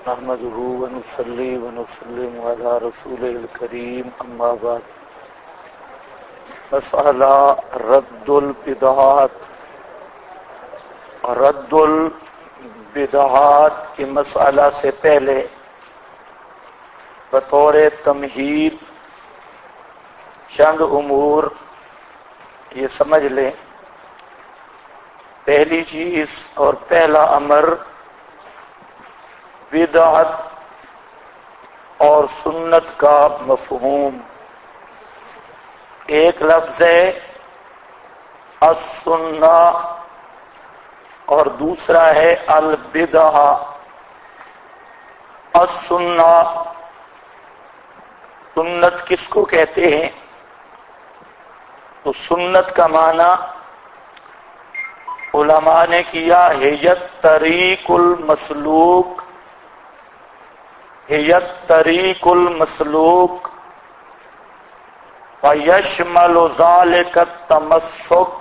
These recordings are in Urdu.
نحمده ونصلي ونسلم على رسوله الكريم اما بعد مسئلہ رد البدعات کے مسئلہ سے پہلے بطور تمہید چند امور یہ سمجھ لیں۔ پہلی چیز اور پہلا امر بدعت اور سنت کا مفہوم۔ ایک لفظ ہے السنہ اور دوسرا ہے البدعہ۔ السنہ سنت کس کو کہتے ہیں؟ تو سنت کا معنی علماء نے کیا ہے طریق المسلوک، طریق المسلوک ويشمل ذلك التمسك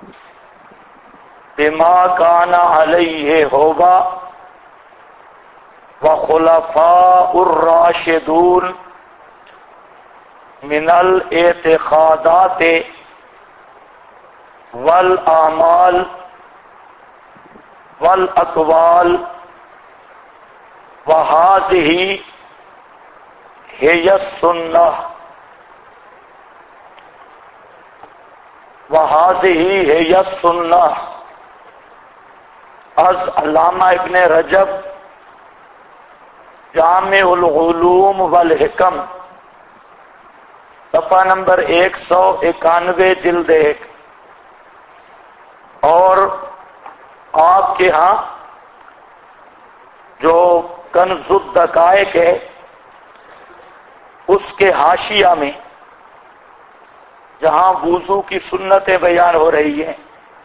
بما كان عليه هو وخلفاء الراشدون من الاعتقادات والاعمال والاقوال وهذه هي السنة وهذه هي السنة۔ از علامہ ابن رجب جامع العلوم والحکم صفحہ نمبر 191 جلد 1۔ اور آپ کے ہاں جو کنز الدقائق ہے اس کے حاشیہ میں جہاں وضو کی سنتیں بیان ہو رہی ہیں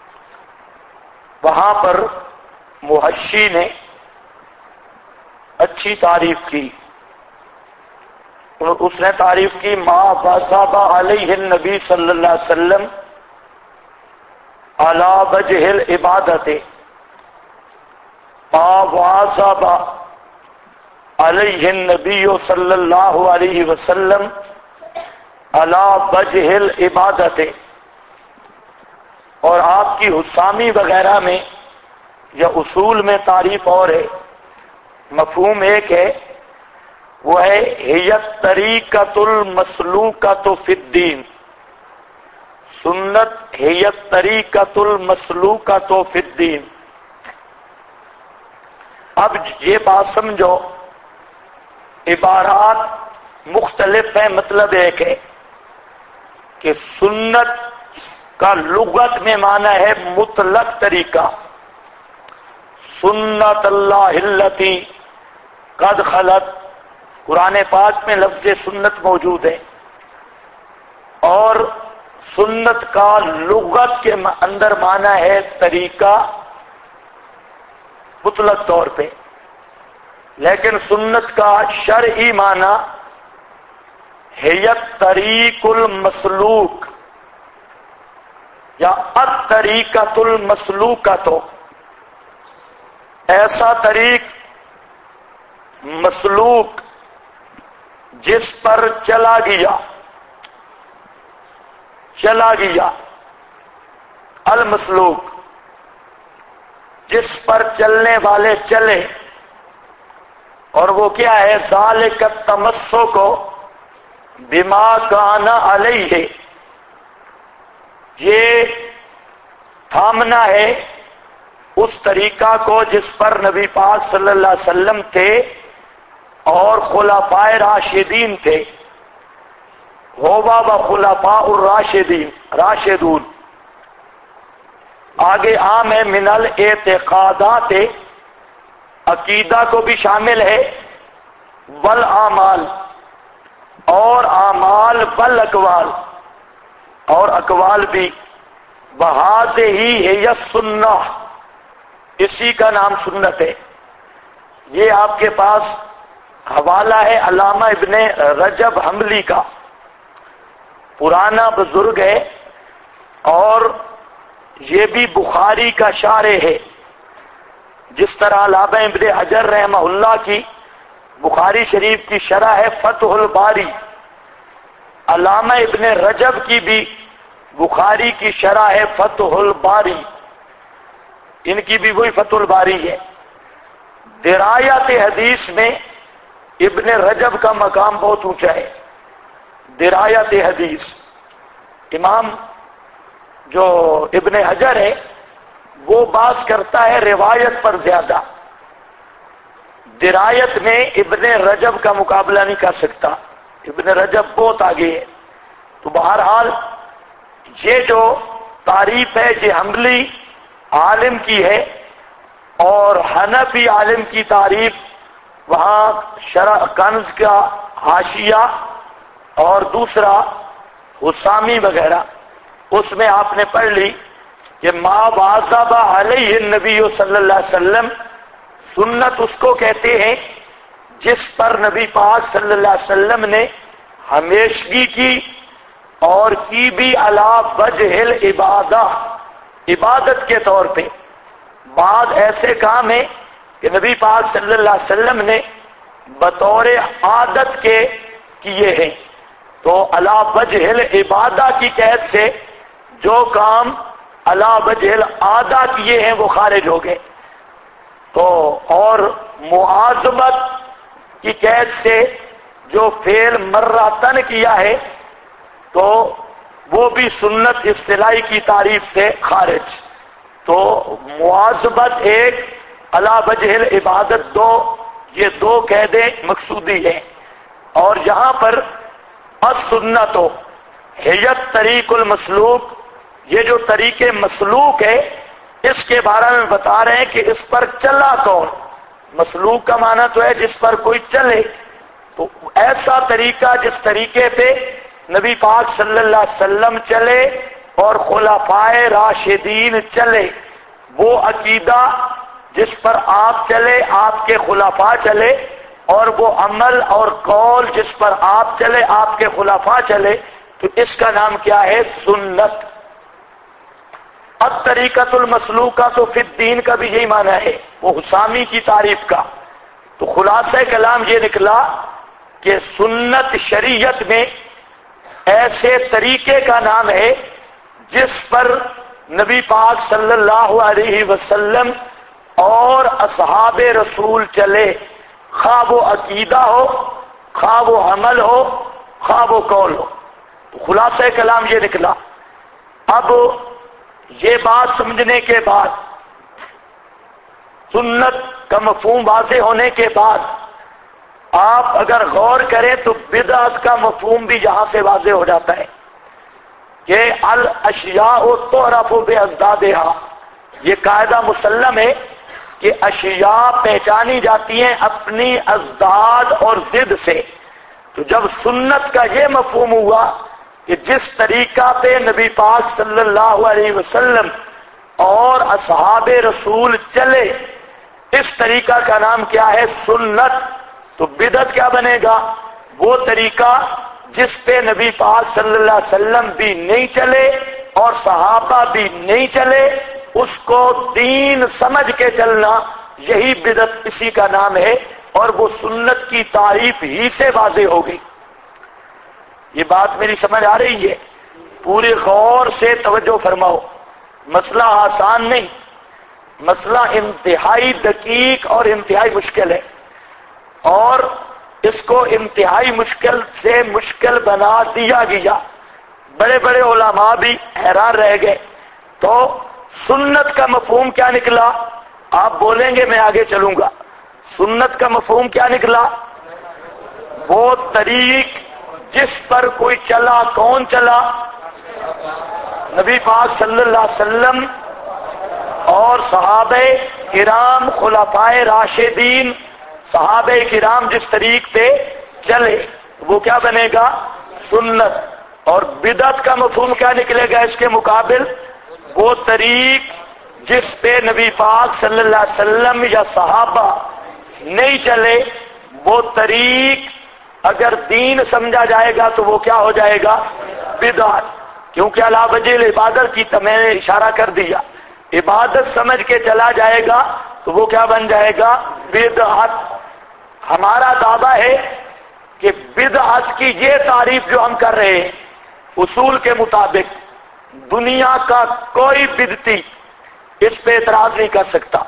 وہاں پر محشی نے اچھی تعریف کی۔ اس نے تعریف کی ما واظب علیہ النبی صلی اللہ علیہ وسلم علی وجہ العبادت، ما واظب علیہ النبی صلی اللہ علیہ وسلم علی وجہ العبادت۔ اور آپ کی حسامی وغیرہ میں یا اصول میں تعریف اور ہے، مفہوم ایک ہے، وہ ہے ہی طریقۃ المسلوکۃ فی الدین۔ سنت ہی طریقۃ المسلوکۃ فی الدین۔ اب یہ بات سمجھو، عبارات مختلف ہیں، مطلب ایک ہے کہ سنت کا لغت میں معنی ہے مطلق طریقہ، سنت اللہ التی قد خلت، قرآن پاک میں لفظ سنت موجود ہے۔ اور سنت کا لغت کے اندر معنی ہے طریقہ مطلق طور پہ، لیکن سنت کا شرعی معنی ہے طریق المسلوک یا الطریقۃ المسلوکۃ، ایسا طریق مسلوک جس پر چلا گیا المسلوک، جس پر چلنے والے چلے، اور وہ کیا ہے؟ ذالک التمسک بما کان علیہ، یہ تھامنا ہے اس طریقہ کو جس پر نبی پاک صلی اللہ علیہ وسلم تھے اور خلفائے راشدین تھے، ہووا و خلفاء راشدون۔ آگے عام ہے من الاعتقادات، عقیدہ کو بھی شامل ہے، والاعمال اور اعمال، والاقوال اور اقوال بھی، وہذہ ہی السنہ، اسی کا نام سنت ہے۔ یہ آپ کے پاس حوالہ ہے علامہ ابن رجب حنبلی کا، پرانا بزرگ ہے، اور یہ بھی بخاری کا شارح ہے، جس طرح علامہ ابن حجر رحمہ اللہ کی بخاری شریف کی شرح ہے فتح الباری، علامہ ابن رجب کی بھی بخاری کی شرح ہے فتح الباری، ان کی بھی وہی فتح الباری ہے۔ درایت حدیث میں ابن رجب کا مقام بہت اونچا ہے۔ درایت حدیث، امام جو ابن حجر ہے وہ باز کرتا ہے روایت پر زیادہ، درایت میں ابن رجب کا مقابلہ نہیں کر سکتا، ابن رجب بہت آگے ہے۔ تو بہرحال یہ جو تعریف ہے یہ حنبلی عالم کی ہے، اور حنفی عالم کی تعریف وہاں شرح کنز کا حاشیہ اور دوسرا حسامی وغیرہ، اس میں آپ نے پڑھ لی کہ ما واظب علیہ النبی صلی اللہ علیہ وسلم، سنت اس کو کہتے ہیں جس پر نبی پاک صلی اللہ علیہ وسلم نے ہمیشگی کی اور کی بھی علی وجہ العبادہ، عبادت کے طور پہ۔ بعض ایسے کام ہیں کہ نبی پاک صلی اللہ علیہ وسلم نے بطور عادت کے کیے ہیں، تو علی وجہ العبادہ کی قید سے جو کام علی وجہ العادہ کیے ہیں وہ خارج ہو گئے۔ تو اور معاذبت کی قید سے جو فعل مرتن کیا ہے تو وہ بھی سنت اصطلاحی کی تعریف سے خارج۔ تو معاذبت ایک، علی وجہ العبادت دو، یہ دو قیدیں مقصودی ہیں۔ اور یہاں پر السنت ہیت طریق المسلوک، یہ جو طریق مسلوک ہے اس کے بارے میں بتا رہے ہیں کہ اس پر چلا کون۔ مسلوک کا معنی تو ہے جس پر کوئی چلے، تو ایسا طریقہ جس طریقے پہ نبی پاک صلی اللہ علیہ وسلم چلے اور خلفائے راشدین چلے، وہ عقیدہ جس پر آپ چلے، آپ کے خلفاء چلے، اور وہ عمل اور قول جس پر آپ چلے، آپ کے خلفاء چلے، تو اس کا نام کیا ہے؟ سنت۔ الطریقۃ المسلوکہ تو فی الدین کا بھی یہی معنی ہے، وہ حسامی کی تعریف کا۔ تو خلاصہ کلام یہ نکلا کہ سنت شریعت میں ایسے طریقے کا نام ہے جس پر نبی پاک صلی اللہ علیہ وسلم اور اصحاب رسول چلے، خواہ وہ عقیدہ ہو، خواہ وہ عمل ہو، خواہ وہ قول ہو۔ تو خلاصہ کلام یہ نکلا۔ اب یہ بات سمجھنے کے بعد، سنت کا مفہوم واضح ہونے کے بعد، آپ اگر غور کریں تو بدعت کا مفہوم بھی یہاں سے واضح ہو جاتا ہے کہ الاشیاء تعرف بازدادہا، یہ قاعدہ مسلم ہے کہ اشیاء پہچانی جاتی ہیں اپنی ازداد اور ضد سے۔ تو جب سنت کا یہ مفہوم ہوا کہ جس طریقہ پہ نبی پاک صلی اللہ علیہ وسلم اور اصحاب رسول چلے، اس طریقہ کا نام کیا ہے؟ سنت۔ تو بدعت کیا بنے گا؟ وہ طریقہ جس پہ نبی پاک صلی اللہ علیہ وسلم بھی نہیں چلے اور صحابہ بھی نہیں چلے، اس کو دین سمجھ کے چلنا، یہی بدعت اسی کا نام ہے، اور وہ سنت کی تعریف ہی سے واضح ہو گئی۔ یہ بات میری سمجھ آ رہی ہے؟ پورے غور سے توجہ فرماؤ، مسئلہ آسان نہیں، مسئلہ انتہائی دقیق اور انتہائی مشکل ہے، اور اس کو انتہائی مشکل سے مشکل بنا دیا گیا۔ بڑے بڑے علماء بھی حیران رہ گئے۔ تو سنت کا مفہوم کیا نکلا؟ آپ بولیں گے میں آگے چلوں گا۔ سنت کا مفہوم کیا نکلا؟ وہ طریق جس پر کوئی چلا، کون چلا؟ نبی پاک صلی اللہ علیہ وسلم اور صحابہ کرام، خلفائے راشدین، صحابہ کرام جس طریق پہ چلے وہ کیا بنے گا؟ سنت۔ اور بدعت کا مفہوم کیا نکلے گا اس کے مقابل؟ وہ طریق جس پہ نبی پاک صلی اللہ علیہ وسلم یا صحابہ نہیں چلے، وہ طریق اگر دین سمجھا جائے گا تو وہ کیا ہو جائے گا؟ بدعت۔ کیونکہ علی وجہ العبادت کی تو میں نے اشارہ کر دیا، عبادت سمجھ کے چلا جائے گا تو وہ کیا بن جائے گا؟ بدعت۔ ہمارا دعویٰ ہے کہ بدعت کی یہ تعریف جو ہم کر رہے ہیں اصول کے مطابق دنیا کا کوئی بدعتی اس پہ اعتراض نہیں کر سکتا.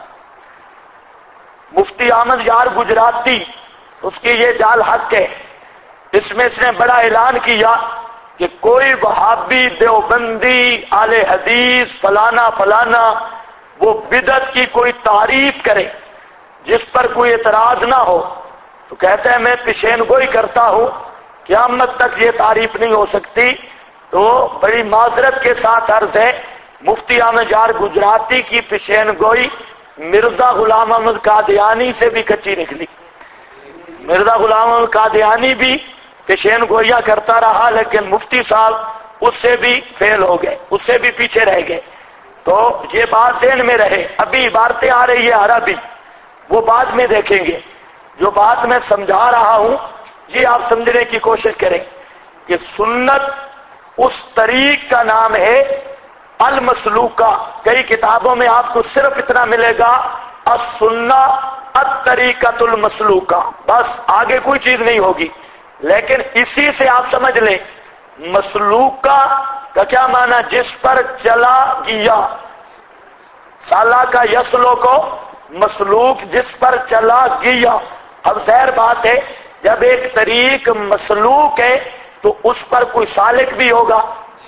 مفتی احمد یار گجراتی اس کی یہ جال حق ہے. اس میں اس نے بڑا اعلان کیا کہ کوئی وہابی دیوبندی اہل حدیث فلانا فلانا وہ بدعت کی کوئی تعریف کرے جس پر کوئی اعتراض نہ ہو تو کہتے ہیں میں پیشین گوئی کرتا ہوں قیامت تک یہ تعریف نہیں ہو سکتی. تو بڑی معذرت کے ساتھ عرض ہے مفتی احمد یار گجراتی کی پیشین گوئی مرزا غلام احمد قادیانی سے بھی کچی نکلی. مرزا غلام احمد قادیانی بھی پیشین گوئیاں کرتا رہا لیکن مفتی صاحب اس سے بھی فیل ہو گئے, اس سے بھی پیچھے رہ گئے. تو یہ بات ذہن میں رہے. ابھی عبارتیں آ رہی ہے عربی وہ بعد میں دیکھیں گے. جو بات میں سمجھا رہا ہوں یہ آپ سمجھنے کی کوشش کریں کہ سنت اس طریق کا نام ہے المسلوکہ. کئی کتابوں میں آپ کو صرف اتنا ملے گا السنہ الطریقۃ المسلوکہ, بس آگے کوئی چیز نہیں ہوگی. لیکن اسی سے آپ سمجھ لیں مسلوکہ کا کیا معنی جس پر چلا گیا. سالہ کا یسلو کو مسلوک جس پر چلا گیا. اب ظاہر بات ہے جب ایک طریق مسلوک ہے تو اس پر کوئی سالک بھی ہوگا,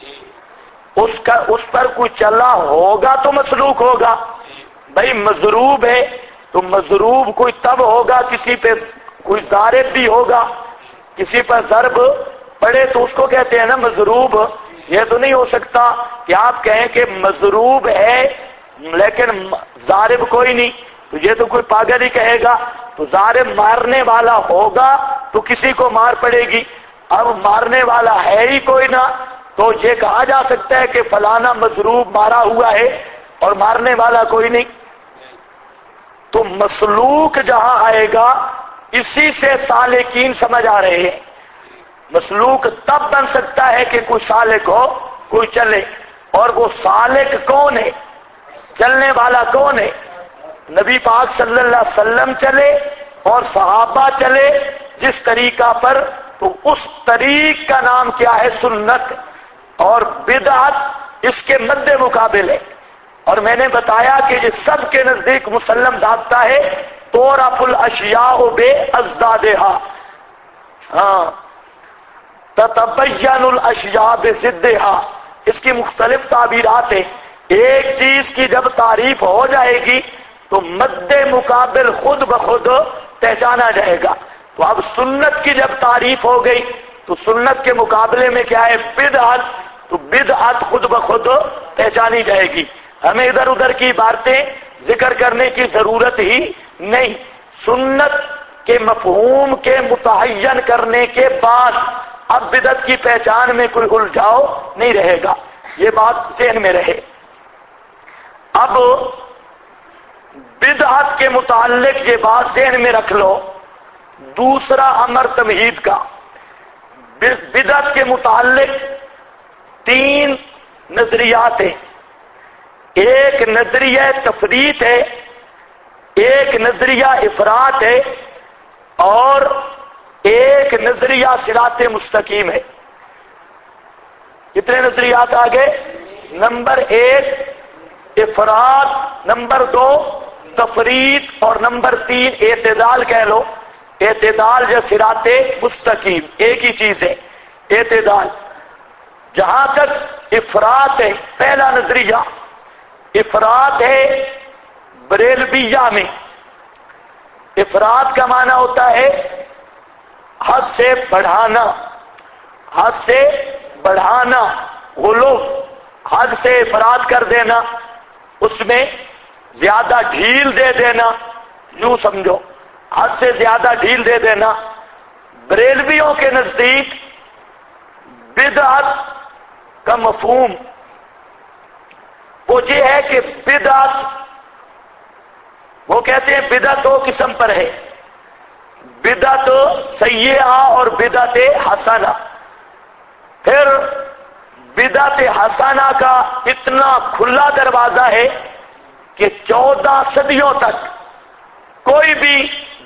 اس پر کوئی چلا ہوگا تو مسلوک ہوگا. بھائی مضروب ہے تو مضروب کوئی تب ہوگا کسی پہ کوئی ضارب بھی ہوگا, کسی پر ضرب پڑے تو اس کو کہتے ہیں نا مضروب. یہ تو نہیں ہو سکتا کہ آپ کہیں کہ مضروب ہے لیکن ضارب کوئی نہیں, تو یہ تو کوئی پاگل ہی کہے گا. تو ضارب مارنے والا ہوگا تو کسی کو مار پڑے گی. اب مارنے والا ہے ہی کوئی نہ تو یہ کہا جا سکتا ہے کہ فلانا مضروب مارا ہوا ہے اور مارنے والا کوئی نہیں. تو مسلوک جہاں آئے گا اسی سے سالکین سمجھ آ رہے ہیں. مسلوک تب بن سکتا ہے کہ کوئی سالک ہو کوئی چلے. اور وہ سالک کون ہے, چلنے والا کون ہے؟ نبی پاک صلی اللہ علیہ وسلم چلے اور صحابہ چلے جس طریقہ پر, تو اس طریق کا نام کیا ہے سنت. اور بدعت اس کے مد مقابل ہے. اور میں نے بتایا کہ یہ سب کے نزدیک مسلم ضابطہ ہے تعرف الاشیاء بازدادها, ہاں تتبین الاشیاء بضدها. اس کی مختلف تعبیرات ہیں. ایک چیز کی جب تعریف ہو جائے گی تو مد مقابل خود بخود پہچانا جائے گا. تو اب سنت کی جب تعریف ہو گئی تو سنت کے مقابلے میں کیا ہے بدعت, تو بدعت خود بخود پہچانی جائے گی. ہمیں ادھر ادھر کی باتیں ذکر کرنے کی ضرورت ہی نہیں. سنت کے مفہوم کے متعین کرنے کے بعد اب بدعت کی پہچان میں کوئی الجھاؤ نہیں رہے گا. یہ بات ذہن میں رہے. اب بدعت کے متعلق یہ بات ذہن میں رکھ لو. دوسرا امر تمہید کا, بدعت کے متعلق 3 نظریات ہیں. ایک نظریہ تفریط ہے, ایک نظریہ افراط ہے اور ایک نظریہ صراط مستقیم ہے. کتنے نظریات آگے؟ نمبر 1 افراط, نمبر 2 تفریط اور نمبر 3 اعتدال کہہ لو. اعتدال یا صراط مستقیم ایک ہی چیز ہے, اعتدال. جہاں تک افراط ہے, پہلا نظریہ افراط ہے بریلویہ میں. افراط کا معنی ہوتا ہے حد سے بڑھانا, حد سے بڑھانا, غلو, حد سے افراط کر دینا, اس میں زیادہ ڈھیل دے دینا, یوں سمجھو حد سے زیادہ ڈھیل دے دینا. بریلویوں کے نزدیک بدعت کا مفہوم وہ یہ ہے کہ بدعت, وہ کہتے ہیں بدعت 2 قسم پر ہے, بدعت سیئہ اور بدعت حسنہ. پھر بدعت حسنہ کا اتنا کھلا دروازہ ہے کہ 14 صدیوں تک کوئی بھی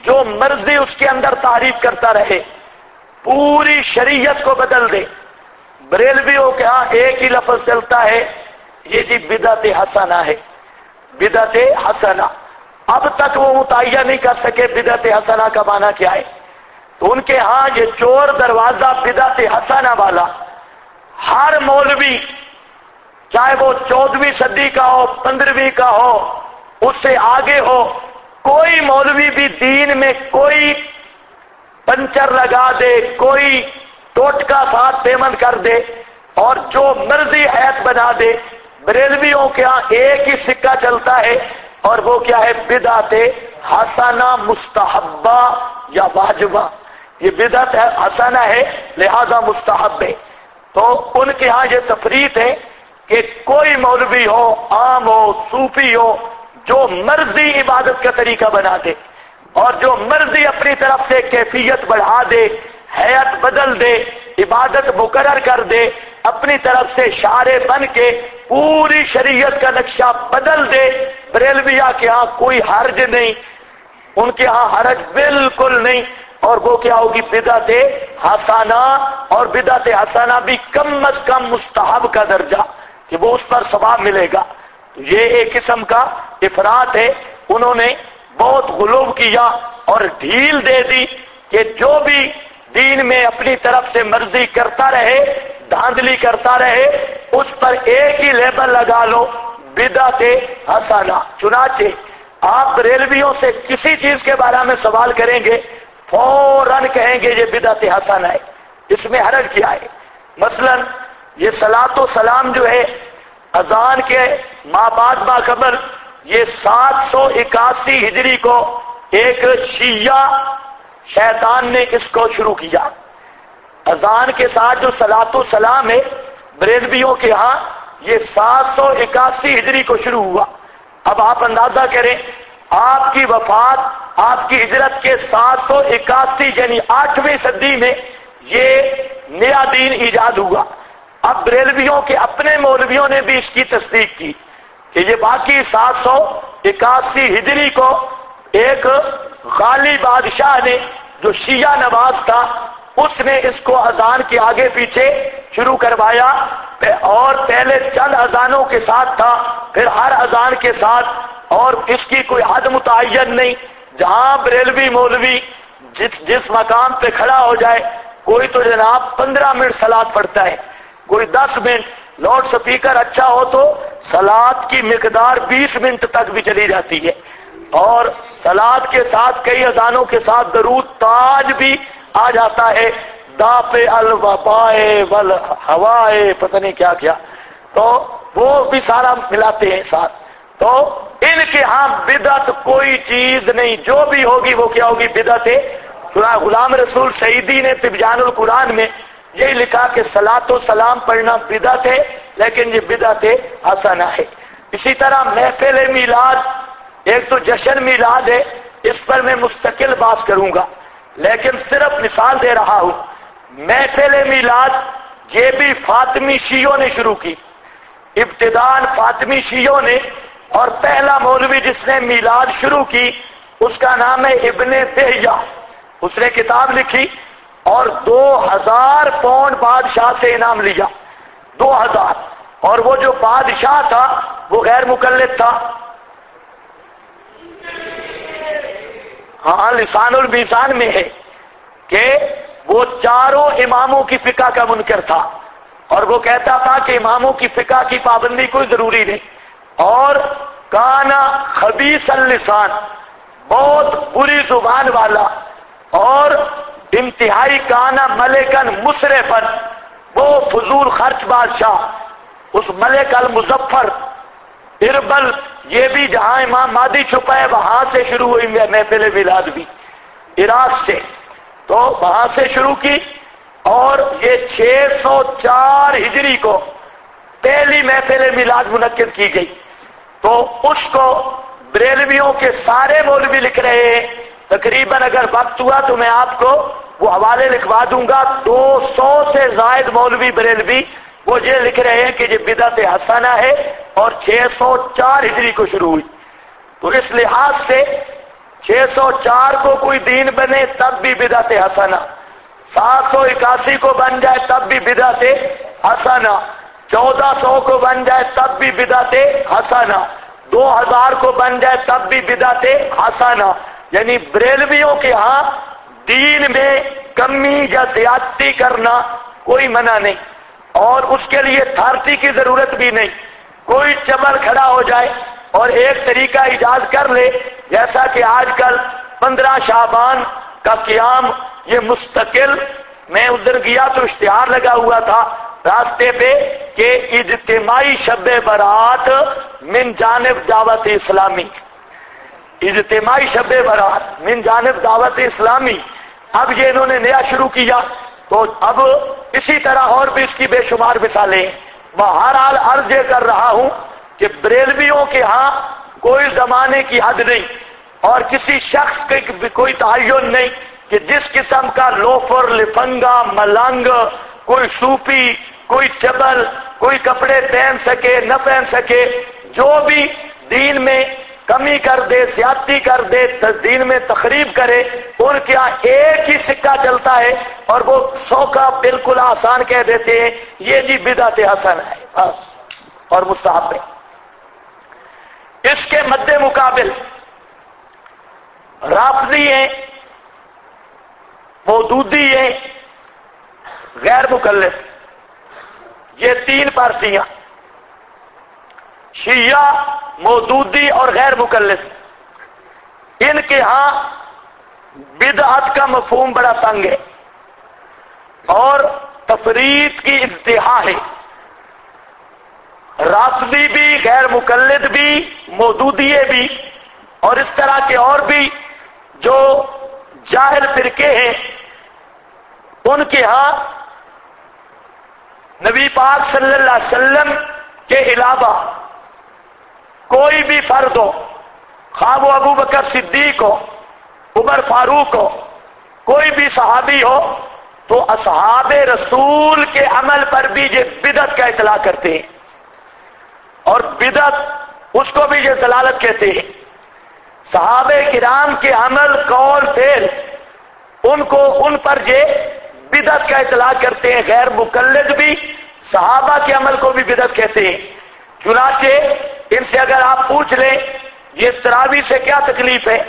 جو مرضی اس کے اندر تعریف کرتا رہے، پوری شریعت کو بدل دے۔ بریلویوں کے ہاں ایک ہی لفظ چلتا ہے، یہ جی بدعت حسنہ ہے، بدعت حسنہ۔ اب تک وہ متعین نہیں کر سکے بدعت حسنہ کا معنی کیا ہے، تو ان کے ہاں یہ چور دروازہ بدعت حسنہ والا ہر مولوی، چاہے وہ 14ویں صدی کا ہو، 15ویں کا ہو، اس سے آگے ہو، کوئی مولوی بھی دین میں کوئی پنچر لگا دے، کوئی ٹوٹکا ساتھ پیمند کر دے اور جو مرضی حیات بنا دے، بریلویوں کے ہاں ایک ہی سکہ چلتا ہے، اور وہ کیا ہے؟ بدعت حسنہ مستحبہ یا واجبہ۔ یہ بدعت حسنہ ہے لہذا مستحب ہے۔ تو ان کے ہاں یہ تفریق ہے کہ کوئی مولوی ہو، عام ہو، صوفی ہو، جو مرضی عبادت کا طریقہ بنا دے اور جو مرضی اپنی طرف سے کیفیت بڑھا دے، حیات بدل دے، عبادت مقرر کر دے، اپنی طرف سے شارع بن کے پوری شریعت کا نقشہ بدل دے، بریلویہ کے ہاں کوئی حرج نہیں، ان کے ہاں حرج بالکل نہیں، اور وہ کیا ہوگی؟ بدعت حسنہ، اور بدعت حسنہ بھی کم از کم مستحب کا درجہ کہ وہ اس پر ثواب ملے گا۔ یہ ایک قسم کا افراط ہے، انہوں نے بہت غلو کیا اور ڈھیل دے دی کہ جو بھی دین میں اپنی طرف سے مرضی کرتا رہے، دھاندلی کرتا رہے، اس پر ایک ہی لیبل لگا لو، بدعت حسنہ۔ چنانچہ آپ بریلویوں سے کسی چیز کے بارے میں سوال کریں گے، فوراً کہیں گے یہ بدعت حسنہ ہے، اس میں حرج کیا ہے؟ مثلا یہ صلاۃ و سلام جو ہے اذان کے ما بعد ما قبل، یہ 781 ہجری کو ایک شیعہ شیطان نے اس کو شروع کیا۔ اذان کے ساتھ جو صلاۃ و سلام ہے بریلویوں کے ہاں یہ 781 ہجری کو شروع ہوا۔ اب آپ اندازہ کریں، آپ کی وفات، آپ کی ہجرت کے 781 یعنی 8ویں صدی میں یہ نیا دین ایجاد ہوا۔ اب بریلویوں کے اپنے مولویوں نے بھی اس کی تصدیق کی کہ یہ باقی 781 ہجری کو ایک غالی بادشاہ نے جو شیعہ نواز تھا، اس نے اس کو اذان کے آگے پیچھے شروع کروایا، اور پہلے چند اذانوں کے ساتھ تھا، پھر ہر اذان کے ساتھ، اور اس کی کوئی حد متعین نہیں۔ جہاں بریلوی مولوی جس مقام پہ کھڑا ہو جائے، کوئی تو جناب 15 منٹ صلاۃ پڑھتا ہے، کوئی 10 منٹ، لاؤڈ سپیکر اچھا ہو تو صلاۃ کی مقدار 20 منٹ تک بھی چلی جاتی ہے، اور صلاۃ کے ساتھ کئی اذانوں کے ساتھ درود تاج بھی آ جاتا ہے، دا پہ الوبائے والہوائے، پتہ نہیں کیا کیا، تو وہ بھی سارا ملاتے ہیں ساتھ۔ تو ان کے ہاں بدعت کوئی چیز نہیں، جو بھی ہوگی وہ کیا ہوگی؟ بدعت ہے۔ غلام رسول سعیدی نے تبیان القرآن میں یہی لکھا کہ صلاۃ و سلام پڑھنا بدعت ہے، لیکن یہ بدعت حسنہ ہے۔ اسی طرح محفل میلاد، ایک تو جشن میلاد ہے، اس پر میں مستقل بات کروں گا، لیکن صرف مثال دے رہا ہوں۔ محفل میلاد یہ بھی فاطمی شیعوں نے شروع کی، ابتداءً فاطمی شیعوں نے، اور پہلا مولوی جس نے میلاد شروع کی اس کا نام ہے ابن دہیہ۔ اس نے کتاب لکھی اور 2000 پاؤنڈ بادشاہ سے انعام لیا، 2000، اور وہ جو بادشاہ تھا وہ غیر مقلد تھا۔ ہاں، لسان المیزان میں ہے کہ وہ چاروں اماموں کی فقہ کا منکر تھا، اور وہ کہتا تھا کہ اماموں کی فقہ کی پابندی کوئی ضروری نہیں، اور کانا خبیث اللسان، بہت بری زبان والا، اور انتہائی کانا ملکن مسرفن، وہ فضول خرچ بادشاہ، اس ملک المظفر اربل، یہ بھی جہاں امام مہدی چھپا ہے وہاں سے شروع ہوئی محفل میلاد بھی، عراق سے، تو وہاں سے شروع کی، اور یہ 604 ہجری کو پہلی محفل میلاد منعقد کی گئی۔ تو اس کو بریلویوں کے سارے مولوی لکھ رہے ہیں، تقریباً اگر وقت ہوا تو میں آپ کو وہ حوالے لکھوا دوں گا، 200 سے زائد مولوی بریلوی وہ یہ لکھ رہے ہیں کہ یہ بدعت حسنہ ہے، اور 604 ہجری کو شروع ہوئی۔ تو اس لحاظ سے 604 کو کوئی دین بنے تب بھی بدعت حسنہ، 781 کو بن جائے تب بھی بدعت حسنہ، 1400 کو بن جائے تب بھی بدعت حسنہ، 2000 کو بن جائے تب بھی بدعت حسنہ۔ یعنی بریلویوں کے ہاں دین میں کمی یا زیادتی کرنا کوئی منع نہیں، اور اس کے لیے اتھارٹی کی ضرورت بھی نہیں۔ کوئی چبل کھڑا ہو جائے اور ایک طریقہ ایجاد کر لے، جیسا کہ آج کل 15 شعبان کا قیام یہ مستقل، میں ادھر گیا تو اشتہار لگا ہوا تھا راستے پہ کہ اجتماعی شب برات من جانب دعوت اسلامی، اجتماعی شب برات من جانب دعوت اسلامی۔ اب یہ انہوں نے نیا شروع کیا، تو اب اسی طرح اور بھی اس کی بے شمار مثالیں ہیں۔ بہرحال عرض یہ کر رہا ہوں کہ بریلویوں کے ہاں کوئی زمانے کی حد نہیں اور کسی شخص کی کوئی تعین نہیں کہ جس قسم کا لوفر، لفنگا، ملنگ، کوئی صوفی، کوئی چبل، کوئی کپڑے پہن سکے نہ پہن سکے، جو بھی دین میں کمی کر دے، زیادتی کر دے، دین میں تخریب کرے، ان کے یہاں ایک ہی سکہ چلتا ہے اور وہ 100 کا بالکل آسان کہہ دیتے ہیں یہ جی بدعت حسن ہے بس اور مستحب ہے۔ اس کے مد مقابل رافضی ہیں، مودودی ہیں، غیر مقلد، یہ 3 پارٹیاں، شیعہ، مودودی اور غیر مقلد، ان کے ہاں بدعت کا مفہوم بڑا تنگ ہے اور تفریط کی انتہا ہے۔ رافضی بھی، غیر مقلد بھی، مودودیے بھی، اور اس طرح کے اور بھی جو جاہل فرقے ہیں، ان کے ہاں نبی پاک صلی اللہ علیہ وسلم کے علاوہ کوئی بھی فرد ہو، خواہ وہ ابو بکر صدیق ہو، عمر فاروق ہو، کوئی بھی صحابی ہو، تو اصحاب رسول کے عمل پر بھی یہ بدعت کا اطلاق کرتے ہیں، اور بدعت اس کو بھی یہ دلالت کہتے ہیں۔ صحابہ کرام کے عمل، قول، فعل، ان پر یہ بدعت کا اطلاق کرتے ہیں۔ غیر مقلد بھی صحابہ کے عمل کو بھی بدعت کہتے ہیں۔ چنانچہ ان سے اگر آپ پوچھ لیں یہ تراویح سے کیا تکلیف ہے،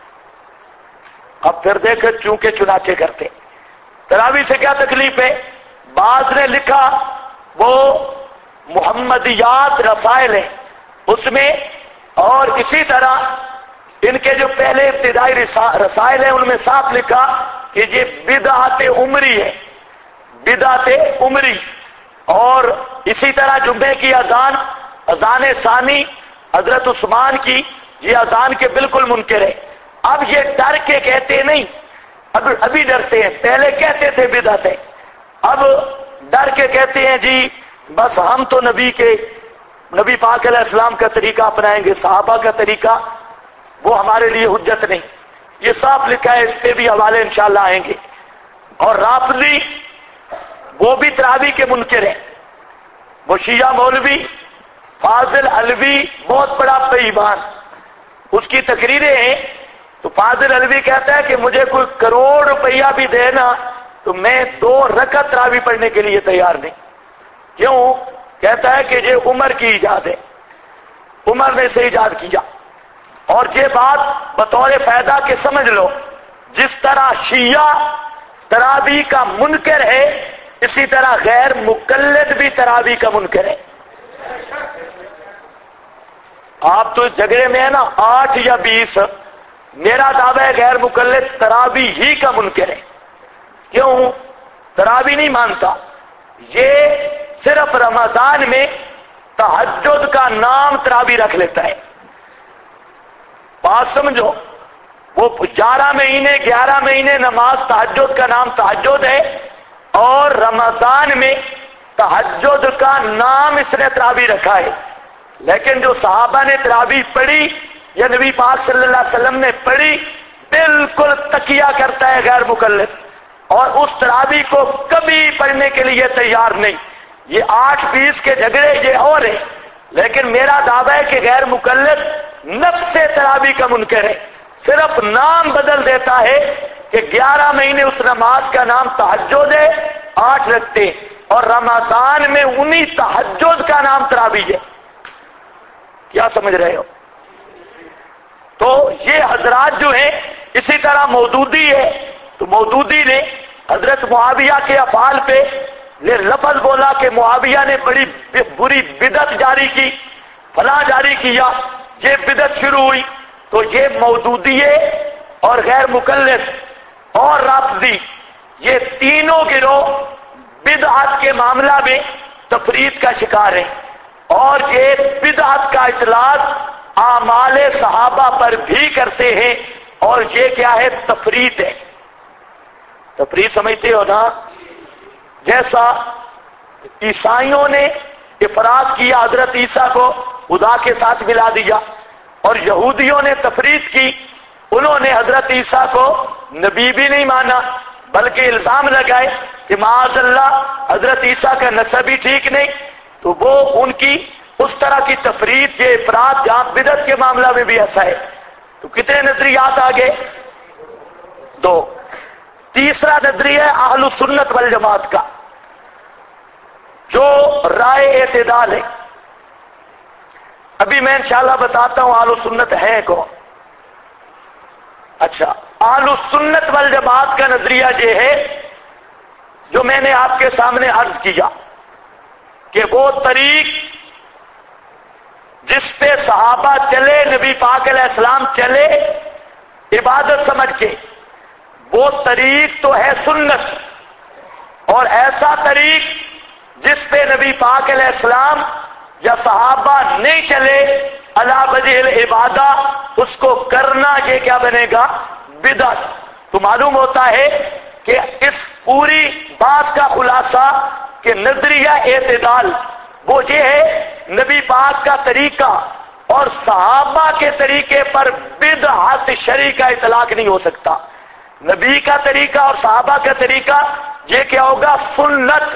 اب پھر دیکھیں چونکہ چنانچہ کرتے، تراویح سے کیا تکلیف ہے، بعض نے لکھا وہ محمدیات رسائل ہیں اس میں، اور اسی طرح ان کے جو پہلے ابتدائی رسائل ہیں ان میں صاف لکھا کہ یہ بدعت عمری ہے، بدعت عمری۔ اور اسی طرح جمعے کی اذان ثانی حضرت عثمان کی، یہ اذان کے بالکل منکر ہے۔ اب یہ ڈر کے کہتے نہیں، ابھی ڈرتے ہیں، پہلے کہتے تھے بدعت ہے، اب ڈر کے کہتے ہیں جی بس ہم تو نبی پاک علیہ السلام کا طریقہ اپنائیں گے، صحابہ کا طریقہ وہ ہمارے لیے حجت نہیں۔ یہ صاف لکھا ہے، اس پہ بھی حوالے انشاءاللہ آئیں گے۔ اور رافضی وہ بھی تراویح کے منکر ہیں، وہ شیعہ مولوی فاضل علوی بہت بڑا بےایمان، اس کی تقریریں ہیں، تو فاضل علوی کہتا ہے کہ مجھے کوئی کروڑ روپیہ بھی دینا تو میں 2 رکعت تراویح پڑھنے کے لیے تیار نہیں۔ کیوں؟ کہتا ہے کہ یہ عمر کی ایجاد ہے، عمر نے اسے ایجاد کیا۔ اور یہ بات بطور فائدہ کے سمجھ لو، جس طرح شیعہ تراویح کا منکر ہے اسی طرح غیر مقلد بھی تراویح کا منکر ہے۔ آپ تو اس جھگڑے میں ہے نا 8 یا 20، میرا دعویٰ ہے غیر مقلد تراویح ہی کا منکر ہے۔ کیوں؟ تراویح نہیں مانتا، یہ صرف رمضان میں تہجد کا نام تراویح رکھ لیتا ہے۔ بات سمجھو، وہ 11 مہینے 11 مہینے نماز تہجد کا نام تہجد ہے، اور رمضان میں تہجد کا نام اس نے تراویح رکھا ہے۔ لیکن جو صحابہ نے تراویح پڑھی یا نبی پاک صلی اللہ علیہ وسلم نے پڑھی، بالکل تکیہ کرتا ہے غیر مقلد، اور اس تراویح کو کبھی پڑھنے کے لیے تیار نہیں۔ یہ 8-20 کے جھگڑے یہ اور ہے، لیکن میرا دعویٰ ہے کہ غیر مقلد نفس تراویح کا منکر ہے۔ صرف نام بدل دیتا ہے کہ 11 مہینے اس نماز کا نام تہجد ہے، 8 رکھتے، اور رمضان میں انہی تہجد کا نام تراویح ہے۔ کیا سمجھ رہے ہو؟ تو یہ حضرات جو ہیں، اسی طرح مودودی ہے، تو مودودی نے حضرت معاویہ کے افعال پہ یہ لفظ بولا کہ معاویہ نے بڑی بری بدعت جاری کی، فلاں جاری کیا، یہ بدعت شروع ہوئی۔ تو یہ مودودیے اور غیر مقلد اور رافضی، یہ تینوں گروہ بدعت کے معاملہ میں تفرید کا شکار ہیں، اور یہ بدعت کا اطلاق اعمال صحابہ پر بھی کرتے ہیں، اور یہ کیا ہے؟ تفرید ہے۔ تفرید سمجھتے ہو نا؟ جیسا عیسائیوں نے افراد کیا، حضرت عیسیٰ کو خدا کے ساتھ ملا دیا، اور یہودیوں نے تفرید کی، انہوں نے حضرت عیسیٰ کو نبی بھی نہیں مانا، بلکہ الزام لگائے کہ معاذ اللہ حضرت عیسیٰ کا نسب ہی ٹھیک نہیں۔ تو وہ ان کی اس طرح کی تفرید، یہ افراد جہاں بدعت کے معاملہ میں بھی ایسا ہے۔ تو کتنے نظریات آگے؟ 2۔ تیسرا نظریہ ہے اہل سنت والجماعت کا، جو رائے اعتدال ہے۔ ابھی میں انشاءاللہ بتاتا ہوں اہل سنت ہے کون۔ اچھا، اہل سنت والجماعت کا نظریہ یہ ہے جو میں نے آپ کے سامنے عرض کیا کہ وہ طریق جس پہ صحابہ چلے، نبی پاک علیہ السلام چلے عبادت سمجھ کے، وہ طریق تو ہے سنت، اور ایسا طریق جس پہ نبی پاک علیہ السلام یا صحابہ نہیں چلے علی وجہ العبادہ، اس کو کرنا یہ کیا بنے گا؟ بدعت۔ تو معلوم ہوتا ہے کہ اس پوری بات کا خلاصہ کہ نظریہ اعتدال وہ یہ ہے، نبی پاک کا طریقہ اور صحابہ کے طریقے پر بدعت شرعی کا اطلاق نہیں ہو سکتا۔ نبی کا طریقہ اور صحابہ کا طریقہ یہ کیا ہوگا؟ سنت۔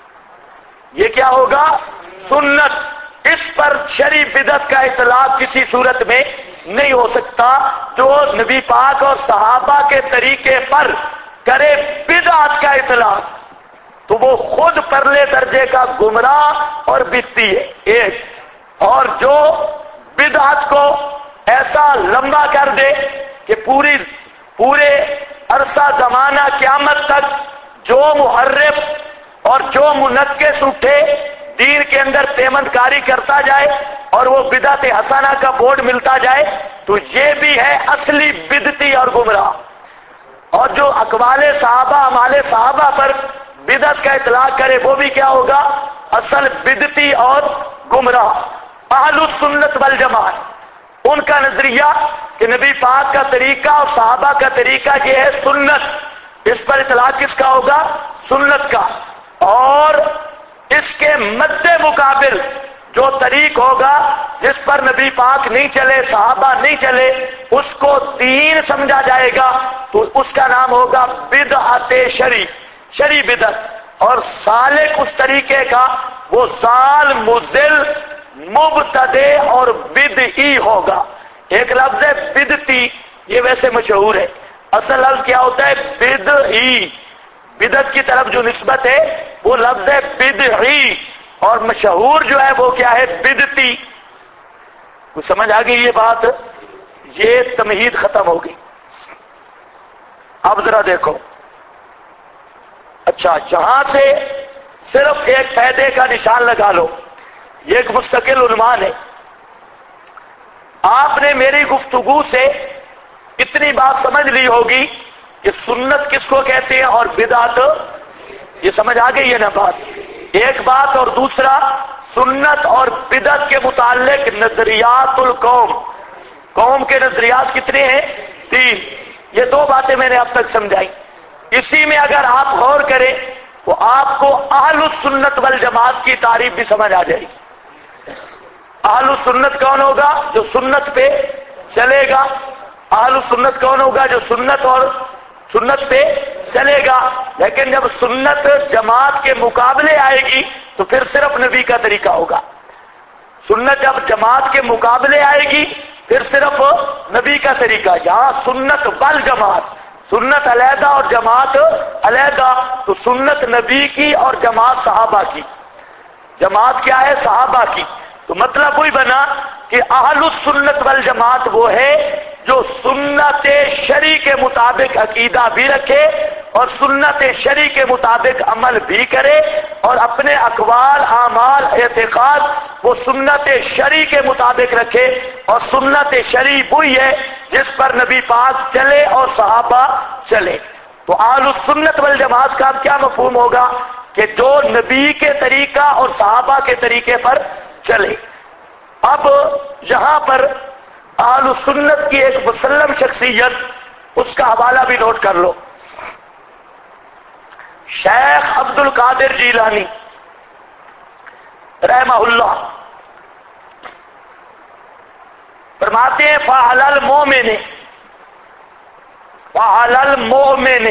یہ کیا ہوگا؟ سنت۔ اس پر شرعی بدعت کا اطلاق کسی صورت میں نہیں ہو سکتا۔ جو نبی پاک اور صحابہ کے طریقے پر کرے بدعت کا اطلاق، تو وہ خود پرلے درجے کا گمراہ اور بدعتی ہے ایک، اور جو بدعت کو ایسا لمبا کر دے کہ پورے عرصہ زمانہ قیامت تک جو محرف اور جو منقص اٹھے دین کے اندر پیمند کاری کرتا جائے اور وہ بدعت حسنہ کا بورڈ ملتا جائے، تو یہ بھی ہے اصلی بدعتی اور گمراہ۔ اور جو اقوال صحابہ اعمال صحابہ پر بدعت کا اطلاق کرے وہ بھی کیا ہوگا؟ اصل بدعتی اور گمراہ۔ اہل السنت والجماعت ان کا نظریہ کہ نبی پاک کا طریقہ اور صحابہ کا طریقہ یہ ہے سنت، اس پر اطلاق کس کا ہوگا؟ سنت کا۔ اور اس کے مد مقابل جو طریق ہوگا جس پر نبی پاک نہیں چلے، صحابہ نہیں چلے، اس کو دین سمجھا جائے گا، تو اس کا نام ہوگا بدعت شرعی بدعت۔ اور سالک اس طریقے کا وہ ضال، مضل، مبتدع اور بدعی ہوگا۔ ایک لفظ ہے بدعتی، یہ ویسے مشہور ہے، اصل لفظ کیا ہوتا ہے؟ بدعی۔ بدعت کی طرف جو نسبت ہے وہ لفظ ہے بدعی، اور مشہور جو ہے وہ کیا ہے؟ بدعتی۔ کچھ سمجھ آ گئی یہ بات؟ یہ تمہید ختم ہوگی۔ اب ذرا دیکھو، اچھا جہاں سے صرف ایک پیدے کا نشان لگا لو، یہ ایک مستقل عنوان ہے۔ آپ نے میری گفتگو سے اتنی بات سمجھ لی ہوگی کہ سنت کس کو کہتے ہیں اور بدعت، یہ سمجھ آ گئی ہے نا بات؟ ایک بات، اور دوسرا سنت اور بدعت کے متعلق نظریات القوم، قوم کے نظریات کتنے ہیں؟ 3۔ یہ 2 باتیں میں نے اب تک سمجھائی۔ اسی میں اگر آپ غور کریں تو آپ کو اہل السنت والجماعت کی تعریف بھی سمجھ آ جائے گی۔ اہل السنت کون ہوگا؟ جو سنت پہ چلے گا۔ اہل السنت کون ہوگا؟ جو سنت پہ چلے گا۔ لیکن جب سنت جماعت کے مقابلے آئے گی تو پھر صرف نبی کا طریقہ ہوگا۔ سنت جب جماعت کے مقابلے آئے گی پھر صرف نبی کا طریقہ، یہاں سنت والجماعت، سنت علیحدہ اور جماعت علیحدہ، تو سنت نبی کی اور جماعت صحابہ کی۔ جماعت کیا ہے؟ صحابہ کی۔ تو مطلب وہی بنا کہ اہل السنت والجماعت وہ ہے جو سنت شرع کے مطابق عقیدہ بھی رکھے اور سنت شرع کے مطابق عمل بھی کرے، اور اپنے اقوال، اعمال، اعتقاد وہ سنت شرع کے مطابق رکھے، اور سنت شرع وہی ہے جس پر نبی پاک چلے اور صحابہ چلے۔ تو اہل السنت والجماعت کا اب کیا مفہوم ہوگا کہ جو نبی کے طریقہ اور صحابہ کے طریقے پر چلے۔ اب یہاں پر اہل السنت کی ایک مسلم شخصیت، اس کا حوالہ بھی نوٹ کر لو، شیخ عبد القادر جیلانی رحمہ اللہ فرماتے ہیں فعلی المؤمن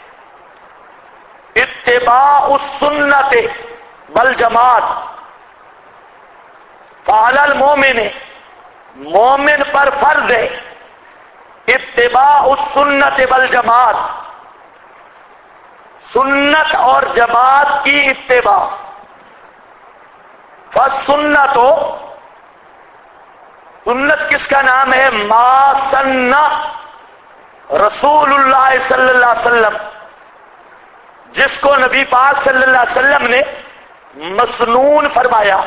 اتباع السنت والجماعت، فعلی المؤمن، مومن پر فرض ہے اتباع السنت والجماعت، سنت اور جماعت کی اتباع۔ فالسنت، سنت کس کا نام ہے؟ ما سنہ رسول اللہ صلی اللہ علیہ وسلم، جس کو نبی پاک صلی اللہ علیہ وسلم نے مسنون فرمایا۔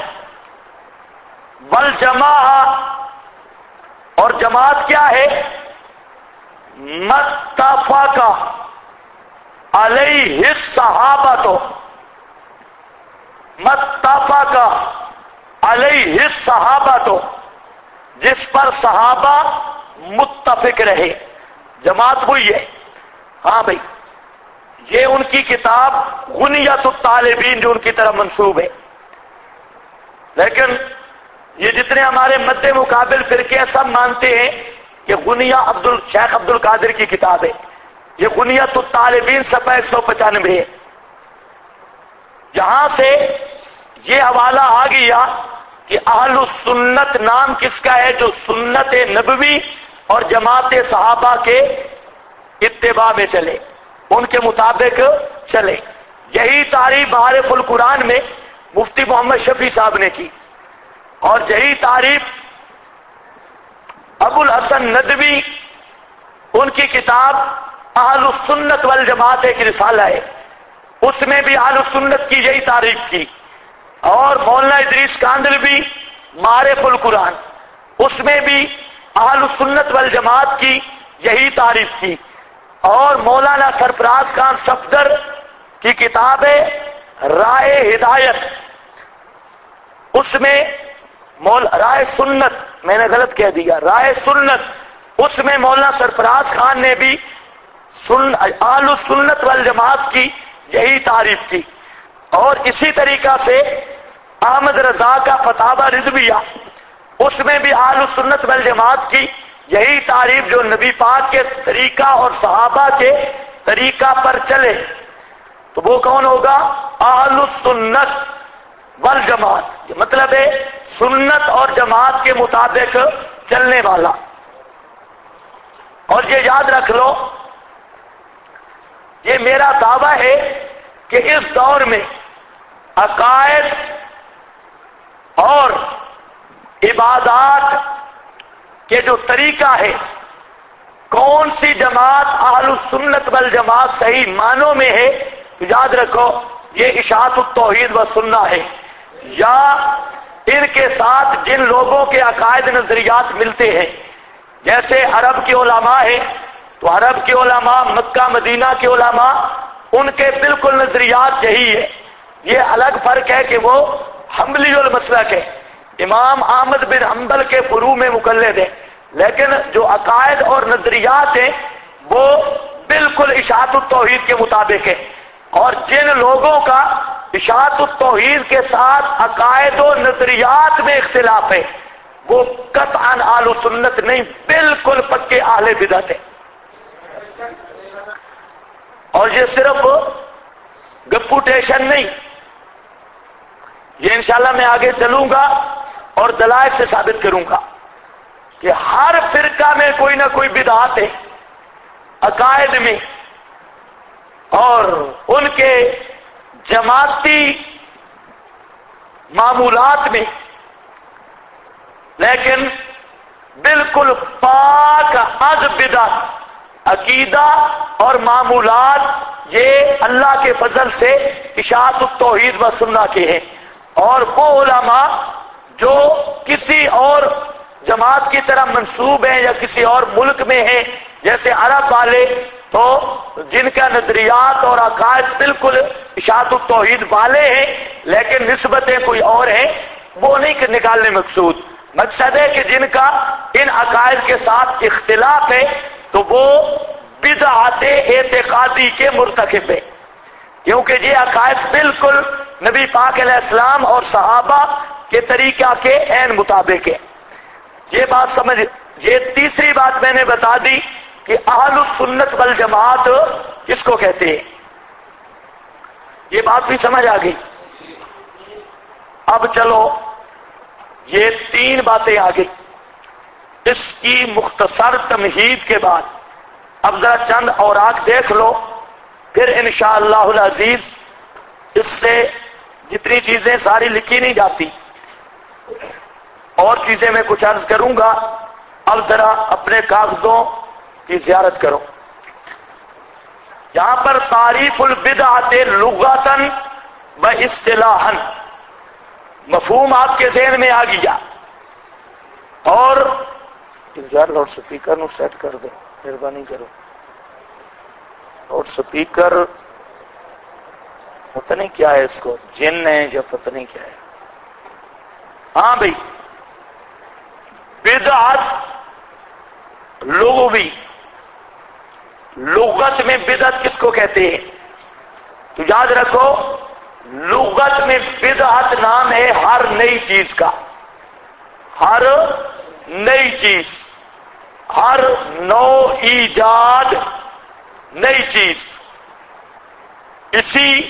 والجماعت، اور جماعت کیا ہے؟ متفق علیہ الصحابۃ، متفق علیہ الصحابۃ، جس پر صحابہ متفق رہے، جماعت وہی ہے۔ ہاں بھائی، یہ ان کی کتاب غنیۃ الطالبین جو ان کی طرف منسوب ہے، لیکن یہ جتنے ہمارے مد مقابل فرقے سب مانتے ہیں کہ غنیہ شیخ عبد القادر کی کتاب ہے، یہ غنیۃ الطالبین صفحہ 195 ہے۔ یہاں سے یہ حوالہ آ گیا کہ اہل السنت نام کس کا ہے؟ جو سنت نبوی اور جماعت صحابہ کے اتباع میں چلے، ان کے مطابق چلے۔ یہی تعریف معارف القرآن میں مفتی محمد شفیع صاحب نے کی، اور یہی تعریف ابو الحسن ندوی، ان کی کتاب اہل السنت والجماعت ایک رسالہ ہے، اس میں بھی اہل السنت کی یہی تعریف کی، اور مولانا ادریس کاندلوی معارف القرآن، اس میں بھی اہل السنت والجماعت کی یہی تعریف کی، اور مولانا سرفراز خان صفدر کی کتاب ہے رائے ہدایت، اس میں رائے سنت، میں نے غلط کہہ دیا، رائے سنت، اس میں مولانا سرفراز خان نے بھی اہل السنت والجماعت کی یہی تعریف کی۔ اور اسی طریقہ سے احمد رضا کا فتاوی رضویہ، اس میں بھی اہل السنت والجماعت کی یہی تعریف، جو نبی پاک کے طریقہ اور صحابہ کے طریقہ پر چلے، تو وہ کون ہوگا؟ اہل السنت والجماعت، مطلب ہے سنت اور جماعت کے مطابق چلنے والا۔ اور یہ یاد رکھ لو، یہ میرا دعویٰ ہے کہ اس دور میں عقائد اور عبادات کے جو طریقہ ہے، کون سی جماعت اہل السنت والجماعت صحیح معنوں میں ہے، تو یاد رکھو یہ اشاعت التوحید و سنہ ہے، یا ان کے ساتھ جن لوگوں کے عقائد نظریات ملتے ہیں، جیسے عرب کے علماء ہیں، تو عرب کے علماء، مکہ مدینہ کے علماء، ان کے بالکل نظریات یہی ہے۔ یہ الگ فرق ہے کہ وہ حنبلی المسلک ہے، امام احمد بن حنبل کے فروع میں مقلد ہیں، لیکن جو عقائد اور نظریات ہیں وہ بالکل اشاعت التوحید کے مطابق ہے۔ اور جن لوگوں کا اشاعت التوحید کے ساتھ عقائد و نظریات میں اختلاف ہے، وہ قطعاً اہل سنت نہیں، بالکل پکے اہل بدعت ہے۔ اور یہ صرف گپوٹیشن نہیں، یہ انشاءاللہ میں آگے چلوں گا اور دلائل سے ثابت کروں گا۔ کہ ہر فرقہ میں کوئی نہ کوئی بدعت ہے، عقائد میں اور ان کے جماعتی معمولات میں، لیکن بالکل پاک از بدعت عقیدہ اور معمولات یہ اللہ کے فضل سے اشاعت التوحید و سنہ کے ہیں۔ اور وہ علماء جو کسی اور جماعت کی طرح منسوب ہیں یا کسی اور ملک میں ہیں، جیسے عرب والے، تو جن کا نظریات اور عقائد بالکل اشاعت التوحید والے ہیں لیکن نسبتیں کوئی اور ہیں، وہ نہیں نکالنے مقصود۔ مقصد ہے کہ جن کا ان عقائد کے ساتھ اختلاف ہے تو وہ بدعت اعتقادی کے مرتکب ہے، کیونکہ یہ عقائد بالکل نبی پاک علیہ السلام اور صحابہ کے طریقہ کے عین مطابق ہے۔ یہ بات سمجھ، یہ تیسری بات میں نے بتا دی کہ اہل السنت والجماعت کس کو کہتے ہیں، یہ بات بھی سمجھ آ گئی۔ اب چلو یہ تین باتیں آ گئی، اس کی مختصر تمہید کے بعد اب ذرا چند اوراق دیکھ لو، پھر انشاءاللہ العزیز اس سے جتنی چیزیں ساری لکھی نہیں جاتی اور چیزیں میں کچھ عرض کروں گا۔ اب ذرا اپنے کاغذوں کی زیارت کرو۔ یہاں پر تعریف البدعت لغتاً و اصطلاحاً مفہوم آپ کے ذہن میں آ گیا، اور یار لاؤڈ سپیکر نو سیٹ کر دو، مہربانی کرو۔ لاؤڈ سپیکر پتہ نہیں کیا ہے، اس کو جن ہے یا پتہ نہیں کیا ہے۔ ہاں بھائی، بدعت لغوی، لغت میں بدعت کس کو کہتے ہیں؟ تو یاد رکھو، لغت میں بدعت نام ہے ہر نئی چیز کا، ہر نئی چیز، ہر نو ایجاد نئی چیز۔ اسی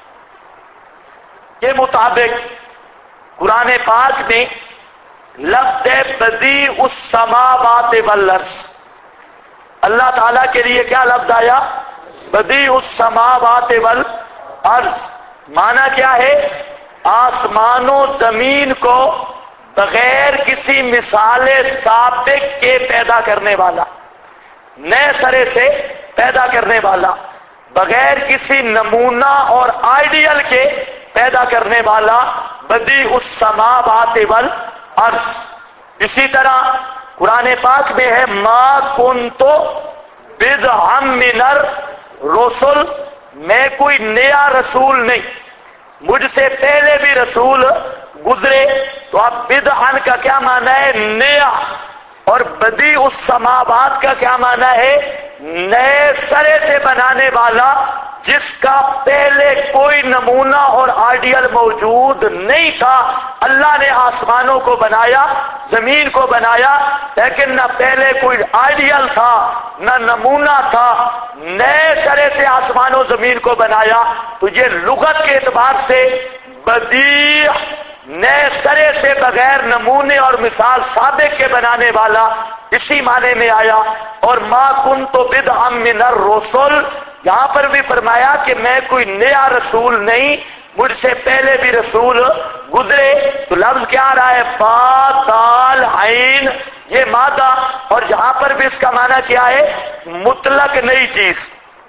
کے مطابق قرآن پاک میں لفظ بدیع السماوات والارض، اللہ تعالیٰ کے لیے کیا لفظ آیا؟ بدیع السماوات والارض۔ معنی کیا ہے؟ آسمان و زمین کو بغیر کسی مثال سابق کے پیدا کرنے والا، نئے سرے سے پیدا کرنے والا، بغیر کسی نمونہ اور آئیڈیل کے پیدا کرنے والا، بدیع السماوات والارض۔ اسی طرح قرآن پاک میں ہے ما کنت بدعا من الرسل، میں کوئی نیا رسول نہیں، مجھ سے پہلے بھی رسول گزرے۔ تو اب بدعا کا کیا معنی ہے؟ نیا، اور بدیع السماوات کا کیا معنی ہے؟ نئے سرے سے بنانے والا، جس کا پہلے کوئی نمونہ اور آئیڈیل موجود نہیں تھا۔ اللہ نے آسمانوں کو بنایا، زمین کو بنایا، لیکن نہ پہلے کوئی آئیڈیل تھا نہ نمونہ تھا، نئے سرے سے آسمان و زمین کو بنایا۔ تو یہ لغت کے اعتبار سے بدیع، نئے سرے سے بغیر نمونے اور مثال سابق کے بنانے والا، اسی معنی میں آیا۔ اور ما کنت بدعا من الرسل، یہاں پر بھی فرمایا کہ میں کوئی نیا رسول نہیں، مجھ سے پہلے بھی رسول گزرے۔ تو لفظ کیا آ رہا ہے؟ با دال عین، یہ مادہ، اور یہاں پر بھی اس کا معنی کیا ہے؟ مطلق نئی چیز۔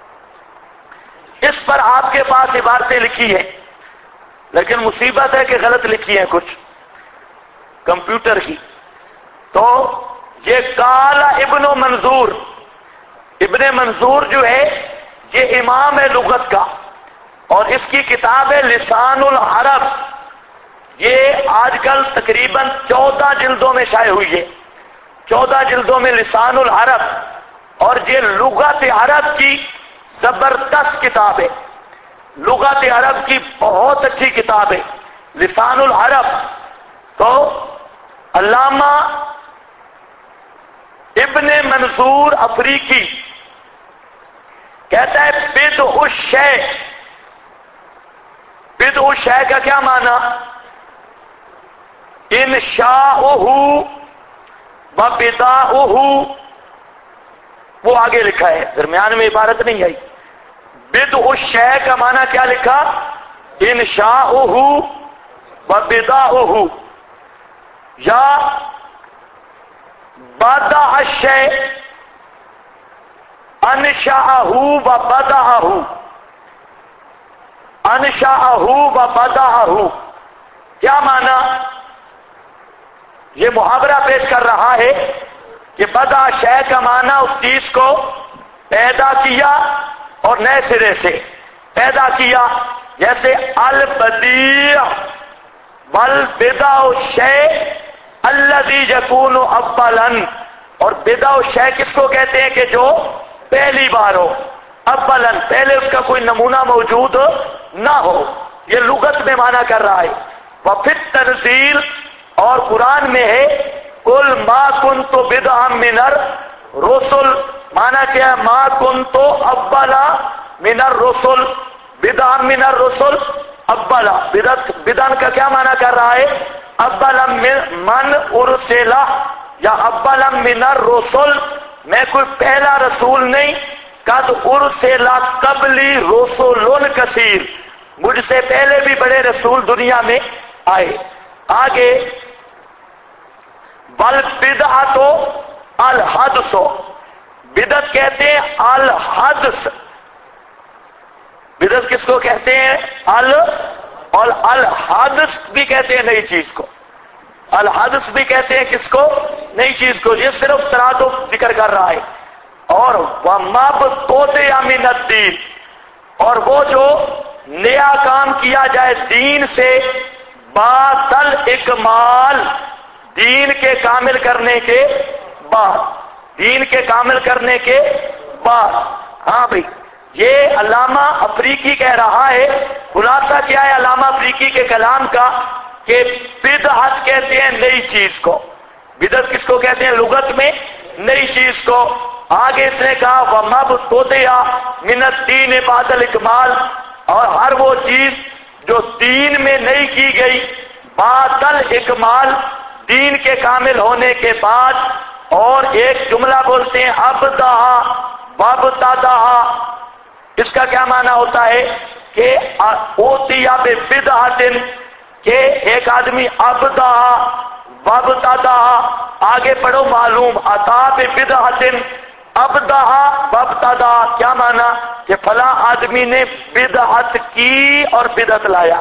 اس پر آپ کے پاس عبارتیں لکھی ہیں، لیکن مصیبت ہے کہ غلط لکھی ہیں کچھ کمپیوٹر کی۔ تو یہ قال ابن منظور، ابن منظور جو ہے یہ امام ہے لغت کا، اور اس کی کتاب ہے لسان العرب، یہ آج کل تقریباً 14 جلدوں میں شائع ہوئی ہے، 14 جلدوں میں لسان العرب، اور یہ لغت عرب کی زبردست کتاب ہے، لغت عرب کی بہت اچھی کتاب ہے لسان العرب۔ تو علامہ ابن منظور افریقی کہتا ہے بدع الشیء، بدع الشیء کا کیا معنی؟ انشاؤہ وبداؤہ، وہ آگے لکھا ہے، درمیان میں عبارت نہیں آئی. بدء الشیء کا معنی کیا لکھا؟ انشاؤہ وبداؤہ، یا بدأ الشیء انشاءہ وبداہ، انشاءہ وبداہ. کیا معنی؟ یہ محاورہ پیش کر رہا ہے کہ بدأ شے کا معنی اس چیز کو پیدا کیا اور نئے سرے سے پیدا کیا، جیسے البدیع والبدع الشیء الذی یکون اولا. اور بدع الشیء کس کو کہتے ہیں کہ جو پہلی بار ہو، اولا پہلے اس کا کوئی نمونہ موجود نہ ہو. یہ لغت میں معنی کر رہا ہے. وفی التنزیل، اور قرآن میں ہے قل ما کنت بدعا من الرسل، معنی کیا ہے؟ ما کنت اولا من الرسل، بدعا من الرسل اولا. بدعا کا کیا معنی کر رہا ہے؟ اولا من ارسلہ، یا اولا من الرسل، میں کوئی پہلا رسول نہیں. قد ارسلہ قبلی رسول کثیر، مجھ سے پہلے بھی بڑے رسول دنیا میں آئے. آگے بل بدعت الحدث، بدعت کہتے ہیں الحدث. بدعت کس کو کہتے ہیں؟ اور الحدث بھی کہتے ہیں نئی چیز کو. الحدث بھی کہتے ہیں کس کو؟ نئی چیز کو. یہ صرف ترادف ذکر کر رہا ہے. اور وَمَبْتُدِعَ مِنَ الدِّينِ، اور وہ جو نیا کام کیا جائے دین سے، بعد الاکمال، دین کے کامل کرنے کے بعد، دین کے کامل کرنے کے بعد. ہاں بھائی، یہ علامہ افریقی کہہ رہا ہے. خلاصہ کیا ہے علامہ افریقی کے کلام کا؟ کہ بدعت کہتے ہیں نئی چیز کو. بدعت کس کو کہتے ہیں لغت میں؟ نئی چیز کو. آگے اس نے کہا وَمَبْتُدِعَ مِنَ الدِّينِ بَعْدَ الْإِكْمَالِ، اور ہر وہ چیز جو دین میں نہیں کی گئی بعد الاکمال، دین کے کامل ہونے کے بعد. اور ایک جملہ بولتے ہیں ابدعا وابتدعا، اس کا کیا معنی ہوتا ہے؟ کہ اوتیا ببدعۃ، کہ ایک آدمی ابدعا وابتدعا. آگے پڑھو معلوم اتا ببدعۃ ابدعا وابتدعا، کیا معنی؟ کہ فلاں آدمی نے بدعت کی اور بدعت لایا.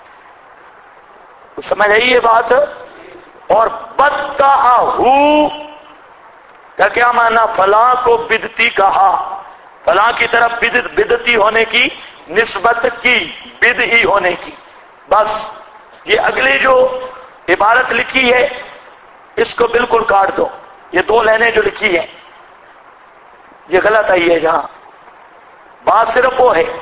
سمجھ آئی یہ بات؟ اور بدعہ کا کیا معنی؟ فلاں کو بدعتی کہا، فلاں کی طرف بدعتی ہونے کی نسبت کی، بدعی ہونے کی. بس یہ اگلی جو عبارت لکھی ہے اس کو بالکل کاٹ دو. یہ دو لائنیں جو لکھی ہیں یہ غلط آئی ہے. جہاں بات صرف وہ ہے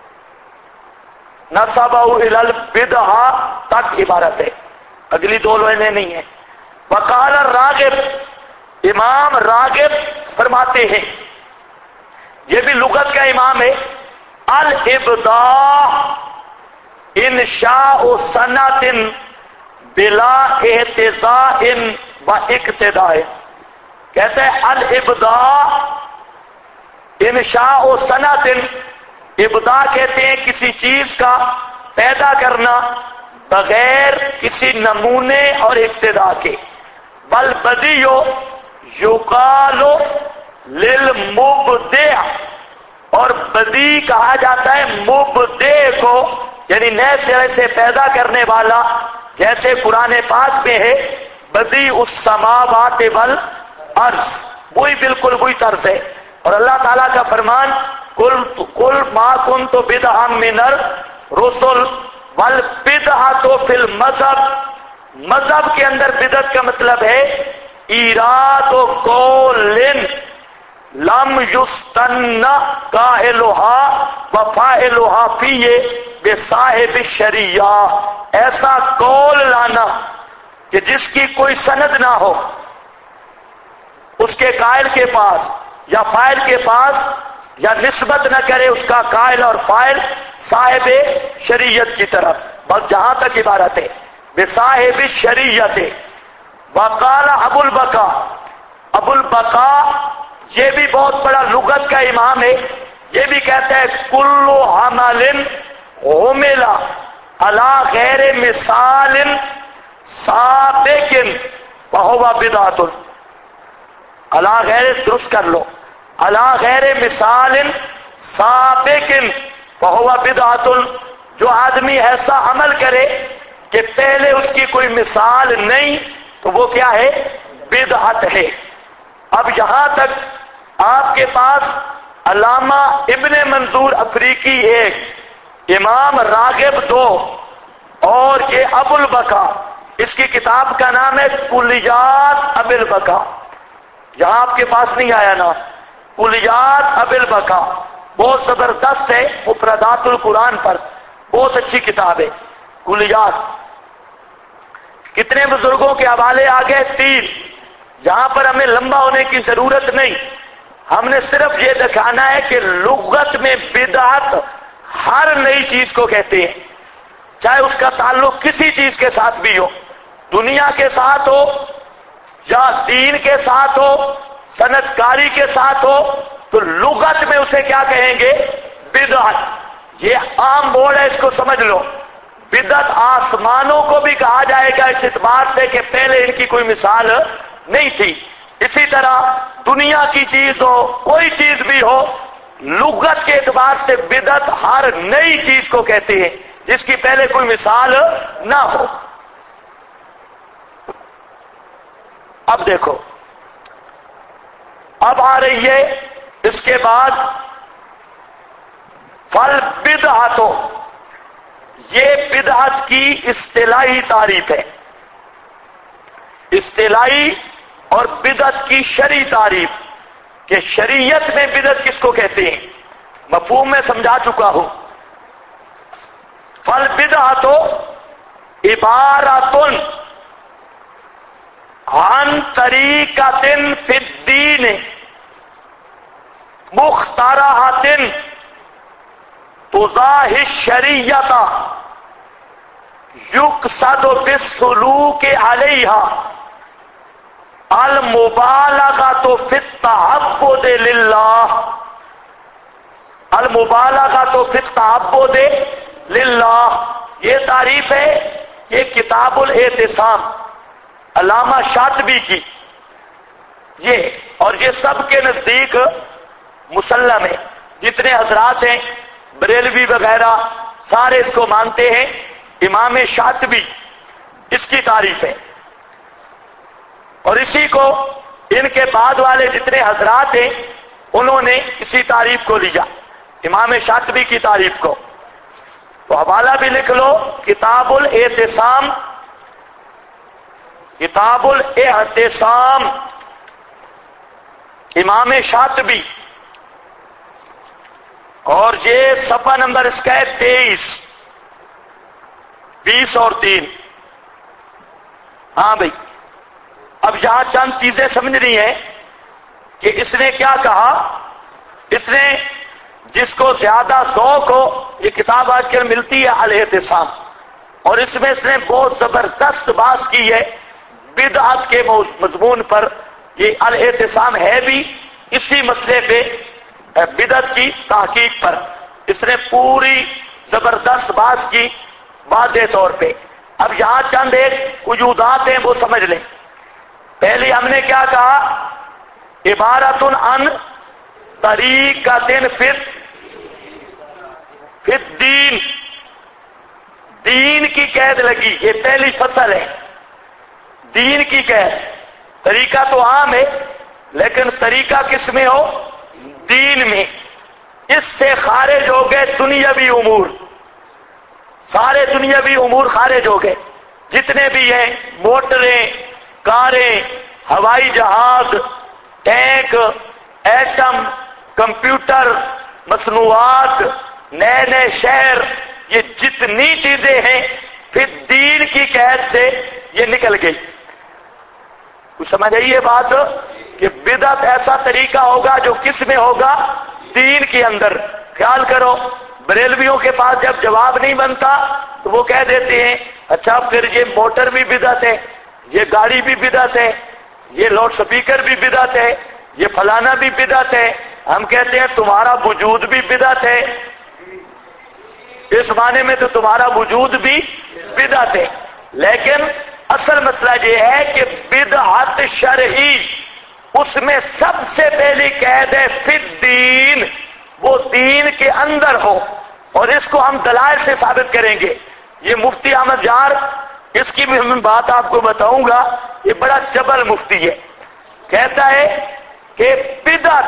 نسبہ الی البدعہ تک عبارت ہے، اگلی دو لائنیں نہیں ہیں. وقال الراغب، امام راغب فرماتے ہیں، یہ بھی لغت کا امام ہے، الابداع انشاء صنعت بلا احتضاء و اقتداء. کہتے ہیں الابداع انشاء صنعت، ابداع کہتے ہیں کسی چیز کا پیدا کرنا بغیر کسی نمونے اور ابتداء کے. بل بدیع یقال للمبدع، اور بدیع کہا جاتا ہے مبدع کو، یعنی نئے سرے سے پیدا کرنے والا. جیسے قرآن پاک میں ہے بدیع السماوات والارض، وہی بالکل وہی طرز ہے. اور اللہ تعالیٰ کا فرمان قل ما کنت بدعا من الرسل والبدعۃ فی المذہب، مذہب کے اندر بدعت کا مطلب ہے ایراد قول لم یستن قائلها وفاعلها فیہ بصاحب الشریعہ، ایسا قول لانا کہ جس کی کوئی سند نہ ہو اس کے قائل کے پاس یا فاعل کے پاس، یا نسبت نہ کرے اس کا قائل اور فاعل صاحب شریعت کی طرف. بس جہاں تک عبارت ہے بصاحب شریعت. وقال ابو البقاء، ابو البقا یہ بھی بہت بڑا لغت کا امام ہے، یہ بھی کہتا ہے کلو حمل حملا علی غیر مثال سابق فہو بدعۃ، علی غیر درست کر لو، علی غیر مثال سابق فہو بدعۃ، جو آدمی ایسا عمل کرے کہ پہلے اس کی کوئی مثال نہیں تو وہ کیا ہے؟ بدعت ہے۔ اب یہاں تک آپ کے پاس علامہ ابن منظور افریقی ایک، امام راغب دو، اور یہ ابو البقا، اس کی کتاب کا نام ہے کلیات ابو البقا، یہاں آپ کے پاس نہیں آیا نا، کلیات ابو البقا بہت زبردست ہے، مفردات القرآن پر بہت اچھی کتاب ہے کلیات۔ کتنے بزرگوں کے حوالے آ گئے؟ 3۔ یہاں پر ہمیں لمبا ہونے کی ضرورت نہیں، ہم نے صرف یہ دکھانا ہے کہ لغت میں بدعت ہر نئی چیز کو کہتے ہیں، چاہے اس کا تعلق کسی چیز کے ساتھ بھی ہو، دنیا کے ساتھ ہو یا دین کے ساتھ ہو، صنعت کاری کے ساتھ ہو، تو لغت میں اسے کیا کہیں گے؟ بدعت۔ یہ عام ورڈ ہے، اس کو سمجھ لو۔ بدعت آسمانوں کو بھی کہا جائے گا اس اعتبار سے کہ پہلے ان کی کوئی مثال نہیں تھی، اسی طرح دنیا کی چیز ہو، کوئی چیز بھی ہو، لغت کے اعتبار سے بدعت ہر نئی چیز کو کہتے ہیں جس کی پہلے کوئی مثال نہ ہو۔ اب دیکھو، اب آ رہی ہے اس کے بعد فل بدعت، یہ بدعت کی اصطلاحی تعریف ہے، اصطلاحی اور بدعت کی شرعی تعریف، کہ شریعت میں بدعت کس کو کہتے ہیں، مفہوم میں سمجھا چکا ہوں۔ فل بدعت عبارۃ عن طریقۃ فی الدین مخترعۃ تضاہی الشریعۃ یقصد بالسلوک علیہا المبالغۃ فی التعبد للہ، المبالغۃ فی التعبد للہ، یہ تعریف ہے، یہ کتاب الاعتصام علامہ شاطبی کی، یہ اور یہ سب کے نزدیک مسلم ہے، جتنے حضرات ہیں بریلوی وغیرہ سارے اس کو مانتے ہیں، امام شاطبی اس کی تعریف ہے، اور اسی کو ان کے بعد والے جتنے حضرات ہیں انہوں نے اسی تعریف کو لیا، امام شاطبی کی تعریف کو۔ تو حوالہ بھی لکھ لو، کتاب الاعتصام، کتاب الاعتصام امام شاطبی، اور یہ صفحہ نمبر اس کا ہے 23، 20 اور 3۔ ہاں بھائی، اب یہاں چند چیزیں سمجھنی ہے کہ اس نے کیا کہا، اس نے جس کو زیادہ ذوق ہو، یہ کتاب آج کل ملتی ہے الاعتصام، اور اس میں اس نے بہت زبردست بات کی ہے بدعت کے مضمون پر، یہ الاعتصام ہے بھی اسی مسئلے پہ، بدعت کی تحقیق پر، اس نے پوری زبردست بات کی واضح طور پہ۔ اب یہاں چند ایک وجودات ہیں وہ سمجھ لیں۔ پہلے ہم نے کیا کہا، عبارت عن طریقۃ فی الدین، دین کی قید لگی، یہ پہلی فصل ہے، دین کی قید۔ طریقہ تو عام ہے لیکن طریقہ کس میں ہو؟ دین میں۔ اس سے خارج ہو گئے دنیاوی امور، سارے دنیاوی امور خارج ہو گئے، جتنے بھی ہیں، موٹریں، کاریں، ہوائی جہاز، ٹینک، ایٹم، کمپیوٹر، مصنوعات، نئے نئے شہر، یہ جتنی چیزیں ہیں پھر دین کی قید سے یہ نکل گئی۔ کچھ سمجھ آئی یہ بات کہ بدعت ایسا طریقہ ہوگا جو کس میں ہوگا؟ دین کے اندر۔ خیال کرو، بریلویوں کے پاس جب جواب نہیں بنتا تو وہ کہہ دیتے ہیں اچھا پھر یہ موٹر بھی بدعت ہے، یہ گاڑی بھی بدعت ہے، یہ لاؤڈ سپیکر بھی بدعت ہے، یہ فلانا بھی بدعت ہے، ہم کہتے ہیں تمہارا وجود بھی بدعت ہے، اس معنی میں تو تمہارا وجود بھی بدعت ہے۔ لیکن اصل مسئلہ یہ ہے کہ بدعت شرعی، اس میں سب سے پہلی قید ہے فی الدین، وہ دین کے اندر ہو، اور اس کو ہم دلائل سے ثابت کریں گے۔ یہ مفتی احمد یار، اس کی بھی میں بات آپ کو بتاؤں گا، یہ بڑا جبل مفتی ہے، کہتا ہے کہ بدعت،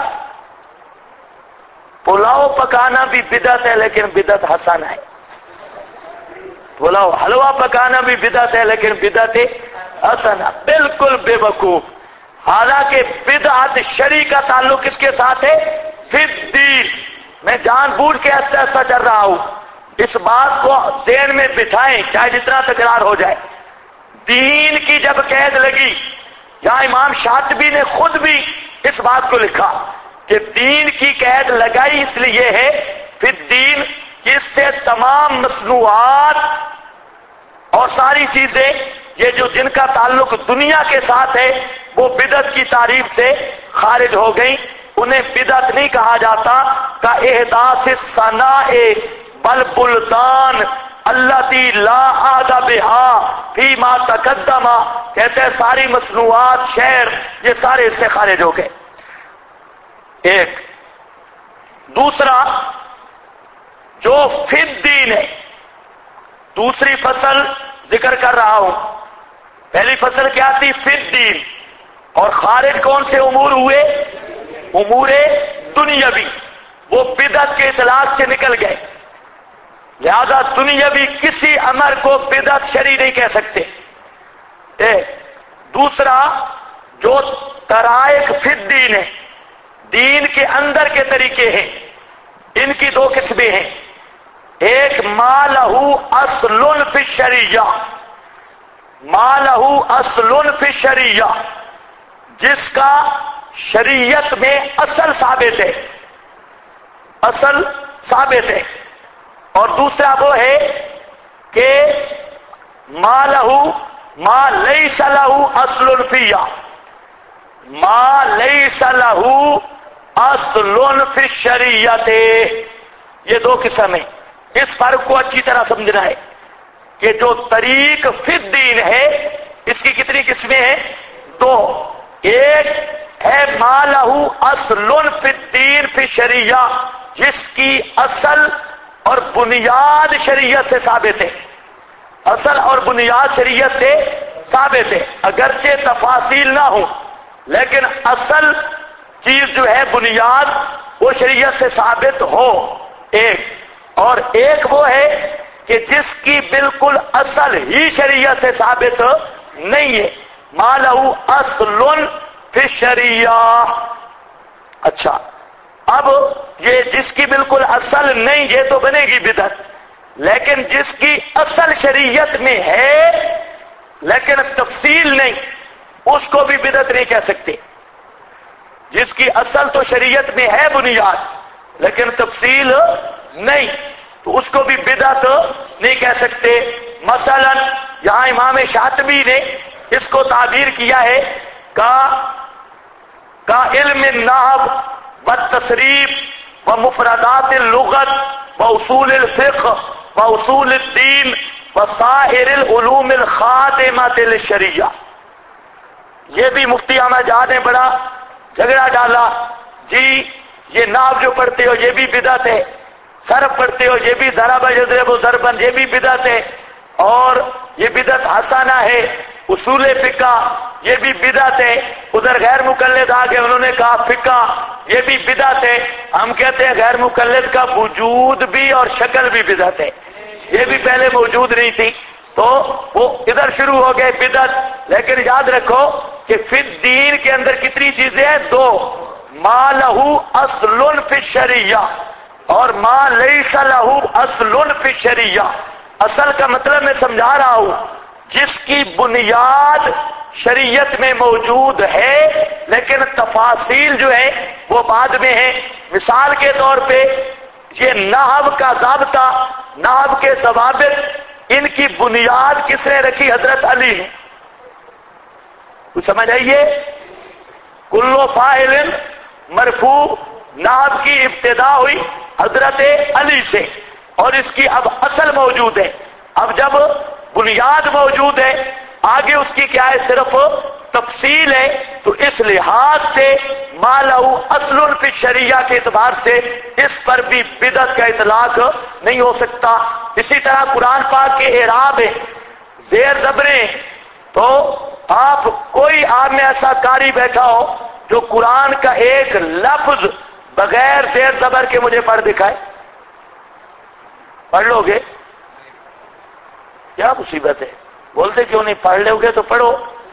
پلاؤ پکانا بھی بدعت ہے لیکن بدعت حسن ہے، پلاؤ حلوہ پکانا بھی بدعت ہے لیکن بدعت حسن ہے۔ بالکل بے وقوف، حالانکہ بدعت شرعی کا تعلق کس کے ساتھ ہے؟ فی الدین۔ میں جان بوجھ کے ایسا ایسا چل رہا ہوں، اس بات کو ذہن میں بٹھائیں چاہے جتنا تکرار ہو جائے۔ دین کی جب قید لگی، یا امام شاطبی نے خود بھی اس بات کو لکھا کہ دین کی قید لگائی اس لیے ہے فی الدین، کہ اس سے تمام مصنوعات اور ساری چیزیں یہ جو جن کا تعلق دنیا کے ساتھ ہے وہ بدعت کی تعریف سے خارج ہو گئیں، انہیں بدعت نہیں کہا جاتا۔ کا احداث الصناع بل بلدان التی لا عہد بہا فیما تقدم، کہتے ہیں ساری مصنوعات، شہر، یہ سارے اس سے خارج ہو گئے۔ ایک دوسرا جو فی الدین ہے، دوسری فصل ذکر کر رہا ہوں، پہلی فصل کیا تھی؟ فی الدین، اور خارج کون سے امور ہوئے؟ امور دنیاوی، وہ بدعت کے اطلاق سے نکل گئے، لہذا دنیاوی کسی امر کو بدعت شرعی نہیں کہہ سکتے۔ دوسرا جو طرائق فی الدین ہے، دین کے اندر کے طریقے ہیں، ان کی دو قسمیں ہیں، ایک ما لہ اصل فی الشریعہ، ما لہ اصل فی الشریعہ، جس کا شریعت میں اصل ثابت ہے، اصل ثابت ہے، اور دوسرا وہ ہے کہ ما لہ ما لیس لہ اصل فیہ، ما لیس لہ اصل فی الشریعت، یہ دو قسم ہیں۔ اس فرق کو اچھی طرح سمجھنا ہے کہ جو طریق فی الدین ہے اس کی کتنی قسمیں ہیں؟ دو، ایک ہے ما لہ اصل فی الدین فی الشریعہ، جس کی اصل اور بنیاد شریعت سے ثابت ہے، اصل اور بنیاد شریعت سے ثابت ہے، اگرچہ تفاصیل نہ ہوں لیکن اصل چیز جو ہے بنیاد وہ شریعت سے ثابت ہو، ایک۔ اور ایک وہ ہے کہ جس کی بالکل اصل ہی شریعت سے ثابت نہیں ہے، ما لہ اصل فی الشریعہ۔ اچھا، اب یہ جس کی بالکل اصل نہیں، یہ تو بنے گی بدعت، لیکن جس کی اصل شریعت میں ہے لیکن تفصیل نہیں، اس کو بھی بدعت نہیں کہہ سکتے۔ جس کی اصل تو شریعت میں ہے بنیاد لیکن تفصیل نہیں، تو اس کو بھی بدعت نہیں کہہ سکتے۔ مثلا یہاں امام شاطبی نے اس کو تعبیر کیا ہے کا علم النحو والتصریف ومفردات اللغت واصول الفقہ واصول الدین وسائر العلوم الخادمۃ للشریعہ۔ یہ بھی مفتی احمد جان نے بڑا جھگڑا ڈالا، جی یہ نحو جو پڑھتے ہو یہ بھی بدعت ہے، صرف پڑھتے ہو یہ بھی ضرب یضرب ضربن یہ بھی بدعت ہے، اور یہ بدعت حسنہ ہے، اصول فقہ یہ بھی بدعت ہے۔ ادھر غیر مقلد آ گئے، انہوں نے کہا فقہ یہ بھی بدعت ہے۔ ہم کہتے ہیں غیر مقلد کا وجود بھی اور شکل بھی بدعت ہے، یہ بھی پہلے موجود نہیں تھی، تو وہ ادھر شروع ہو گئے بدعت۔ لیکن یاد رکھو کہ فی الدین کے اندر کتنی چیزیں ہیں؟ دو، ما لہ اصل فی الشریعہ اور ما لیس لہ اصل فی الشریعہ۔ اصل کا مطلب میں سمجھا رہا ہوں جس کی بنیاد شریعت میں موجود ہے لیکن تفاصیل جو ہے وہ بعد میں ہے۔ مثال کے طور پہ یہ نحو کا ضابطہ، نحو کے ضوابط، ان کی بنیاد کس نے رکھی؟ حضرت علی نے۔ کچھ سمجھ آئیے؟ کلو فاعل مرفوع، ناب کی ابتدا ہوئی حضرت علی سے، اور اس کی اب اصل موجود ہے۔ اب جب بنیاد موجود ہے، آگے اس کی کیا ہے؟ صرف تفصیل ہے۔ تو اس لحاظ سے ما لہو اصل فی الشریعہ کے اعتبار سے اس پر بھی بدعت کا اطلاق نہیں ہو سکتا۔ اسی طرح قرآن پاک کے اعراب ہے، زیر زبریں، تو آپ کوئی آپ میں ایسا قاری بیٹھا ہو جو قرآن کا ایک لفظ بغیر زیر زبر کے مجھے پڑھ دکھائے؟ پڑھ لو گے؟ کیا مصیبت ہے؟ بولتے کیوں نہیں؟ پڑھ لو گے تو پڑھو،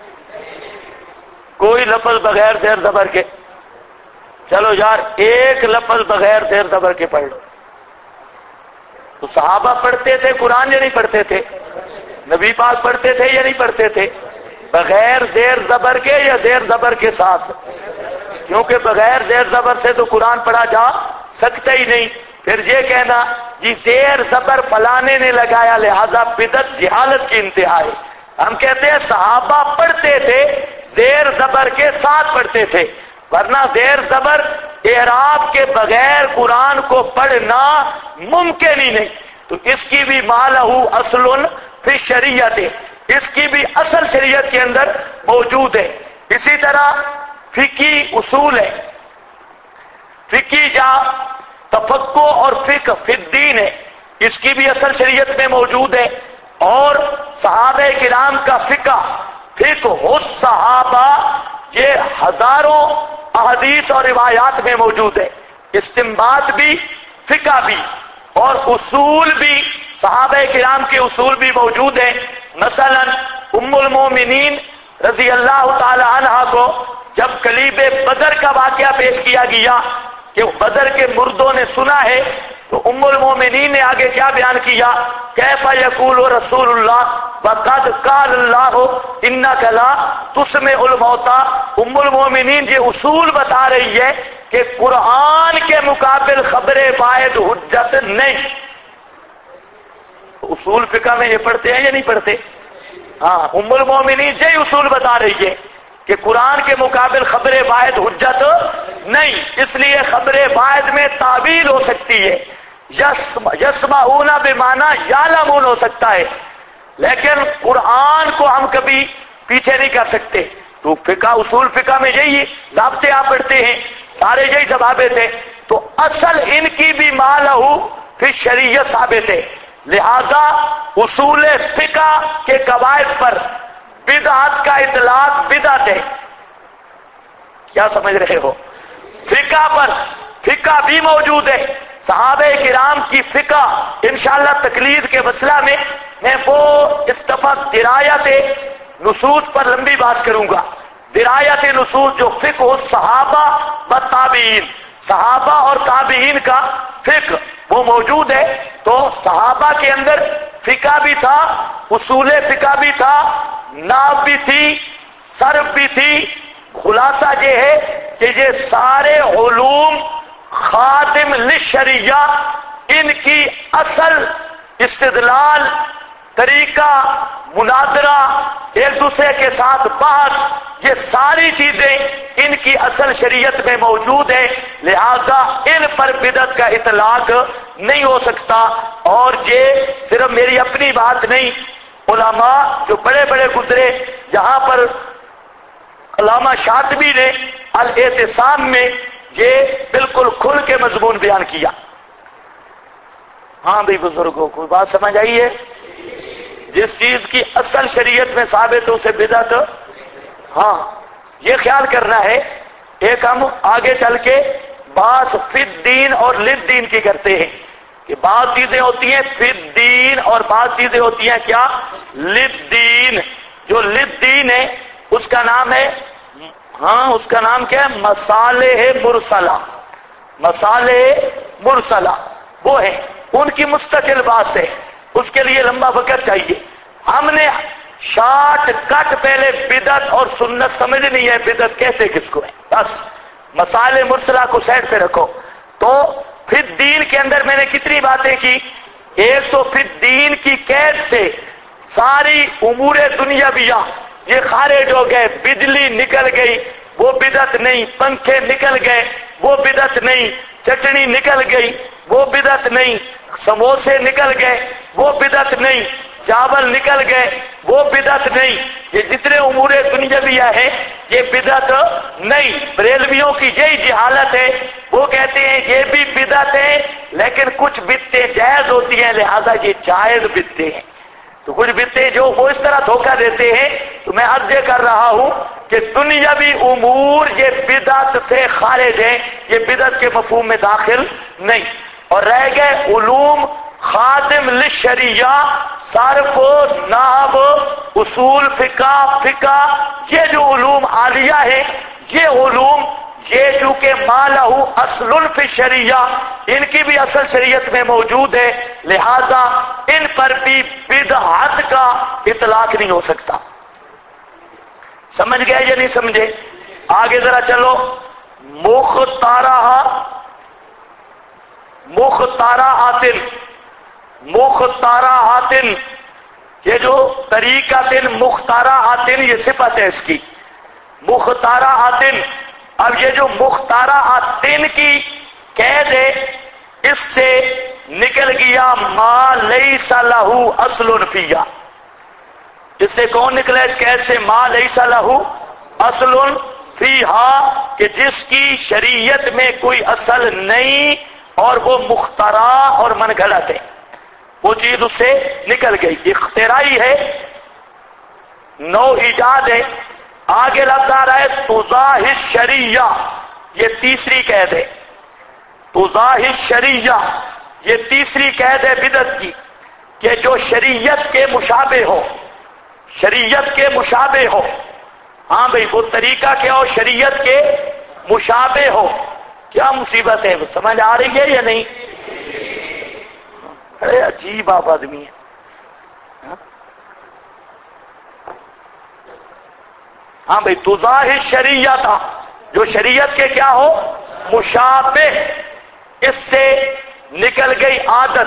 کوئی لفظ بغیر زیر زبر کے۔ چلو یار ایک لفظ بغیر زیر زبر کے پڑھ لو۔ تو صحابہ پڑھتے تھے قرآن یا نہیں پڑھتے تھے؟ نبی پاک پڑھتے تھے یا نہیں پڑھتے تھے؟ بغیر زیر زبر کے یا زیر زبر کے ساتھ؟ کیونکہ بغیر زیر زبر سے تو قرآن پڑھا جا سکتا ہی نہیں۔ پھر یہ کہنا جی زیر زبر فلانے نے لگایا لہذا بدعت جہالت کی انتہا ہے۔ ہم کہتے ہیں صحابہ پڑھتے تھے، زیر زبر کے ساتھ پڑھتے تھے، ورنہ زیر زبر اعراب کے بغیر قرآن کو پڑھنا ممکن ہی نہیں۔ تو اس کی بھی ما لہو اصل فی الشریعت، اس کی بھی اصل شریعت کے اندر موجود ہے۔ اسی طرح فقہی اصول ہے، فقہی جا تفقہ اور فقہ فی الدین ہے، اس کی بھی اصل شریعت میں موجود ہے۔ اور صحابہ کرام کا فقہ الصحابہ یہ ہزاروں احادیث اور روایات میں موجود ہے۔ استنباط بھی، فقہ بھی، اور اصول بھی، صحابہ کرام کے اصول بھی موجود ہیں۔ مثلا ام المومنین رضی اللہ تعالی عنہ کو جب کلیب بدر کا واقعہ پیش کیا گیا کہ بدر کے مردوں نے سنا ہے، تو ام المومنین نے آگے کیا بیان کیا؟ کیف یقول رسول اللہ وقد قال اللہ انک لا تسمع الموتى۔ ام المومنین یہ اصول بتا رہی ہے کہ قرآن کے مقابل خبر واحد حجت نہیں۔ اصول فقہ میں یہ پڑھتے ہیں یا نہیں پڑھتے؟ ہاں، ام المومنین یہی اصول بتا رہی ہے کہ قرآن کے مقابل خبر واحد حجت نہیں، اس لیے خبر واحد میں تعویل ہو سکتی ہے، یسمعون بمعنی یعلمون ہو سکتا ہے، لیکن قرآن کو ہم کبھی پیچھے نہیں کر سکتے۔ تو فقہ، اصول فقہ میں یہی ضابطے آپ پڑھتے ہیں، سارے یہی ضوابط ہیں۔ تو اصل ان کی بھی ما لہو فی شریعت ثابت ہے، لہذا اصول فقہ کے قواعد پر بدعت کا اطلاق بدعت ہے۔ کیا سمجھ رہے ہو؟ فقہ پر فقہ بھی موجود ہے، صحابہ کرام کی فقہ انشاءاللہ تقلید کے وسیلہ میں وہ اس دفعہ درایت نصوص پر لمبی بات کروں گا۔ درایت نصوص جو فقہ الصحابہ و تابعین، صحابہ اور تابعین کا فقہ وہ موجود ہے۔ تو صحابہ کے اندر فقہ بھی تھا، اصول فقہ بھی تھا، ناب بھی تھی، صرف بھی تھی۔ خلاصہ یہ ہے کہ یہ سارے علوم خادم للشریعہ، ان کی اصل استدلال، طریقہ، مناظرہ، ایک دوسرے کے ساتھ بحث، یہ ساری چیزیں ان کی اصل شریعت میں موجود ہیں، لہذا ان پر بدعت کا اطلاق نہیں ہو سکتا۔ اور یہ صرف میری اپنی بات نہیں، علماء جو بڑے بڑے گزرے، یہاں پر علامہ شاطبی نے الاعتصام میں یہ بالکل کھل کے مضمون بیان کیا۔ ہاں بھی بزرگوں کو بات سمجھ آئی ہے؟ جس چیز کی اصل شریعت میں ثابت ہو اسے بدعت، ہاں یہ خیال کرنا ہے۔ ایک ہم آگے چل کے بات فی الدین اور للدین کی کرتے ہیں کہ بعض چیزیں ہوتی ہیں فی الدین اور بعض چیزیں ہوتی ہیں کیا؟ للدین۔ جو للدین ہے اس کا نام ہے، ہاں اس کا نام کیا ہے؟ مصالح مرسلہ۔ مصالح مرسلہ وہ ہے، ان کی مستقل بات ہے، اس کے لیے لمبا وقت چاہیے۔ ہم نے شارٹ کٹ پہلے بدعت اور سنت سمجھنی ہے، بدعت کہتے کس کو ہے، بس مصالح مرسلہ کو سائڈ پہ رکھو۔ تو پھر دین کے اندر میں نے کتنی باتیں کی؟ ایک تو پھر دین کی قید سے ساری امور دنیاویہ یہ خارج ہو گئے، بجلی نکل گئی وہ بدعت نہیں، پنکھے نکل گئے وہ بدعت نہیں، چٹنی نکل گئی وہ بدعت نہیں، سموسے نکل گئے وہ بدعت نہیں، چاول نکل گئے وہ بدعت نہیں، یہ جتنے امور دنیاویہ ہیں یہ بدعت نہیں۔ بریلویوں کی یہی جہالت ہے، وہ کہتے ہیں یہ بھی بدعت ہے لیکن کچھ بدعتیں جائز ہوتی ہیں لہذا یہ جائز بدعتیں ہیں، تو کچھ بدعتیں جو وہ اس طرح دھوکہ دیتے ہیں۔ تو میں عرض یہ کر رہا ہوں کہ دنیاوی امور یہ بدعت سے خارج ہیں، یہ بدعت کے مفہوم میں داخل نہیں۔ اور رہ گئے علوم خادم للشریعہ، صرف و نحو، اصول فقہ، یہ جو علوم عالیہ ہیں، یہ علوم یہ چونکہ ما لہ اصل فی الشریعہ، ان کی بھی اصل شریعت میں موجود ہے، لہذا ان پر بھی بدعت کا اطلاق نہیں ہو سکتا۔ سمجھ گئے یا نہیں سمجھے؟ آگے ذرا چلو۔ مختارعات، یہ جو طریقۃ مختارعات یہ صفت ہے اس کی، مختارعات۔ اب یہ جو مختارعات کی قید ہے اس سے نکل گیا ما لیس لہ اصل فیہ، اس سے کون نکلا اس قید سے؟ ما لیس لہ اصل فیہا، کہ جس کی شریعت میں کوئی اصل نہیں اور وہ مخترع اور من گھڑت ہے، وہ چیز اس سے نکل گئی، اختراعی ہے، نو ایجاد ہے۔ آگے لفظ آ رہا ہے تضاہی الشریعہ، یہ تیسری قید ہے، تضاہی الشریعہ یہ تیسری قید ہے بدعت کی، کہ جو شریعت کے مشابہ ہو، شریعت کے مشابہ ہو۔ ہاں بھئی وہ طریقہ کیا ہو؟ شریعت کے مشابہ ہو۔ کیا مصیبت ہے، سمجھ آ رہی ہے یا نہیں؟ ارے عجیب آپ آدمی ہے۔ ہاں بھئی تضاہی شریعہ تھا، جو شریعت کے کیا ہو؟ مشابہ۔ اس سے نکل گئی عادت،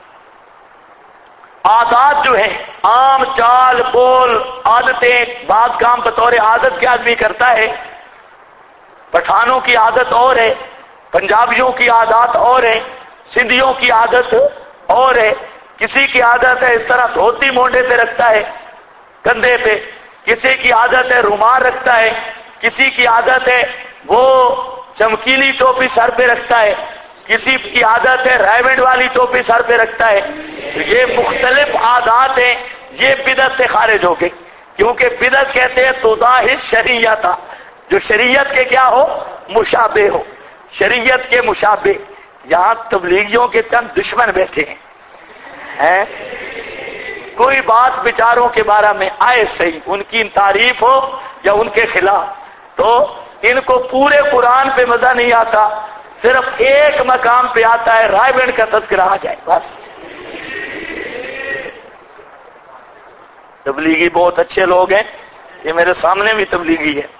عادات جو ہے عام چال بول عادتیں، بعض کام بطور عادت کے آدمی کرتا ہے، پٹھانوں کی عادت اور ہے، پنجابیوں کی عادات اور ہے، سندھیوں کی عادت اور ہے، کسی کی عادت ہے اس طرح دھوتی مونڈے پہ رکھتا ہے کندھے پہ، کسی کی عادت ہے رومال رکھتا ہے، کسی کی عادت ہے وہ چمکیلی ٹوپی سر پہ رکھتا ہے، کسی کی عادت ہے ریبنڈ والی ٹوپی سر پہ رکھتا ہے۔ تو یہ مختلف عادات ہیں، یہ بدعت سے خارج ہو گئی، کیونکہ بدعت کہتے ہیں تضاہی الشریعہ تھا، جو شریعت کے کیا ہو؟ مشابہ ہو، شریعت کے مشابہ۔ یہاں تبلیغیوں کے چند دشمن بیٹھے ہیں، کوئی بات بیچاروں کے بارے میں آئے صحیح، ان کی تعریف ہو یا ان کے خلاف، تو ان کو پورے قرآن پہ مزہ نہیں آتا، صرف ایک مقام پہ آتا ہے رائے بینڈ کا تذکرہ آ جائے بس۔ تبلیغی بہت اچھے لوگ ہیں، یہ میرے سامنے بھی تبلیغی ہے،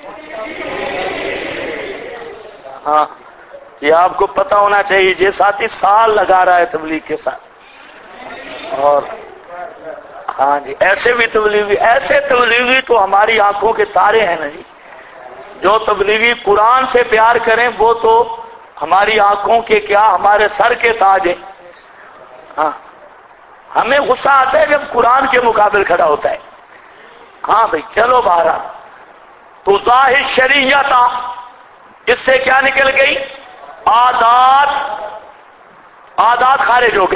ہاں یہ آپ کو پتا ہونا چاہیے، یہ ساتھی سال لگا رہا ہے تبلیغ کے ساتھ، اور ہاں جی ایسے بھی تبلیغی، ایسے تبلیغی تو ہماری آنکھوں کے تارے ہیں نا جی، جو تبلیغی قرآن سے پیار کریں وہ تو ہماری آنکھوں کے کیا ہمارے سر کے تاج ہیں۔ ہاں ہمیں غصہ آتا ہے جب قرآن کے مقابل کھڑا ہوتا ہے۔ ہاں بھئی چلو بہرحال، تو ظاہر شریعہ تھا، اس سے کیا نکل گئی؟ عادات خارج ہو گئی۔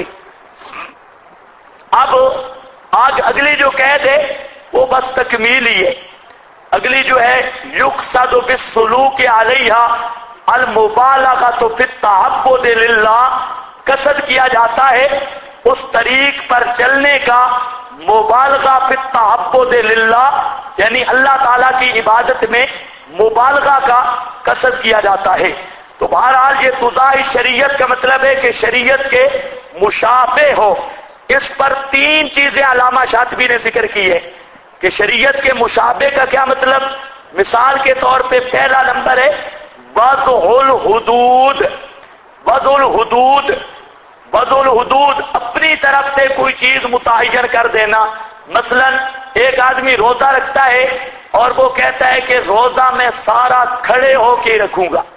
اب اگلی جو قید ہے وہ بس تکمیل ہی ہے، اگلی جو ہے یقصد بالسلوک علیہا المبالغۃ فی التعبد للہ، قصد کیا جاتا ہے اس طریق پر چلنے کا، مبالغہ فی التعبد للہ یعنی اللہ تعالی کی عبادت میں مبالغہ کا قصد کیا جاتا ہے۔ تو بہرحال یہ تضاہی شریعت کا مطلب ہے کہ شریعت کے مشابہ ہو۔ اس پر تین چیزیں علامہ شاطبی نے ذکر کی ہے کہ شریعت کے مشابہ کا کیا مطلب۔ مثال کے طور پہ پہلا نمبر ہے وضع الحدود، وضع الحدود، وضع الحدود اپنی طرف سے کوئی چیز متعین کر دینا، مثلا ایک آدمی روزہ رکھتا ہے اور وہ کہتا ہے کہ روزہ میں سارا کھڑے ہو کے رکھوں گا،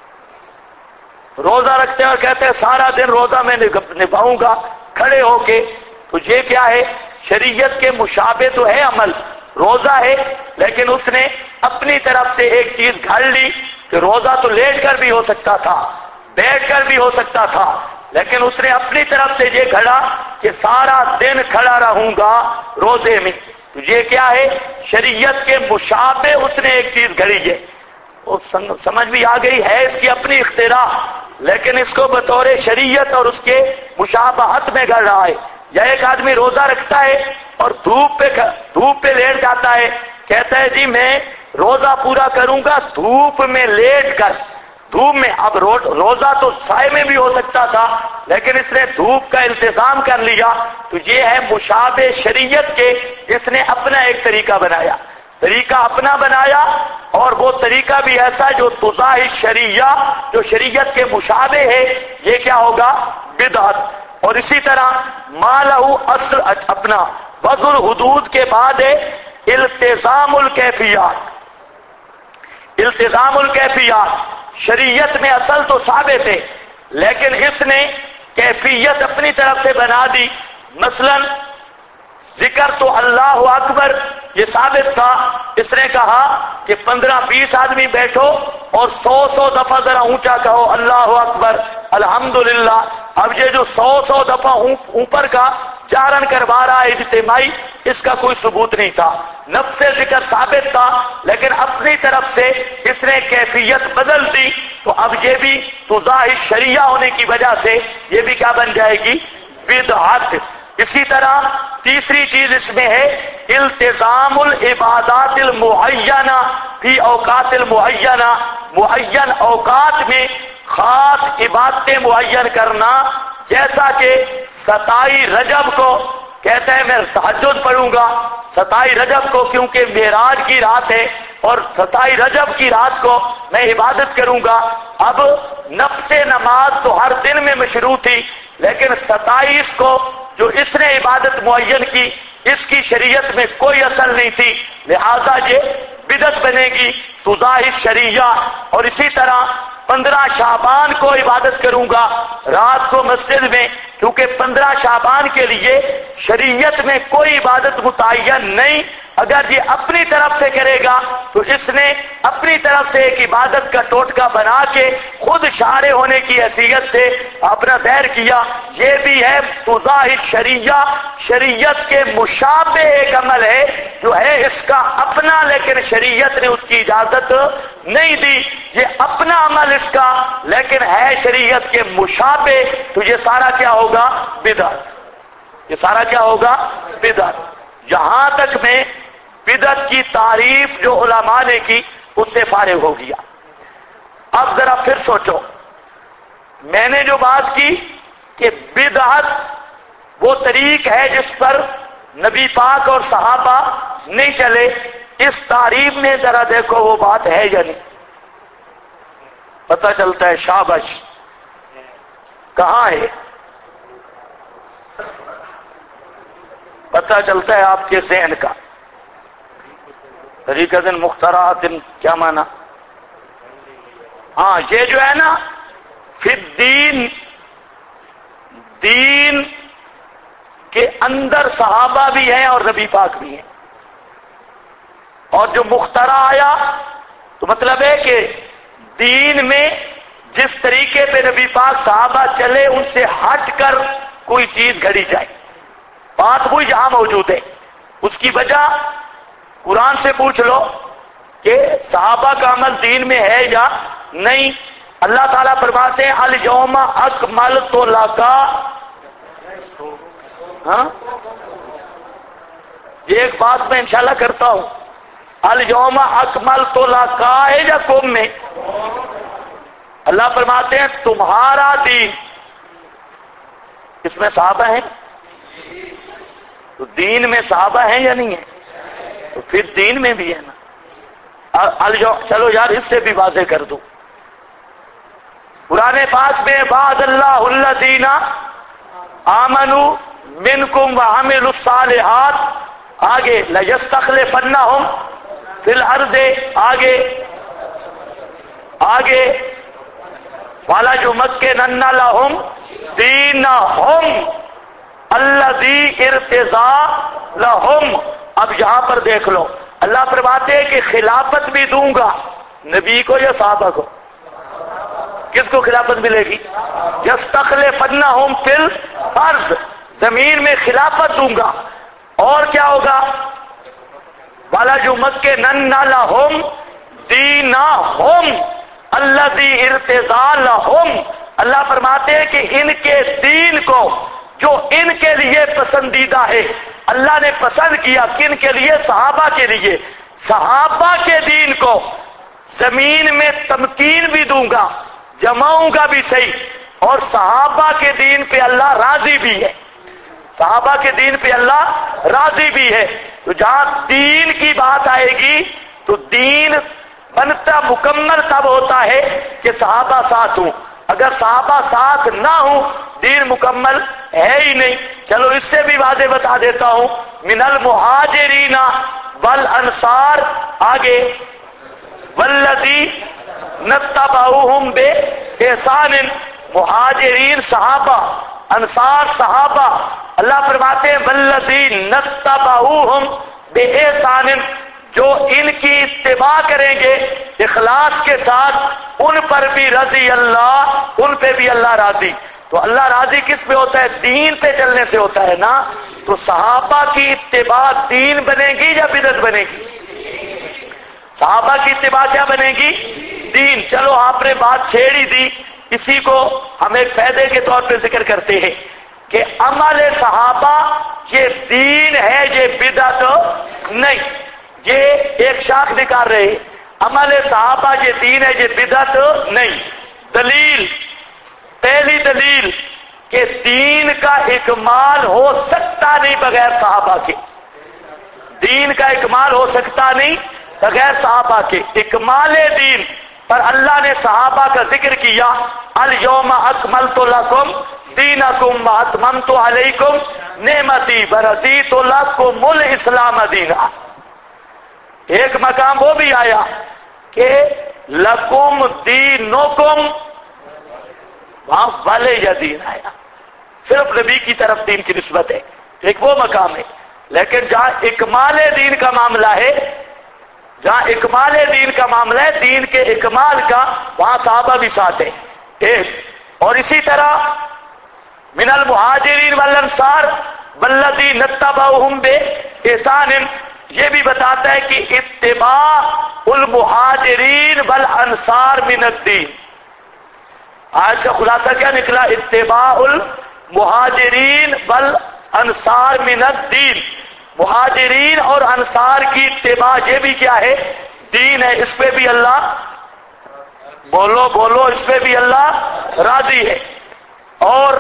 روزہ رکھتے ہیں اور کہتے ہیں سارا دن روزہ میں نبھاؤں گا کھڑے ہو کے، تو یہ کیا ہے؟ شریعت کے مشابہ تو ہے عمل، روزہ ہے، لیکن اس نے اپنی طرف سے ایک چیز گھڑ لی کہ روزہ تو لیٹ کر بھی ہو سکتا تھا، بیٹھ کر بھی ہو سکتا تھا، لیکن اس نے اپنی طرف سے یہ گھڑا کہ سارا دن کھڑا رہوں گا روزے میں، تو یہ کیا ہے؟ شریعت کے مشابہ اس نے ایک چیز گھڑی ہے، سمجھ بھی آ گئی ہے اس کی اپنی اختراع، لیکن اس کو بطور شریعت اور اس کے مشابہت میں گھڑ رہا ہے۔ یا ایک آدمی روزہ رکھتا ہے اور دھوپ پہ لیٹ جاتا ہے، کہتا ہے جی میں روزہ پورا کروں گا دھوپ میں لیٹ کر، دھوپ میں، اب روزہ تو سائے میں بھی ہو سکتا تھا لیکن اس نے دھوپ کا التزام کر لیا، تو یہ ہے مشابہ شریعت کے، اس نے اپنا ایک طریقہ بنایا، طریقہ اپنا بنایا، اور وہ طریقہ بھی ایسا جو تضاہی شریعہ، جو شریعت کے مشابہ ہے، یہ کیا ہوگا؟ بدعت۔ اور اسی طرح ما لہو اصل اپنا وضع الحدود کے بعد ہے التزام الکیفیات۔ التزام الکیفیات، شریعت میں اصل تو ثابت ہے لیکن اس نے کیفیت اپنی طرف سے بنا دی، مثلا ذکر تو اللہ اکبر یہ ثابت تھا، اس نے کہا کہ 15-20 آدمی بیٹھو اور 100 دفعہ ذرا اونچا کہو اللہ اکبر الحمدللہ۔ اب یہ جو 100 دفعہ اوپر کا چارن کروا رہا ہے اجتماعی، اس کا کوئی ثبوت نہیں تھا، نفس ذکر ثابت تھا لیکن اپنی طرف سے اس نے کیفیت بدل دی، تو اب یہ بھی تضاہی شریعہ ہونے کی وجہ سے یہ بھی کیا بن جائے گی؟ بدعت۔ اسی طرح تیسری چیز اس میں ہے التزام العبادات المعینہ فی اوقات المعینہ، معین اوقات میں خاص عبادتیں معین کرنا، جیسا کہ 27 رجب کو کہتا ہے میں تہجد پڑھوں گا 27 رجب کو کیونکہ معراج کی رات ہے اور 27 رجب کی رات کو میں عبادت کروں گا۔ اب نفس نماز تو ہر دن میں مشروع تھی لیکن 27 کو جو اس نے عبادت معین کی اس کی شریعت میں کوئی اصل نہیں تھی، لہذا یہ بدعت بنے گی تضاہی شریعہ۔ اور اسی طرح 15 شعبان کو عبادت کروں گا رات کو مسجد میں، کیونکہ 15 شعبان کے لیے شریعت میں کوئی عبادت متعین نہیں، اگر یہ اپنی طرف سے کرے گا تو اس نے اپنی طرف سے ایک عبادت کا ٹوٹکا بنا کے خود شارع ہونے کی حیثیت سے اپنا ظاہر کیا، یہ بھی ہے تضاہی شریعہ، شریعت کے مشابہ ایک عمل ہے جو ہے اس کا اپنا لیکن شریعت نے اس کی اجازت نہیں دی، یہ اپنا عمل اس کا لیکن ہے شریعت کے مشابہ، تو یہ سارا کیا ہوگا؟ بدعت۔ یہ سارا کیا ہوگا؟ بدعت۔ یہاں تک میں بدعت کی تعریف جو علماء نے کی اس سے فارغ ہو گیا۔ اب ذرا پھر سوچو، میں نے جو بات کی کہ بدعت وہ طریق ہے جس پر نبی پاک اور صحابہ نہیں چلے، اس تعریف میں ذرا دیکھو وہ بات ہے یا نہیں، پتہ چلتا ہے شابش کہاں ہے، پتہ چلتا ہے آپ کے ذہن کا۔ طریقۃ مخترعۃ کیا مانا؟ ہاں یہ جو ہے نا فی الدین، دین کے اندر صحابہ بھی ہیں اور نبی پاک بھی ہیں، اور جو مخترع آیا تو مطلب ہے کہ دین میں جس طریقے پہ نبی پاک صحابہ چلے ان سے ہٹ کر کوئی چیز گھڑی جائے، بات وہی جہاں موجود ہے۔ اس کی وجہ قرآن سے پوچھ لو کہ صحابہ کا عمل دین میں ہے یا نہیں۔ اللہ تعالیٰ فرماتے ہیں الیوم اکملت لک، ہاں یہ ایک بات میں انشاءاللہ کرتا ہوں، الیوم اکملت لک ہے یا قوم میں؟ اللہ فرماتے ہیں تمہارا دین، اس میں صحابہ ہیں، تو دین میں صحابہ ہیں یا نہیں ہیں؟ تو پھر دین میں بھی ہے نا۔ چلو یار اس سے بھی واضح کر دوں، قرآن پاک میں بعد اللہ الذین آمنوا منکم وعملوا الصالحات آگے لَيَسْتَخْلِفَنَّهُمْ فِي الْأَرْضِ، آگے وَلَيُمَكِّنَنَّ لَهُمْ دِينَهُمْ الَّذِي ارْتَضَىٰ لَهُمْ۔ اب یہاں پر دیکھ لو، اللہ فرماتے ہیں کہ خلافت بھی دوں گا، نبی کو یا صحابہ کو؟ کس کو خلافت ملے گی؟ یستخلفنہم فی الارض، زمین میں خلافت دوں گا، اور کیا ہوگا؟ وَلَيُمَكِّنَنَّ لَهُمْ دِینَهُمْ الَّذِي ارْتَضَىٰ لَهُمْ۔ اللہ فرماتے ہیں کہ ان کے دین کو جو ان کے لیے پسندیدہ ہے، اللہ نے پسند کیا، کن کے لیے؟ صحابہ کے لیے، صحابہ کے دین کو زمین میں تمکین بھی دوں گا، جماؤں گا بھی صحیح، اور صحابہ کے دین پہ اللہ راضی بھی ہے، صحابہ کے دین پہ اللہ راضی بھی ہے۔ تو جہاں دین کی بات آئے گی تو دین بنتا مکمل تب ہوتا ہے کہ صحابہ ساتھ ہوں، اگر صحابہ ساتھ نہ ہوں دین مکمل ہے ہی نہیں۔ چلو اس سے بھی واضح بتا دیتا ہوں، من المہاجرین والانصار، آگے والذین اتبعوہم بإحسان، مہاجرین صحابہ، انصار صحابہ، اللہ فرماتے ہیں والذین اتبعوہم بإحسان، جو ان کی اتباع کریں گے اخلاص کے ساتھ، ان پر بھی رضی اللہ، ان پہ بھی اللہ راضی۔ تو اللہ راضی کس پہ ہوتا ہے؟ دین پہ چلنے سے ہوتا ہے نا۔ تو صحابہ کی اتباع دین بنے گی یا بدعت بنے گی؟ صحابہ کی اتباع کیا بنے گی؟ دین۔ چلو آپ نے بات چھیڑ ہی دی، اسی کو ہم ایک فائدے کے طور پہ ذکر کرتے ہیں کہ عمل صحابہ یہ دین ہے، یہ بدعت نہیں۔ یہ ایک شاخ نکال رہے ہیں، عمل صحابہ یہ دین ہے، یہ بدعت نہیں۔ دلیل، پہلی دلیل کہ دین کا اکمال ہو سکتا نہیں بغیر صحابہ کے، دین کا اکمال ہو سکتا نہیں بغیر صحابہ کے۔ اکمال دین پر اللہ نے صحابہ کا ذکر کیا، الیوم اکملت لکم دینکم واتممت علیکم نعمتی ورضیت لکم الاسلام دینا۔ ایک مقام وہ بھی آیا کہ لکم دینکم، وہاں والے یا دین آیا، صرف نبی کی طرف دین کی نسبت ہے، ایک وہ مقام ہے۔ لیکن جہاں اکمال دین کا معاملہ ہے، جہاں اکمال دین کا معاملہ ہے، دین کے اکمال کا، وہاں صحابہ بھی ساتھ ہیں ایک۔ اور اسی طرح من المہاجرین والانصار والذین اتبعوہم بإحسان، یہ بھی بتاتا ہے کہ اتباع المہاجرین والانصار من الدین۔ آج کا خلاصہ کیا نکلا؟ اتباع المہاجرین والانصار من الدین، مہاجرین اور انصار کی اتباع یہ بھی کیا ہے؟ دین ہے۔ اس پہ بھی اللہ، بولو بولو، اس پہ بھی اللہ راضی ہے۔ اور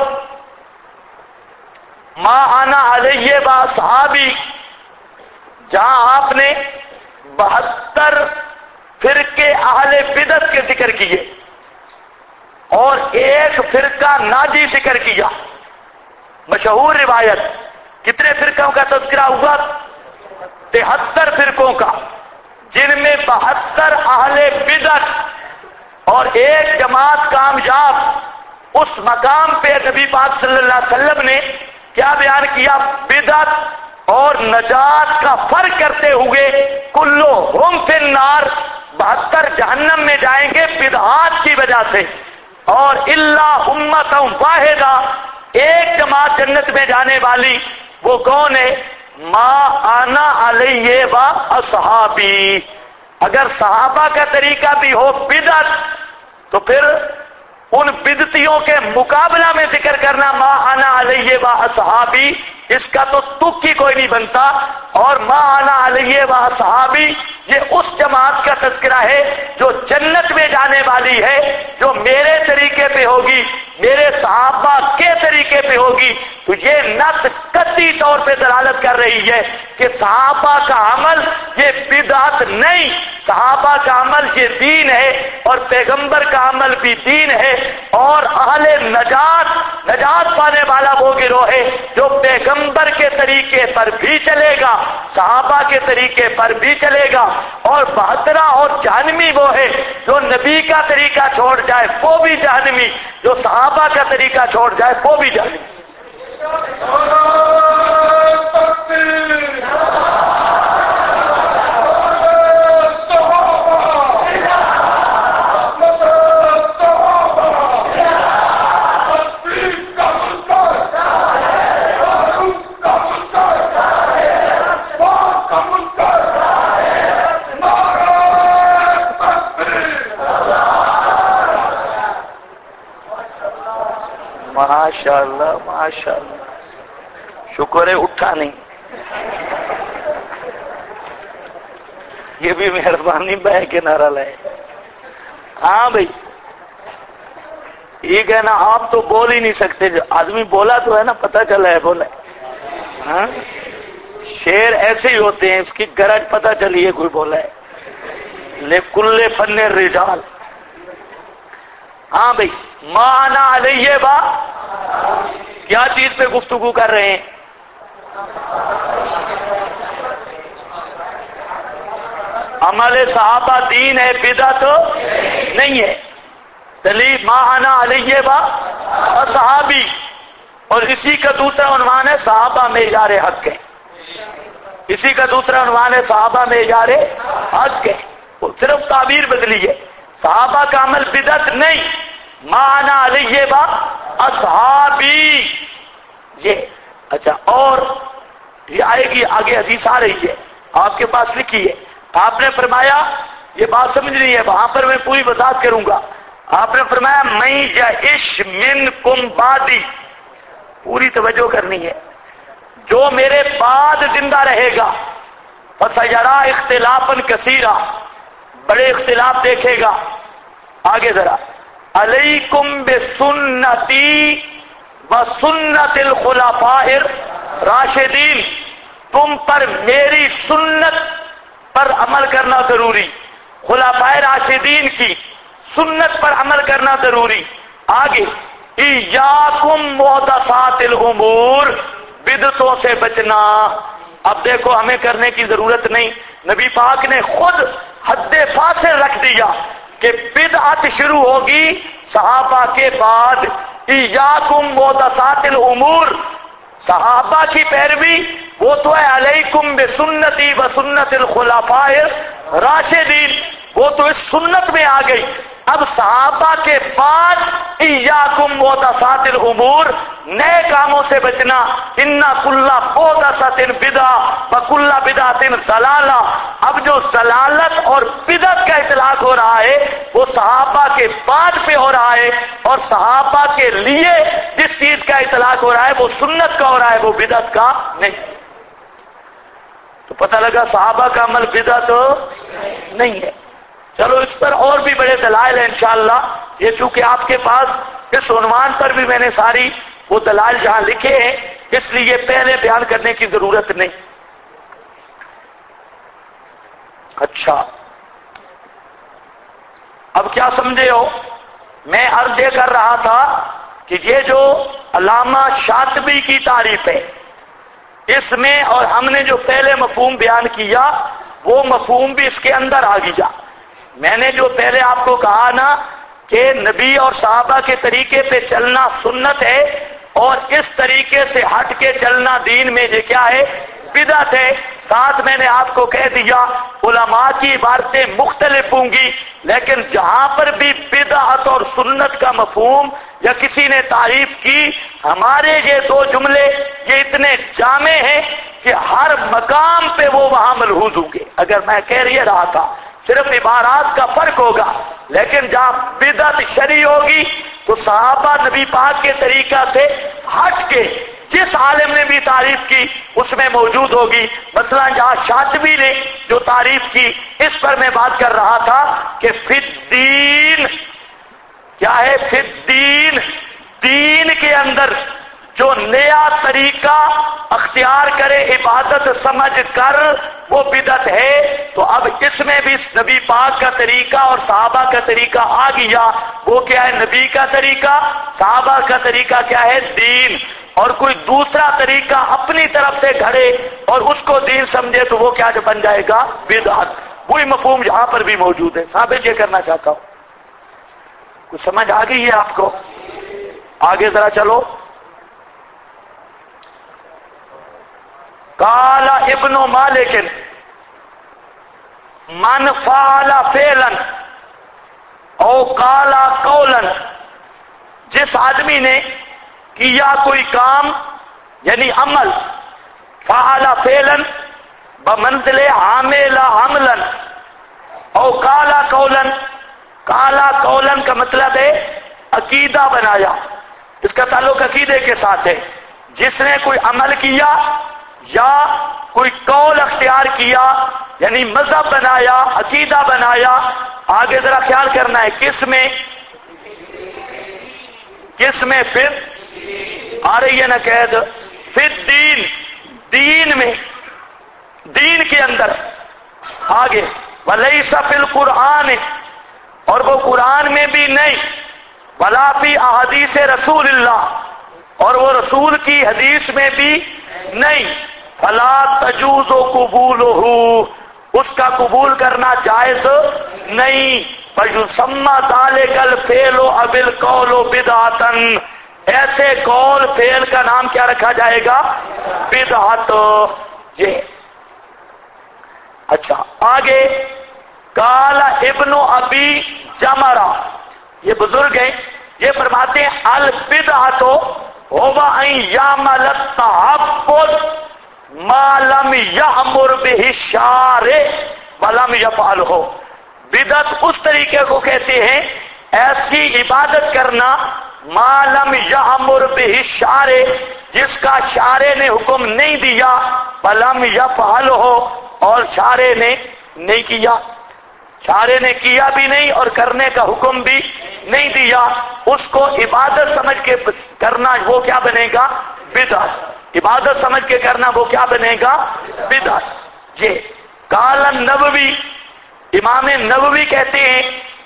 ما انا علیہ واصحابی، جہاں آپ نے 72 فرقے اہل بدعت کے ذکر کیے اور ایک فرقہ ناجی ذکر کیا، مشہور روایت، کتنے فرقوں کا تذکرہ ہوا؟ 73 فرقوں کا، جن میں 72 اہل بدعت اور ایک جماعت کامیاب۔ اس مقام پہ نبی پاک صلی اللہ علیہ وسلم نے کیا بیان کیا؟ بدعت اور نجات کا فرق کرتے ہوئے کلہم فی النار، 72 جہنم میں جائیں گے بدعات کی وجہ سے، اور الا امۃ واحدہ، ایک جماعت جنت میں جانے والی، وہ کون ہے؟ ما انا علیہ و اصحابی۔ اگر صحابہ کا طریقہ بھی ہو بدعت تو پھر ان بدعتیوں کے مقابلہ میں ذکر کرنا ما انا علیہ و اصحابی، اس کا تو تک ہی کوئی نہیں بنتا۔ اور ما انا علیہ و اصحابی یہ اس جماعت کا تذکرہ ہے جو جنت میں جانے والی ہے، جو میرے طریقے پہ ہوگی، میرے صحابہ کے طریقے پہ ہوگی۔ تو یہ نص قطعی طور پہ دلالت کر رہی ہے کہ صحابہ کا عمل یہ بدعت نہیں، صحابہ کا عمل یہ دین ہے، اور پیغمبر کا عمل بھی دین ہے۔ اور اہل نجات، نجات پانے والا وہ گروہ ہے جو پیغمبر پیغمبر کے طریقے پر بھی چلے گا، صحابہ کے طریقے پر بھی چلے گا، اور 72 اور جہنمی وہ ہے جو نبی کا طریقہ چھوڑ جائے وہ بھی جہنمی، جو صحابہ کا طریقہ چھوڑ جائے وہ بھی جہنمی۔ ماشاءاللہ ماشاءاللہ، شکر ہے اٹھا نہیں، یہ بھی مہربانی بہ کے نعرہ لائے۔ ہاں بھائی یہ کہنا آپ تو بول ہی نہیں سکتے، جو آدمی بولا تو ہے نا، پتہ چلا ہے بولا ہے۔ ہاں شعر ایسے ہی ہوتے ہیں، اس کی گرج پتہ چلی ہے کوئی بولا ہے، لکل فن الرجال۔ ہاں بھائی مانا علیہ با، کیا چیز پہ گفتگو کر رہے ہیں؟ عمل صحابہ دین ہے، بدعت نہیں ہے۔ دلیل مانا علیہ با اصحابی، اور اسی کا دوسرا عنوان ہے صحابہ معیار حق ہے، اسی کا دوسرا عنوان ہے صحابہ معیار حق ہے، وہ صرف تعبیر بدلی ہے، صحابہ کا عمل بدعت نہیں۔ مانا علیہ با اصحابی، یہ اچھا، اور یہ آئے گی آگے، حدیث آ رہی ہے آپ کے پاس لکھی ہے، آپ نے فرمایا، یہ بات سمجھ رہی ہے، وہاں پر میں پوری وضاحت کروں گا۔ آپ نے فرمایا میں یعش منکم بعدی، پوری توجہ کرنی ہے، جو میرے بعد زندہ رہے گا فسیرا اختلافا کثیرا، بڑے اختلاف دیکھے گا۔ آگے ذرا، علیکم بسنتی وسنت الخلفاء الراشدین، تم پر میری سنت پر عمل کرنا ضروری، خلفاء راشدین کی سنت پر عمل کرنا ضروری۔ آگے ایاکم محدثات الامور، بدعتوں سے بچنا۔ اب دیکھو ہمیں کرنے کی ضرورت نہیں، نبی پاک نے خود حد فاصل رکھ دیا کہ بدعت شروع ہوگی صحابہ کے بعد۔ ایاکم محدثات الامور، صحابہ کی پیروی وہ تو ہے علیکم بسنتی وسنت الخلفاء الراشدین، وہ تو اس سنت میں آ گئی۔ اب صحابہ کے بعد ایاکم محدثات الامور، نئے کاموں سے بچنا۔ ان کل محدثۃ بدعہ وکل بدعۃ ضلالہ، اب جو ضلالت اور بدعت کا اطلاق ہو رہا ہے وہ صحابہ کے بعد پہ ہو رہا ہے، اور صحابہ کے لیے جس چیز کا اطلاق ہو رہا ہے وہ سنت کا ہو رہا ہے، وہ بدعت کا نہیں۔ تو پتہ لگا صحابہ کا عمل بدعت نہیں ہے۔ چلو اس پر اور بھی بڑے دلائل ہیں انشاءاللہ، یہ چونکہ آپ کے پاس اس عنوان پر بھی میں نے ساری وہ دلائل جہاں لکھے ہیں، اس لیے پہلے بیان کرنے کی ضرورت نہیں۔ اچھا اب کیا سمجھے ہو؟ میں عرض یہ کر رہا تھا کہ یہ جو علامہ شاطبی کی تعریف ہے اس میں، اور ہم نے جو پہلے مفہوم بیان کیا وہ مفہوم بھی اس کے اندر آ گیا۔ میں نے جو پہلے آپ کو کہا نا کہ نبی اور صحابہ کے طریقے پہ چلنا سنت ہے، اور اس طریقے سے ہٹ کے چلنا دین میں یہ کیا ہے؟ بدعت ہے۔ ساتھ میں نے آپ کو کہہ دیا علماء کی عبارتیں مختلف ہوں گی، لیکن جہاں پر بھی بدعت اور سنت کا مفہوم یا کسی نے تعریف کی، ہمارے یہ دو جملے یہ اتنے جامع ہیں کہ ہر مقام پہ وہ وہاں ملحوظ ہوں گے۔ اگر میں کہہ رہا تھا صرف عبارات کا فرق ہوگا، لیکن جہاں بدعت شرعی ہوگی تو صحابہ نبی پاک کے طریقہ سے ہٹ کے جس عالم نے بھی تعریف کی اس میں موجود ہوگی۔ مثلا جہاں شاطبی نے جو تعریف کی اس پر میں بات کر رہا تھا کہ فی الدین، کیا ہے فی الدین؟ دین کے اندر جو نیا طریقہ اختیار کرے عبادت سمجھ کر وہ بدعت ہے۔ تو اب اس میں بھی نبی پاک کا طریقہ اور صحابہ کا طریقہ آ گیا۔ وہ کیا ہے؟ نبی کا طریقہ، صحابہ کا طریقہ کیا ہے؟ دین۔ اور کوئی دوسرا طریقہ اپنی طرف سے گھڑے اور اس کو دین سمجھے تو وہ کیا بن جائے گا؟ بدعت۔ وہی مفہوم یہاں پر بھی موجود ہے، ثابت یہ کرنا چاہتا ہوں۔ کچھ سمجھ آ گئی ہے آپ کو؟ آگے ذرا چلو۔ قال ابن مالک من فعل فعلا او قال قولا، جس آدمی نے کیا کوئی کام یعنی عمل، فعل فعلا بمنزل عامل عملا، او قال قولا، قال قولا کا مطلب ہے عقیدہ بنایا، اس کا تعلق عقیدے کے ساتھ ہے۔ جس نے کوئی عمل کیا یا کوئی قول اختیار کیا یعنی مذہب بنایا، عقیدہ بنایا، آگے ذرا خیال کرنا ہے کس میں؟ کس میں؟ پھر آ رہی ہے نا قید؟ پھر دین میں، دین کے اندر۔ آگے وَلَيْسَ فِي الْقُرْآنِ، اور وہ قرآن میں بھی نہیں، وَلَا فِي أَحَادِيثِ رسول اللہ، اور وہ رسول کی حدیث میں بھی نہیں، فَلَا تَجُوزُ قُبُولُهُ، اس کا قبول کرنا جائز نہیں، فَيُسَمَّى ذَلِكَ الْفِعْلُ أَوِ الْقَوْلُ بِدْعَةً، ایسے قول فعل کا نام کیا رکھا جائے گا؟ بدعت۔ یہ اچھا آگے قال ابن ابی جمرہ، یہ بزرگ ہیں، یہ فرماتے ہیں البدعۃ هو ان يعمل التعبد ما لم يأمر به الشارع ولم يفعله، بدعت اس طریقے کو کہتے ہیں ایسی عبادت کرنا ما لم یامر به الشارع، جس کا شارع نے حکم نہیں دیا، ولم یفعلہ، اور شارع نے نہیں کیا، شارع نے کیا بھی نہیں اور کرنے کا حکم بھی نہیں دیا، اس کو عبادت سمجھ کے کرنا وہ کیا بنے گا؟ بدعت۔ عبادت سمجھ کے کرنا وہ کیا بنے گا؟ بدعت۔ جی قال النووی، امام نووی کہتے ہیں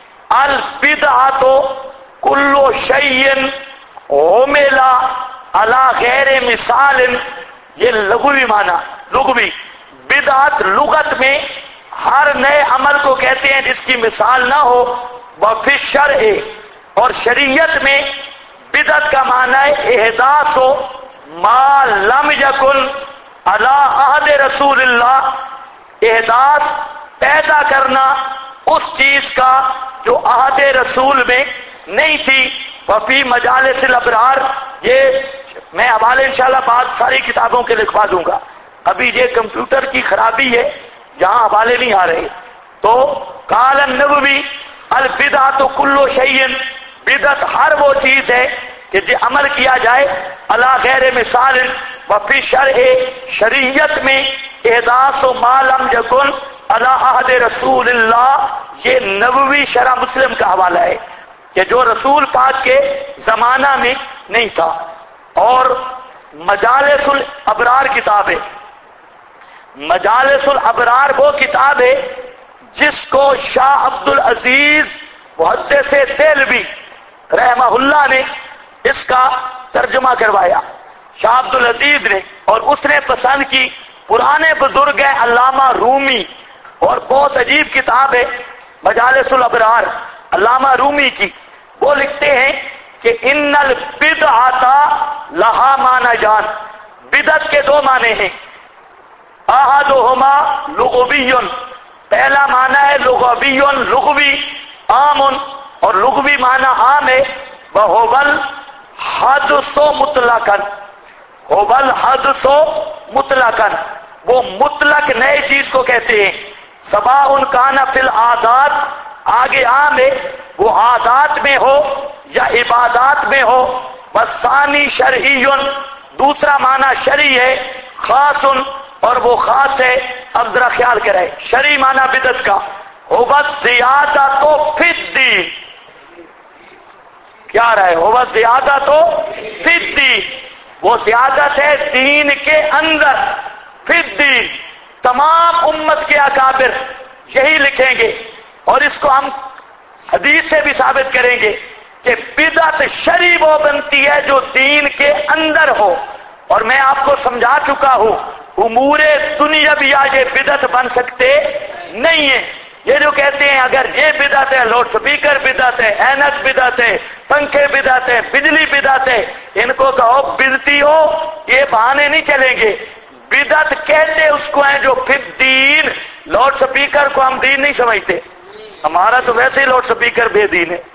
البدعۃ کل شیء عمل علی غیر مثال، یہ لغوی معنی، لغوی بدعت لغت میں ہر نئے عمل کو کہتے ہیں جس کی مثال نہ ہو، وفی الشرع، اور شریعت میں بدعت کا معنی ہے احداث ما لم یکن علی عہد رسول اللہ، احداث پیدا کرنا اس چیز کا جو عہد رسول میں نہیں تھی، وفی مجالس الابرار، یہ میں حوالے انشاءاللہ بعد ساری کتابوں کے لکھوا دوں گا، ابھی یہ کمپیوٹر کی خرابی ہے یہاں حوالے نہیں آ رہے۔ تو قال النووی البدعۃ کل شیء، بدعت ہر وہ چیز ہے کہ جو عمل کیا جائے علی غیر مثال، وفی شرع، شریعت میں احداث ما لم یکن علی عہد رسول اللہ، یہ نووی شرح مسلم کا حوالہ ہے کہ جو رسول پاک کے زمانہ میں نہیں تھا۔ اور مجالس الابرار کتاب ہے، مجالس الابرار وہ کتاب ہے جس کو شاہ عبد العزیز محدث دہلوی رحمہ اللہ نے اس کا ترجمہ کروایا، شاہ عبد العزیز نے، اور اس نے پسند کی، پرانے بزرگ ہیں علامہ رومی، اور بہت عجیب کتاب ہے مجالس الابرار علامہ رومی کی، وہ لکھتے ہیں کہ ان البدعۃ لہا معنیان، بدعت کے دو معنی ہیں، احدہما لغوی، پہلا معنی ہے لغوی، لغوی عام، اور لغوی معنی عام ہے، وہو الحدث مطلقاً، هو الحدث مطلقاً، وہ مطلق نئے چیز کو کہتے ہیں، سواء کان فی العادات، آگے عام ہے وہ عادات میں ہو یا عبادات میں ہو، والثانی شرعی، دوسرا معنی شرعی ہے، خاص، اور وہ خاص ہے۔ اب ذرا خیال کریں، شرعی معنی بدعت کا هو الزیادۃ فی الدین، کیا رہا ہے؟ هو الزیادۃ فی الدین، وہ زیادت ہے دین کے اندر، فی الدین، تمام امت کے اکابر یہی لکھیں گے، اور اس کو ہم حدیث سے بھی ثابت کریں گے کہ بدعت شرعی وہ بنتی ہے جو دین کے اندر ہو، اور میں آپ کو سمجھا چکا ہوں امور دنیاویہ یہ بدعت بن سکتے نہیں ہیں۔ یہ جو کہتے ہیں اگر یہ بدعت ہے، لاؤڈ سپیکر بدعت ہے، اینک بدعت ہے، پنکھے بدعت ہے، بجلی بدعت ہے، ان کو کہو بدعتی ہو، یہ بہانے نہیں چلیں گے۔ بدعت کہتے اس کو ہیں جو پھر دین، لاؤڈ سپیکر کو ہم دین نہیں سمجھتے، ہمارا تو ویسے ہی لاؤڈ سپیکر بے دین ہے،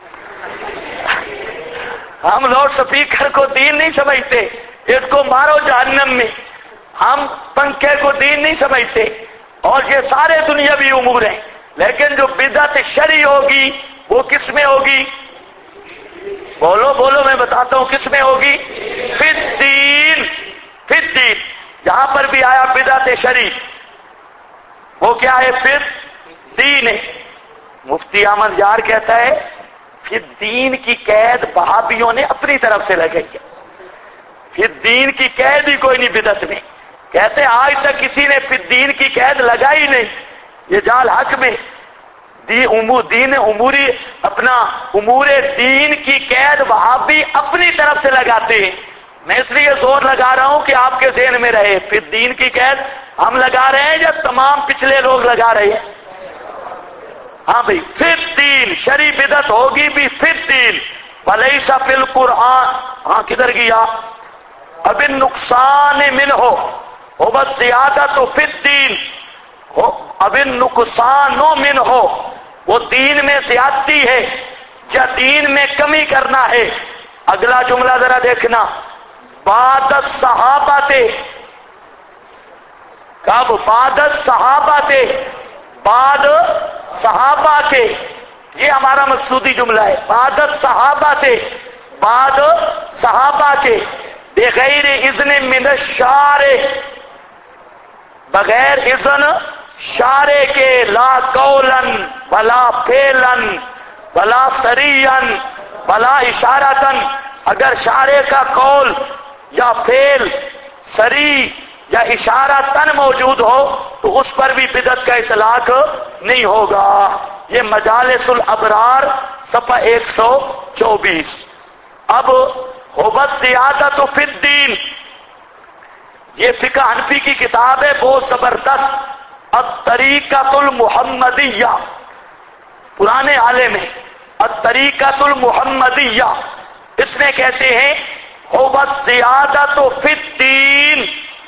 ہم لاؤڈ سپیکر کو دین نہیں سمجھتے، اس کو مارو جہنم میں۔ ہم پنکھے کو دین نہیں سمجھتے، اور یہ سارے دنیاوی امور ہیں، لیکن جو بدعت شرعی ہوگی وہ کس میں ہوگی؟ بولو بولو، میں بتاتا ہوں کس میں ہوگی؟ فی الدین، فی الدین۔ جہاں پر بھی آیا بدعت شرعی وہ کیا ہے؟ فی الدین ہے۔ مفتی احمد یار کہتا ہے فی الدین کی قید وہابیوں نے اپنی طرف سے لگائی ہے، فی الدین کی قید ہی کوئی نہیں بدعت میں۔ کہتے آج تک کسی نے فی الدین کی قید لگائی نہیں، یہ جال حق میں دین اموری اپنا امور دین کی قید وہابی اپنی طرف سے لگاتے ہیں۔ میں اس لیے زور لگا رہا ہوں کہ آپ کے ذہن میں رہے، فی الدین کی قید ہم لگا رہے ہیں یا تمام پچھلے لوگ لگا رہے ہیں؟ ہاں بھائی، فی الدین شرعی بدعت ہوگی بھی فی الدین، ولیس فی القرآن۔ ہاں کدھر گیا؟ اب النقصان منہ ہو بس زیادت فی الدین، اب النقصان منہ ہو، وہ دین میں زیادتی ہے یا دین میں کمی کرنا ہے۔ اگلا جملہ ذرا دیکھنا، بعد الصحابہ تھے، کب؟ بعد الصحابہ تھے، بعد صحابہ کے، یہ ہمارا مقصودی جملہ ہے، بعد الصحابہ تھے، بعد صحابہ کے، بغیر اذن من الشارع، بغیر اذن شارع کے، لا قولن ولا فعلن ولا سریعن ولا اشارتن۔ اگر شارع کا قول یا فعل سری یا اشارہ تن موجود ہو تو اس پر بھی بدعت کا اطلاق نہیں ہوگا۔ یہ مجالس الابرار صفحہ 124۔ اب ہوبت زیادت فی الدین، یہ فقہ حنفی کی کتاب ہے بہت زبردست، الطریقۃ المحمدیہ، پرانے عالم ہے، الطریقۃ المحمدیہ، اس میں کہتے ہیں ہوبت زیادت فی الدین۔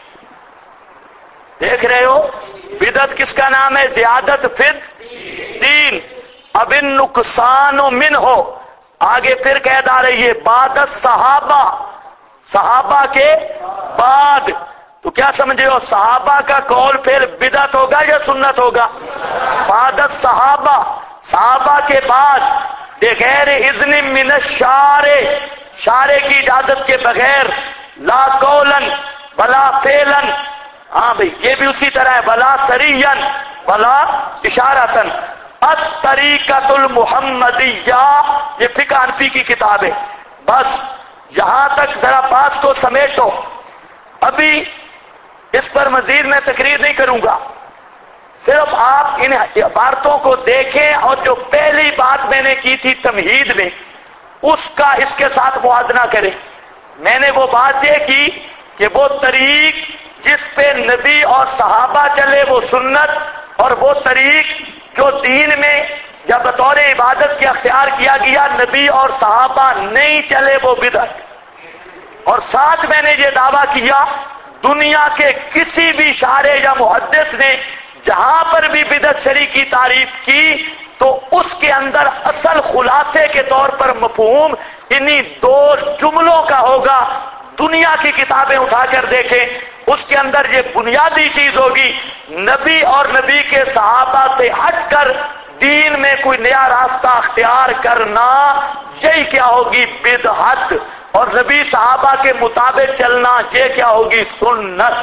دیکھ رہے ہو بدعت کس کا نام ہے؟ زیادت فی الدین۔ اب النقصان منہ ہو، آگے پھر قید آ رہی ہے بعد الصحابہ، صحابہ کے بعد، تو کیا سمجھے ہو؟ صحابہ کا قول پھر بدعت ہوگا یا سنت ہوگا؟ بعد الصحابہ، صحابہ کے بعد، بغیر اذن من الشارع، شارع کی اجازت کے بغیر، لا قولن ولا فعلن، ہاں بھئی یہ بھی اسی طرح ہے، ولا سریعن ولا اشارتن، الطریقۃ المحمدیہ، یہ فقہ حنفی کی کتاب ہے۔ بس یہاں تک ذرا بات کو سمیٹو، ابھی اس پر مزید میں تقریر نہیں کروں گا، صرف آپ ان عبارتوں کو دیکھیں اور جو پہلی بات میں نے کی تھی تمہید میں اس کا اس کے ساتھ موازنہ کریں۔ میں نے وہ بات یہ کی کہ وہ طریق جس پہ نبی اور صحابہ چلے وہ سنت، اور وہ طریق جو دین میں یا بطور عبادت کے اختیار کیا گیا نبی اور صحابہ نہیں چلے وہ بدعت۔ اور ساتھ میں نے یہ دعویٰ کیا دنیا کے کسی بھی شارع یا محدث نے جہاں پر بھی بدعت شرعی کی تعریف کی تو اس کے اندر اصل خلاصے کے طور پر مفہوم انہی دو جملوں کا ہوگا۔ دنیا کی کتابیں اٹھا کر دیکھیں، اس کے اندر یہ بنیادی چیز ہوگی، نبی اور نبی کے صحابہ سے ہٹ کر دین میں کوئی نیا راستہ اختیار کرنا، یہی کیا ہوگی؟ بدعت۔ اور نبی صحابہ کے مطابق چلنا، یہ کیا ہوگی؟ سنت۔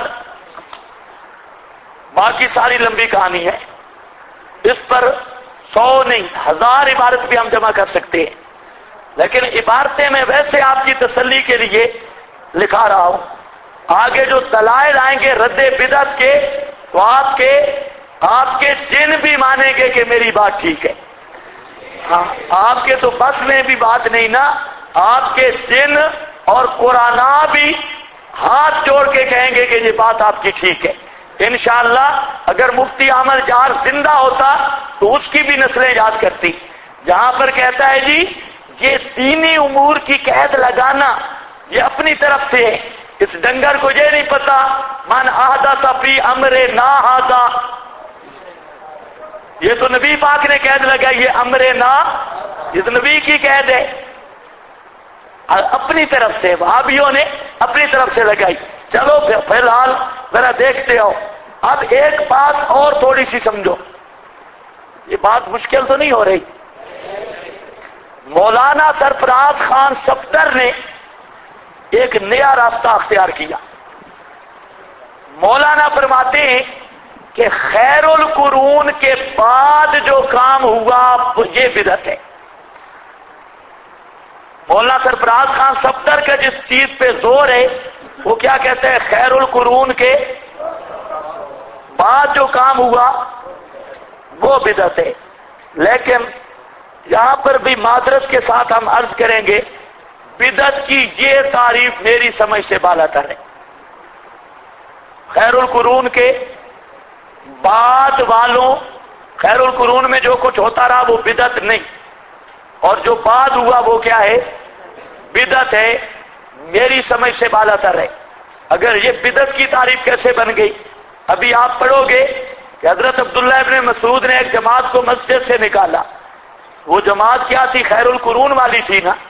باقی ساری لمبی کہانی ہے، اس پر 100 نہیں 1000 عبارت بھی ہم جمع کر سکتے ہیں، لیکن عبارتیں میں ویسے آپ کی تسلی کے لیے لکھا رہا ہوں۔ آگے جو دلائل آئیں گے رد بدعت کے تو آپ کے جن بھی مانیں گے کہ میری بات ٹھیک ہے۔ ہاں آپ کے تو بس میں بھی بات نہیں نا، آپ کے جن اور قرآن بھی ہاتھ جوڑ کے کہیں گے کہ یہ بات آپ کی ٹھیک ہے انشاءاللہ۔ اگر مفتی احمد جار زندہ ہوتا تو اس کی بھی نسلیں یاد کرتی، جہاں پر کہتا ہے جی یہ دینی امور کی قید لگانا یہ اپنی طرف سے ہے، اس ڈنگر کو یہ نہیں پتا من احدث فی امرنا ھذا، یہ تو نبی پاک نے قید لگائی، یہ امرنا یہ تو نبی کی قید ہے، اپنی طرف سے وہابیوں نے اپنی طرف سے لگائی۔ چلو فی الحال ذرا دیکھتے ہو۔ اب ایک بات اور تھوڑی سی سمجھو، یہ بات مشکل تو نہیں ہو رہی۔ مولانا سرفراز خان صفدر نے ایک نیا راستہ اختیار کیا۔ مولانا فرماتے ہیں کہ خیر القرون کے بعد جو کام ہوا یہ بدعت ہے۔ مولانا سرفراز خان صفدر کا جس چیز پہ زور ہے وہ کیا کہتے ہیں؟ خیر القرون کے بعد جو کام ہوا وہ بدعت ہے۔ لیکن یہاں پر بھی معذرت کے ساتھ ہم عرض کریں گے بدعت کی یہ تعریف میری سمجھ سے بالا تر ہے۔ خیر القرون کے بعد والوں، خیر القرون میں جو کچھ ہوتا رہا وہ بدعت نہیں، اور جو بعد ہوا وہ کیا ہے؟ بدعت ہے، میری سمجھ سے بالا تر ہے۔ اگر یہ بدعت کی تعریف کیسے بن گئی؟ ابھی آپ پڑھو گے کہ حضرت عبداللہ ابن مسعود نے ایک جماعت کو مسجد سے نکالا، وہ جماعت کیا تھی؟ خیر القرون والی تھی نا،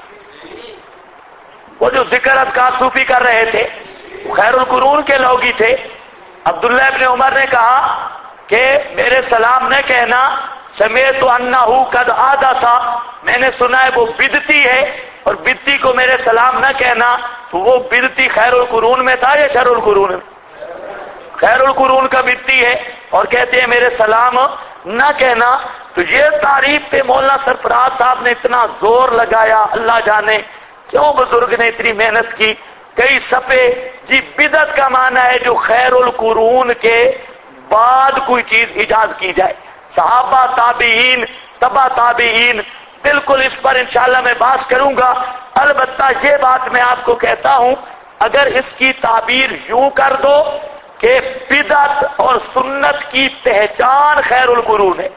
وہ جو ذکر اذکار صوفی کر رہے تھے وہ خیر القرون کے لوگ ہی تھے۔ عبداللہ ابن عمر نے کہا کہ میرے سلام نہ کہنا، سمیت انہ قد حدث، میں نے سنا ہے وہ بدعتی ہے، اور بدعتی کو میرے سلام نہ کہنا، تو وہ بدعتی خیر القرون میں تھا یا شر القرون میں؟ خیر القرون کا بدعتی ہے، اور کہتے ہیں میرے سلام نہ کہنا۔ تو یہ تعریف پہ مولانا سرفراز صاحب نے اتنا زور لگایا، اللہ جانے کیوں بزرگ نے اتنی محنت کی، کئی صفحے۔ جی بدعت کا معنی ہے جو خیر القرون کے بعد کوئی چیز ایجاد کی جائے، صحابہ، تابعین، تبع تابعین، بالکل اس پر انشاءاللہ میں بات کروں گا۔ البتہ یہ بات میں آپ کو کہتا ہوں، اگر اس کی تعبیر یوں کر دو کہ بدعت اور سنت کی پہچان خیر القرون ہے،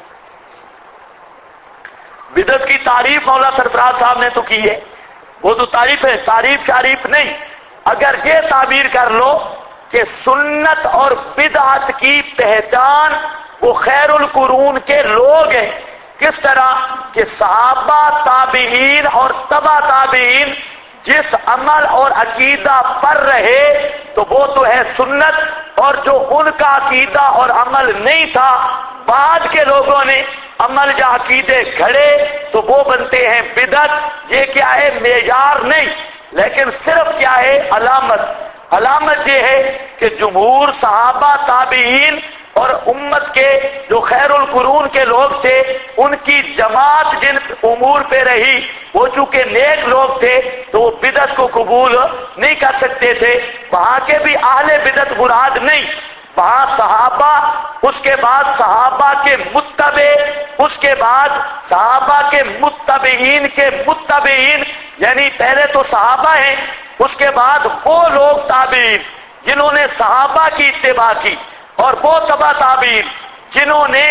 بدعت کی تعریف مولانا سرفراز صاحب نے تو کی ہے، وہ تو تعریف ہے، تعریف شریف نہیں۔ اگر یہ تعبیر کر لو کہ سنت اور بدعت کی پہچان وہ خیر القرون کے لوگ ہیں، کس طرح کہ صحابہ، تابعین اور تبع تابعین جس عمل اور عقیدہ پر رہے تو وہ تو ہے سنت، اور جو ان کا عقیدہ اور عمل نہیں تھا، بعد کے لوگوں نے عمل یا عقیدے گھڑے تو وہ بنتے ہیں بدعت۔ یہ کیا ہے؟ معیار نہیں، لیکن صرف کیا ہے؟ علامت۔ علامت یہ ہے کہ جمہور صحابہ، تابعین اور امت کے جو خیر القرون کے لوگ تھے، ان کی جماعت جن امور پہ رہی وہ چونکہ نیک لوگ تھے تو وہ بدعت کو قبول نہیں کر سکتے تھے۔ وہاں کے بھی اہل بدعت مراد نہیں، وہاں صحابہ، اس کے بعد صحابہ کے متبع، اس کے بعد صحابہ کے متبعین کے متبعین، یعنی پہلے تو صحابہ ہیں، اس کے بعد وہ لوگ تابعین جنہوں نے صحابہ کی اتباع کی، اور وہ تبع تابعین جنہوں نے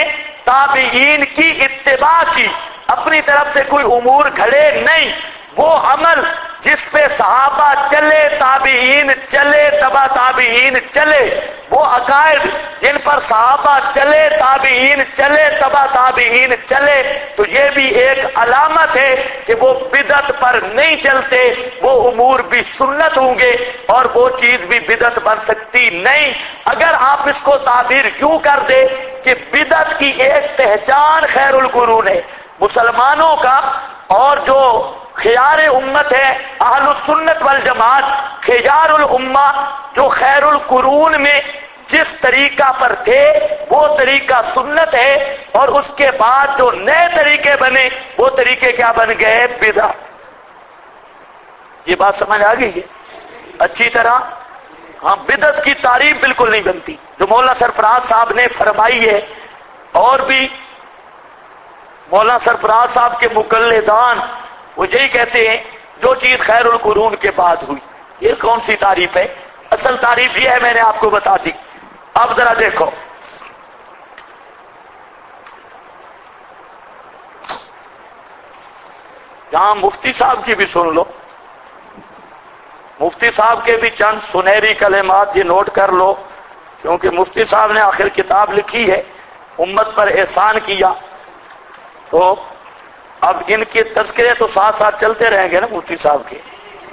تابعین کی اتباع کی، اپنی طرف سے کوئی امور گھڑے نہیں۔ وہ عمل جس پہ صحابہ چلے، تابعین چلے، تبع تابعین چلے، وہ عقائد جن پر صحابہ چلے، تابعین چلے، تبع تابعین چلے، تو یہ بھی ایک علامت ہے کہ وہ بدعت پر نہیں چلتے، وہ امور بھی سنت ہوں گے اور وہ چیز بھی بدعت بن سکتی نہیں۔ اگر آپ اس کو تعبیر کیوں کر دے کہ بدعت کی ایک پہچان خیر القرون ہے، مسلمانوں کا اور جو خیار امت ہے اہل السنت والجماعت، خیار الامہ جو خیر القرون میں جس طریقہ پر تھے وہ طریقہ سنت ہے، اور اس کے بعد جو نئے طریقے بنے وہ طریقے کیا بن گئے؟ بدعت۔ یہ بات سمجھ آ گئی ہے اچھی طرح؟ ہاں، بدعت کی تعریف بالکل نہیں بنتی جو مولانا سرفراز صاحب نے فرمائی ہے، اور بھی مولانا سرفراز صاحب کے مقلدان وہ یہی کہتے ہیں جو چیز خیر القرون کے بعد ہوئی. یہ کون سی تعریف ہے؟ اصل تعریف یہ ہے، میں نے آپ کو بتا دی. اب ذرا دیکھو، یہاں مفتی صاحب کی بھی سن لو، مفتی صاحب کے بھی چند سنہری کلمات یہ نوٹ کر لو، کیونکہ مفتی صاحب نے آخر کتاب لکھی ہے امت پر احسان کیا، تو اب ان کے تذکرے تو ساتھ ساتھ چلتے رہیں گے نا مفتی صاحب کے.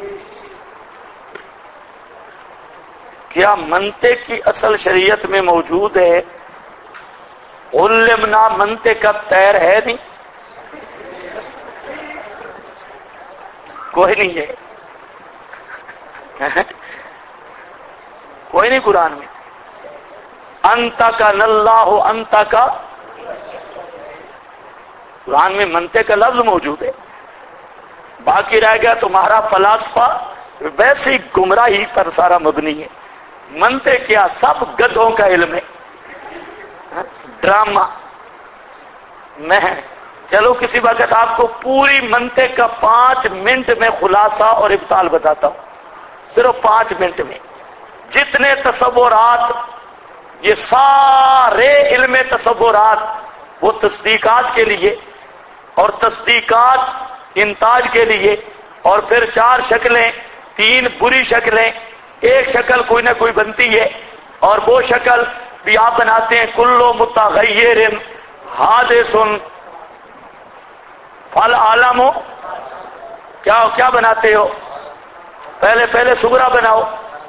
کیا منطق کی اصل شریعت میں موجود ہے؟ علمنا منطق کا تیر ہے نہیں، کوئی نہیں ہے، کوئی نہیں قرآن میں. انت کا نلہ انت کا، قرآن میں منطق کا لفظ موجود ہے. باقی رہ گیا تمہارا فلاسفہ، ویسی گمراہی پر سارا مبنی ہے. منطق کیا؟ سب گدھوں کا علم ہے، ڈرامہ. میں چلو کسی وقت آپ کو پوری منطق کا 5 منٹ میں خلاصہ اور ابطال بتاتا ہوں، صرف 5 منٹ میں. جتنے تصورات، یہ سارے علم تصورات وہ تصدیقات کے لیے، اور تصدیقات انتاج کے لیے، اور پھر 4 شکلیں، 3 بری شکلیں، ایک شکل کوئی نہ کوئی بنتی ہے، اور وہ شکل بھی آپ بناتے ہیں. کلو متغیر حادث فالعالم. کیا بناتے ہو؟ پہلے سغرا بناؤ،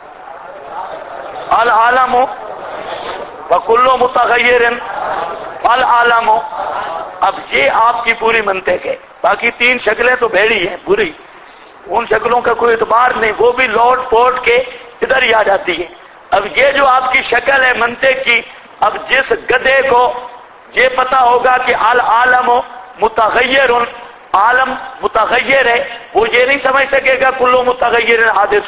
العالم وکلو متغیر فالعالم. اب یہ آپ کی پوری منطق ہے. باقی 3 شکلیں تو بھیڑی ہیں، بری، ان شکلوں کا کوئی اعتبار نہیں، وہ بھی لوٹ پوٹ کے ادھر ہی آ جاتی ہے. اب یہ جو آپ کی شکل ہے منطق کی، اب جس گدھے کو یہ پتا ہوگا کہ العالم متغیر، عالم متغیر ہے، وہ یہ نہیں سمجھ سکے گا کلو متغیر حادث.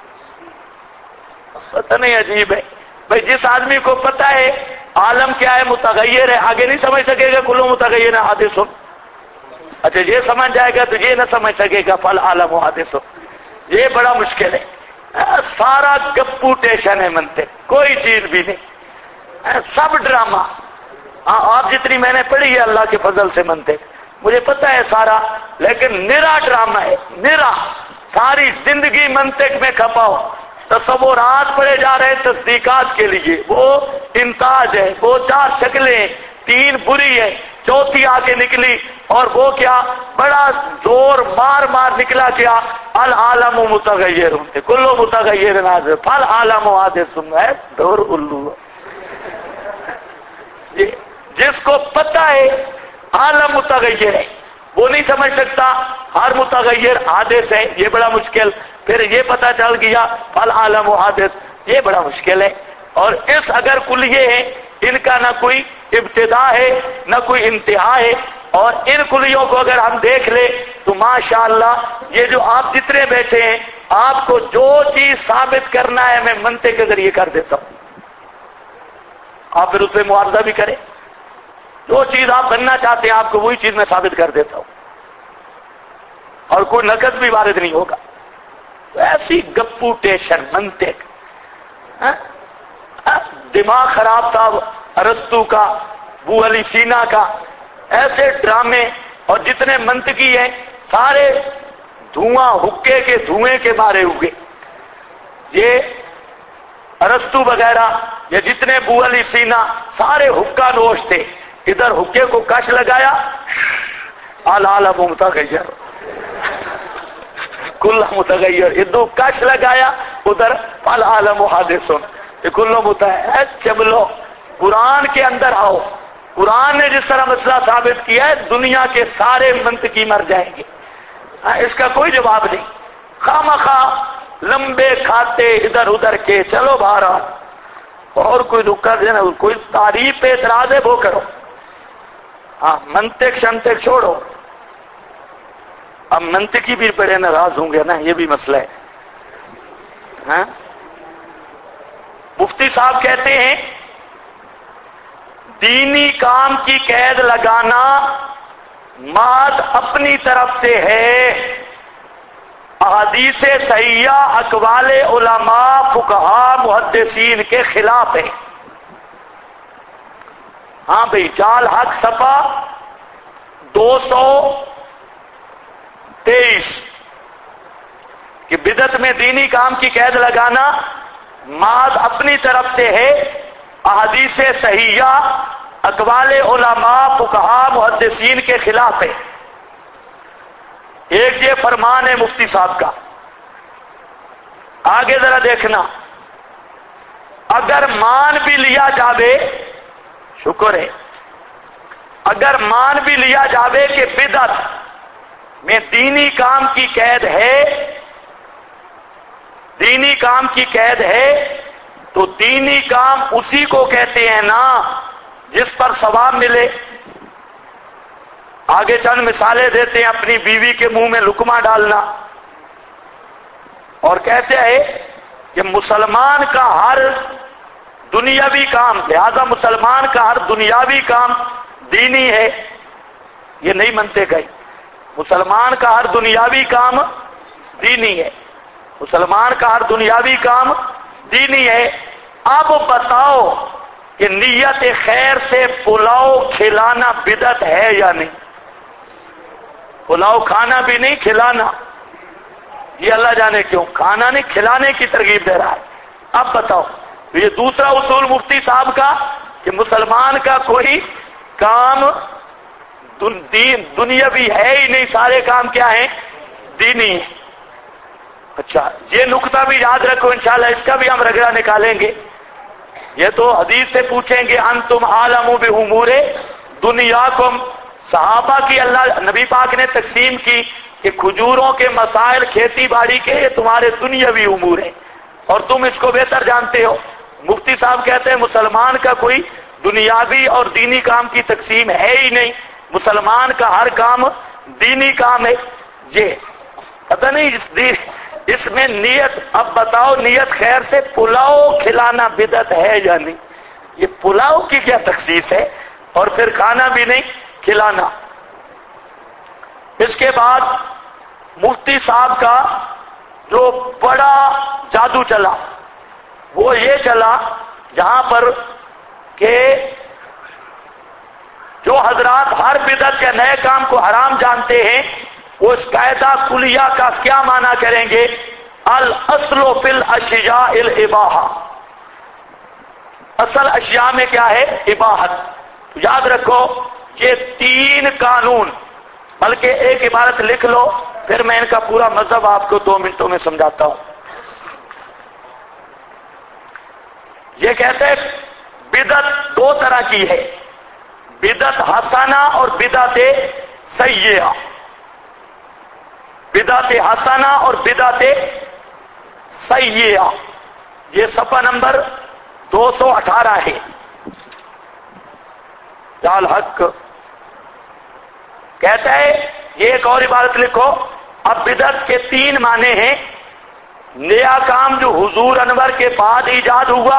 پتہ نہیں، عجیب ہے بھائی. جس آدمی کو پتا ہے عالم کیا ہے، متغیر ہے، آگے نہیں سمجھ سکے گا کلو متغیر حادث. اچھا یہ سمجھ جائے گا تو یہ نہ سمجھ سکے گا فل عالم حادث. یہ بڑا مشکل ہے. سارا گپوٹیشن ہے منطق، کوئی چیز بھی نہیں، سب ڈرامہ. آپ جتنی میں نے پڑھی ہے اللہ کے فضل سے منطق، مجھے پتا ہے سارا، لیکن نرا ڈرامہ ہے، نرا. ساری زندگی منطق میں کھپاؤ، تصورات پڑے جا رہے تصدیقات کے لیے، وہ انتاج ہے، وہ 4 شکلیں، 3 بری ہے، 4تھی آگے نکلی، اور وہ کیا بڑا زور مار نکلا کیا، العالم متغیر کلو متغیر حادث فالعالم حادث ہے دور الو. جس کو پتا ہے عالم متغیر ہے وہ نہیں سمجھ سکتا ہر متغیر حادث ہے، یہ بڑا مشکل. پھر یہ پتا چل گیا فالعالم حادث، یہ بڑا مشکل ہے. اور اس اگر کلیے ہیں ان کا نہ کوئی ابتدا ہے نہ کوئی انتہا ہے، اور ان کلیوں کو اگر ہم دیکھ لیں تو ماشاءاللہ یہ جو آپ جتنے بیٹھے ہیں، آپ کو جو چیز ثابت کرنا ہے میں منطق کے ذریعے کر دیتا ہوں. آپ پھر اس پہ معاوضہ بھی کریں، جو چیز آپ بننا چاہتے ہیں آپ کو وہی چیز میں ثابت کر دیتا ہوں، اور کوئی نقد بھی وارد نہیں ہوگا. تو ایسی گپوٹیشن منطق، دماغ خراب تھا ارسطو کا، ابو علی سینا کا. ایسے ڈرامے، اور جتنے منطقی ہیں سارے دھواں، حکے کے دھوئیں کے مارے ہوئے. یہ ارسطو وغیرہ یا جتنے ابو علی سینا سارے حکا نوش تھے. ادھر حکے کو کش لگایا العالم متغیر کل متغیر، ادھر کش لگایا ادھر العالم حادث کل متغیر. چبلو قرآن کے اندر آؤ. قرآن نے جس طرح مسئلہ ثابت کیا ہے دنیا کے سارے منطقی مر جائیں گے، اس کا کوئی جواب نہیں. خواہ لمبے کھاتے ادھر ادھر کے چلو باہر. اور کوئی رکا دینا، کوئی تعریف پہ اعتراض ہے وہ کرو. منطق شنطق چھوڑو. اب منطقی بھی بڑے ناراض ہوں گے نا، یہ بھی مسئلہ ہے. مفتی صاحب کہتے ہیں دینی کام کی قید لگانا محض اپنی طرف سے ہے، احادیث صحیحہ اقوال علماء فقہاء محدثین کے خلاف ہے۔ ہاں بھئی، جال حق صفحہ 223 کہ بدعت میں دینی کام کی قید لگانا محض اپنی طرف سے ہے، احادیث صحیحہ اقوال علماء فقہاء محدثین کے خلاف ہے۔ ایک یہ فرمان ہے مفتی صاحب کا، آگے ذرا دیکھنا، اگر مان بھی لیا جاوے، شکر ہے، اگر مان بھی لیا جاوے کہ بدعت میں دینی کام کی قید ہے، دینی کام کی قید ہے، تو دینی کام اسی کو کہتے ہیں نا جس پر ثواب ملے۔ آگے چند مثالیں دیتے ہیں، اپنی بیوی کے منہ میں لقمہ ڈالنا، اور کہتے ہیں کہ مسلمان کا ہر دنیاوی کام، لہذا مسلمان کا ہر دنیاوی کام دینی ہے۔ یہ نہیں منتے کہیں، مسلمان کا ہر دنیاوی کام دینی ہے، مسلمان کا ہر دنیاوی کام دینی ہے۔ اب بتاؤ کہ نیت خیر سے پلاؤ کھلانا بدعت ہے یا نہیں؟ پلاؤ کھانا بھی نہیں، کھلانا، یہ اللہ جانے کیوں، کھانا نہیں کھلانے کی ترغیب دے رہا ہے۔ اب بتاؤ، یہ دوسرا اصول مفتی صاحب کا کہ مسلمان کا کوئی کام دنیاوی ہے ہی نہیں، سارے کام کیا ہیں؟ دینی ہیں۔ اچھا، یہ نقطہ بھی یاد رکھو، انشاءاللہ اس کا بھی ہم رگڑا نکالیں گے۔ یہ تو حدیث سے پوچھیں گے انتم عالم بامور دنیاکم، صحابہ کی اللہ نبی پاک نے تقسیم کی کہ کھجوروں کے مسائل کھیتی باڑی کے یہ تمہارے دنیاوی امور ہیں اور تم اس کو بہتر جانتے ہو۔ مفتی صاحب کہتے ہیں مسلمان کا کوئی دنیاوی اور دینی کام کی تقسیم ہے ہی نہیں، مسلمان کا ہر کام دینی کام ہے۔ یہ پتہ نہیں اس میں نیت، اب بتاؤ نیت خیر سے پلاؤ کھلانا بدعت ہے یا نہیں؟ یہ پلاؤ کی کیا تخصیص ہے؟ اور پھر کھانا بھی نہیں کھلانا۔ اس کے بعد مفتی صاحب کا جو بڑا جادو چلا وہ یہ چلا یہاں پر کہ جو حضرات ہر بدعت کے نئے کام کو حرام جانتے ہیں وہ اس قاعدہ کلیہ کا کیا معنی کریں گے؟ الاصل فی الاشیاء الاباحہ، اصل اشیاء میں کیا ہے؟ اباحت۔ یاد رکھو یہ تین قانون، بلکہ ایک عبارت لکھ لو پھر میں ان کا پورا مذہب آپ کو 2 منٹوں میں سمجھاتا ہوں۔ یہ کہتے ہیں بدعت 2 طرح کی ہے، بدعت حسنہ اور بدعت سیئہ، بدعت حسنہ اور بدعت سیئہ۔ یہ صفحہ نمبر 218 ہے۔ جال حق کہتا ہے، یہ ایک اور عبارت لکھو، اب بدعت کے 3 معنی ہیں، نیا کام جو حضور انور کے بعد ایجاد ہوا،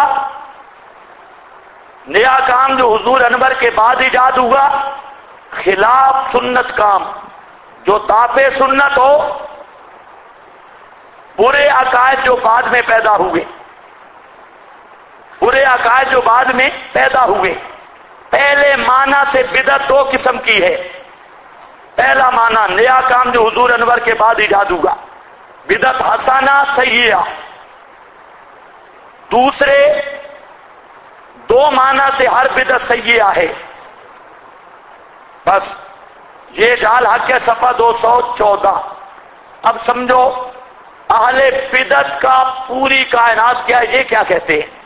نیا کام جو حضور انور کے بعد ایجاد ہوا، خلاف سنت کام جو تابع سنت ہو، برے عقائد جو بعد میں پیدا ہوئے، برے عقائد جو بعد میں پیدا ہوئے۔ پہلے معنی سے بدعت 2 قسم کی ہے۔ پہلا معنی نیا کام جو حضور انور کے بعد ایجاد ہوا، بدعت حسنہ سیئہ۔ دوسرے 2 معنی سے ہر بدعت سیئہ ہے۔ بس یہ جال حق ہے، صفحہ 214۔ اب سمجھو اہل بدعت کا پوری کائنات کیا ہے، یہ کیا کہتے ہیں؟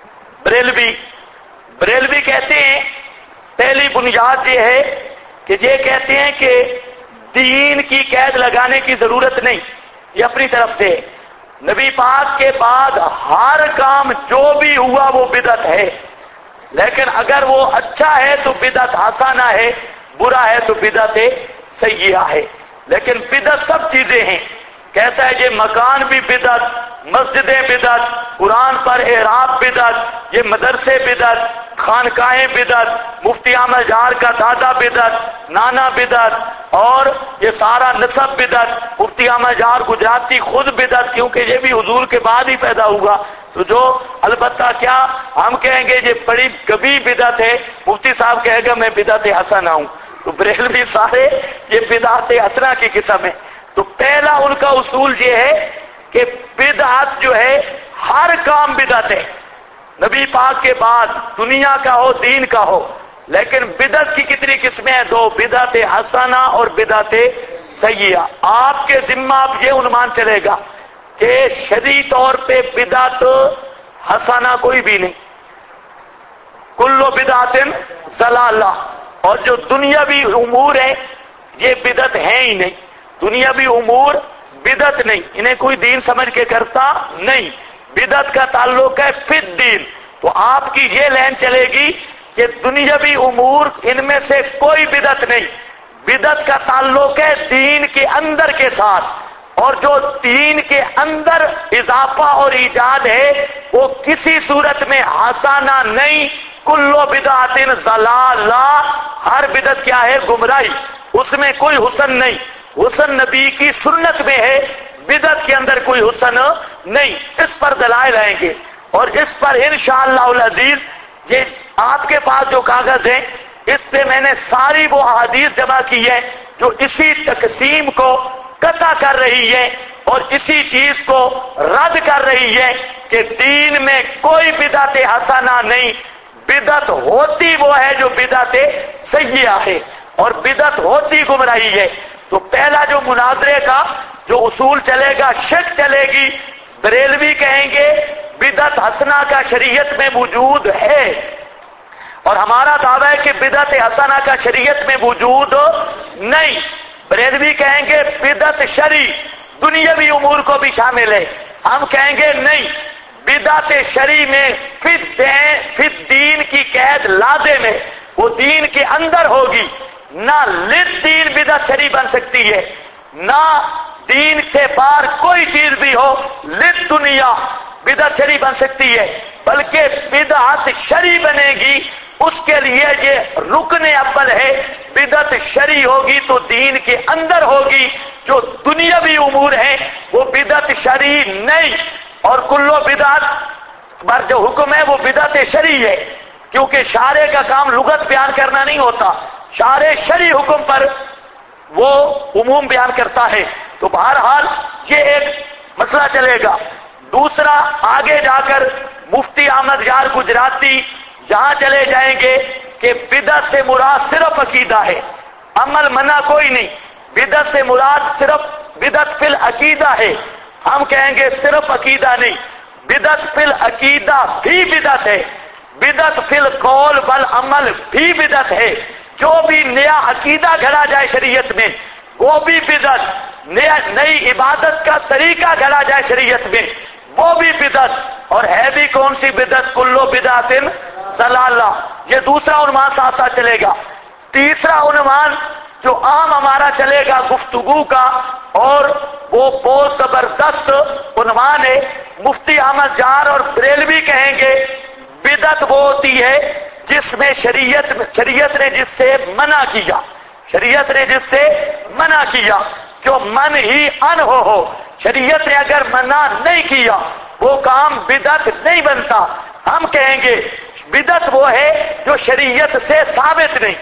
بریلوی کہتے ہیں پہلی بنیاد یہ ہے کہ یہ کہتے ہیں کہ دین کی قید لگانے کی ضرورت نہیں، یہ اپنی طرف سے ہے۔ نبی پاک کے بعد ہر کام جو بھی ہوا وہ بدعت ہے، لیکن اگر وہ اچھا ہے تو بدعت حسنہ ہے، برا ہے تو بدعت سیئہ ہے۔ لیکن بدعت سب چیزیں ہیں، کہتا ہے یہ مکان بھی بدعت، مسجدیں بدعت، قرآن پر اعراب بدعت، یہ مدرسے بدعت، خانقاہیں بدعت، مفتی احمد جار کا دادا بدعت، نانا بدعت، اور یہ سارا نسب بدعت، مفتی احمد جار گجراتی خود بدعت، کیونکہ یہ بھی حضور کے بعد ہی پیدا ہوا، تو جو البتہ کیا ہم کہیں گے یہ بڑی کبھی بدعت ہے، مفتی صاحب کہے گا میں بدعت حسنہ ہوں، تو بریلوی سارے یہ بدعت حسنہ کی قسم ہے۔ تو پہلا ان کا اصول یہ ہے کہ بدعت جو ہے ہر کام بدعت ہے، نبی پاک کے بعد دنیا کا ہو دین کا ہو، لیکن بدعت کی کتنی قسمیں ہیں؟ دو، بدعت حسنہ اور بدعت سیئہ۔ آپ کے ذمہ اب یہ عنوان چلے گا کہ شرعی طور پہ بدعت حسنہ کوئی بھی نہیں، کل بدعت ضلالہ، اور جو دنیاوی امور ہیں یہ بدعت ہیں ہی نہیں، دنیاوی امور بدعت نہیں، انہیں کوئی دین سمجھ کے کرتا نہیں، بدعت کا تعلق ہے فی الدین۔ تو آپ کی یہ لائن چلے گی کہ دنیاوی امور ان میں سے کوئی بدعت نہیں، بدعت کا تعلق ہے دین کے اندر کے ساتھ، اور جو دین کے اندر اضافہ اور ایجاد ہے وہ کسی صورت میں حسنہ نہیں، کل بدعت ضلالہ، ہر بدعت کیا ہے؟ گمراہی، اس میں کوئی حسن نہیں، حسن نبی کی سنت میں ہے، بدعت کے اندر کوئی حسن نہیں۔ اس پر دلائل آئیں گے، اور اس پر انشاءاللہ العزیز یہ آپ کے پاس جو کاغذ ہیں اس پہ میں نے ساری وہ احادیث جمع کی ہے جو اسی تقسیم کو قطع کر رہی ہے اور اسی چیز کو رد کر رہی ہے کہ دین میں کوئی بدعت حسنہ نہیں، بدعت ہوتی وہ ہے جو بدعت سیئہ ہے، اور بدعت ہوتی گمراہی ہے۔ تو پہلا جو مناظرے کا جو اصول چلے گا، شک چلے گی، بریلوی کہیں گے بدعت حسنہ کا شریعت میں وجود ہے، اور ہمارا دعویٰ ہے کہ بدعت حسنہ کا شریعت میں وجود نہیں۔ بریلوی کہیں گے بدعت شرعی دنیاوی امور کو بھی شامل ہے، ہم کہیں گے نہیں، بدعت شرعی میں فی الدین کی قید لازم ہے، وہ دین کے اندر ہوگی، نہ للدین بدعت شرعی بن سکتی ہے، نہ دین سے باہر کوئی چیز بھی ہو للدنیا بدعت شرعی بن سکتی ہے، بلکہ بدعت شرعی بنے گی اس کے لیے یہ رکن اول ہے، بدعت شرعی ہوگی تو دین کے اندر ہوگی، جو دنیاوی امور ہیں وہ بدعت شرعی نہیں، اور کلو بدعت پر جو حکم ہے وہ بدعت شرعی ہے، کیونکہ شارع کا کام لغت بیان کرنا نہیں ہوتا، شارع شرعی حکم پر وہ عموم بیان کرتا ہے۔ تو بہرحال یہ ایک مسئلہ چلے گا۔ دوسرا، آگے جا کر مفتی احمد یار گجراتی یہاں چلے جائیں گے کہ بدعت سے مراد صرف عقیدہ ہے، عمل منع کوئی نہیں، بدعت سے مراد صرف بدعت فی العقیدہ ہے، ہم کہیں گے صرف عقیدہ نہیں، بدعت فی العقیدہ بھی بدعت ہے، بدعت فی القول والعمل بھی بدعت ہے، جو بھی نیا عقیدہ گھڑا جائے شریعت میں وہ بھی بدعت، نئی عبادت کا طریقہ گھڑا جائے شریعت میں وہ بھی بدعت، اور ہے بھی کون سی بدعت؟ کلو بدعت ضلالہ۔ یہ دوسرا عنوان ساتھ ساتھ چلے گا۔ تیسرا عنوان جو عام ہمارا چلے گا گفتگو کا، اور وہ بہت زبردست عنوان ہے، مفتی احمد یار اور بریلوی کہیں گے بدعت وہ ہوتی ہے جس میں شریعت نے جس سے منع کیا، شریعت نے جس سے منع کیا، جو من ہی ان ہو، شریعت نے اگر منع نہیں کیا وہ کام بدعت نہیں بنتا۔ ہم کہیں گے بدعت وہ ہے جو شریعت سے ثابت نہیں۔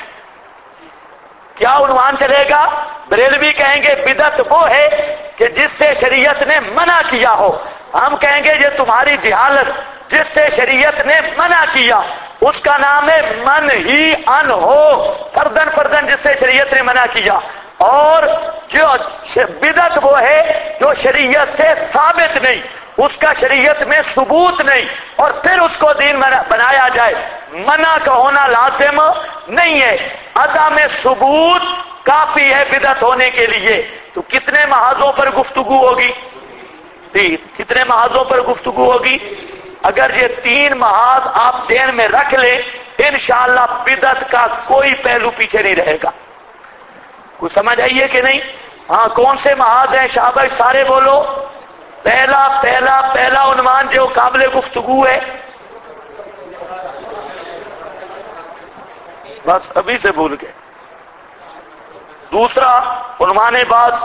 کیا عنوان چلے گا؟ بریلوی کہیں گے بدعت وہ ہے کہ جس سے شریعت نے منع کیا ہو، ہم کہیں گے یہ تمہاری جہالت، جس سے شریعت نے منع کیا اس کا نام ہے من ہی ان ہو، فردن جس سے شریعت نے منع کیا، اور جو بدعت وہ ہے جو شریعت سے ثابت نہیں، اس کا شریعت میں ثبوت نہیں، اور پھر اس کو دین بنایا جائے، منع کا ہونا لازم نہیں ہے، عدم ثبوت کافی ہے بدعت ہونے کے لیے۔ تو کتنے محاذوں پر گفتگو ہوگی؟ تین۔ کتنے محاذوں پر گفتگو ہوگی؟ اگر یہ تین محاذ آپ ذہن میں رکھ لیں انشاءاللہ بدعت کا کوئی پہلو پیچھے نہیں رہے گا۔ کچھ سمجھ آئیے کہ نہیں؟ ہاں، کون سے محاذ ہیں؟ شاباش، سارے بولو۔ پہلا عنوان جو قابل گفتگو ہے بس ابھی سے بھول گئے. دوسرا عنوان باز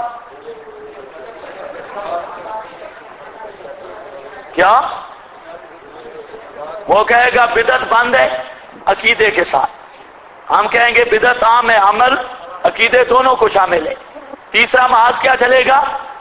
کیا؟ وہ کہے گا بدعت بند ہے عقیدے کے ساتھ. ہم کہیں گے بدعت عام ہے، عمل عقیدے دونوں کو شامل ہے. تیسرا محاذ کیا چلے گا؟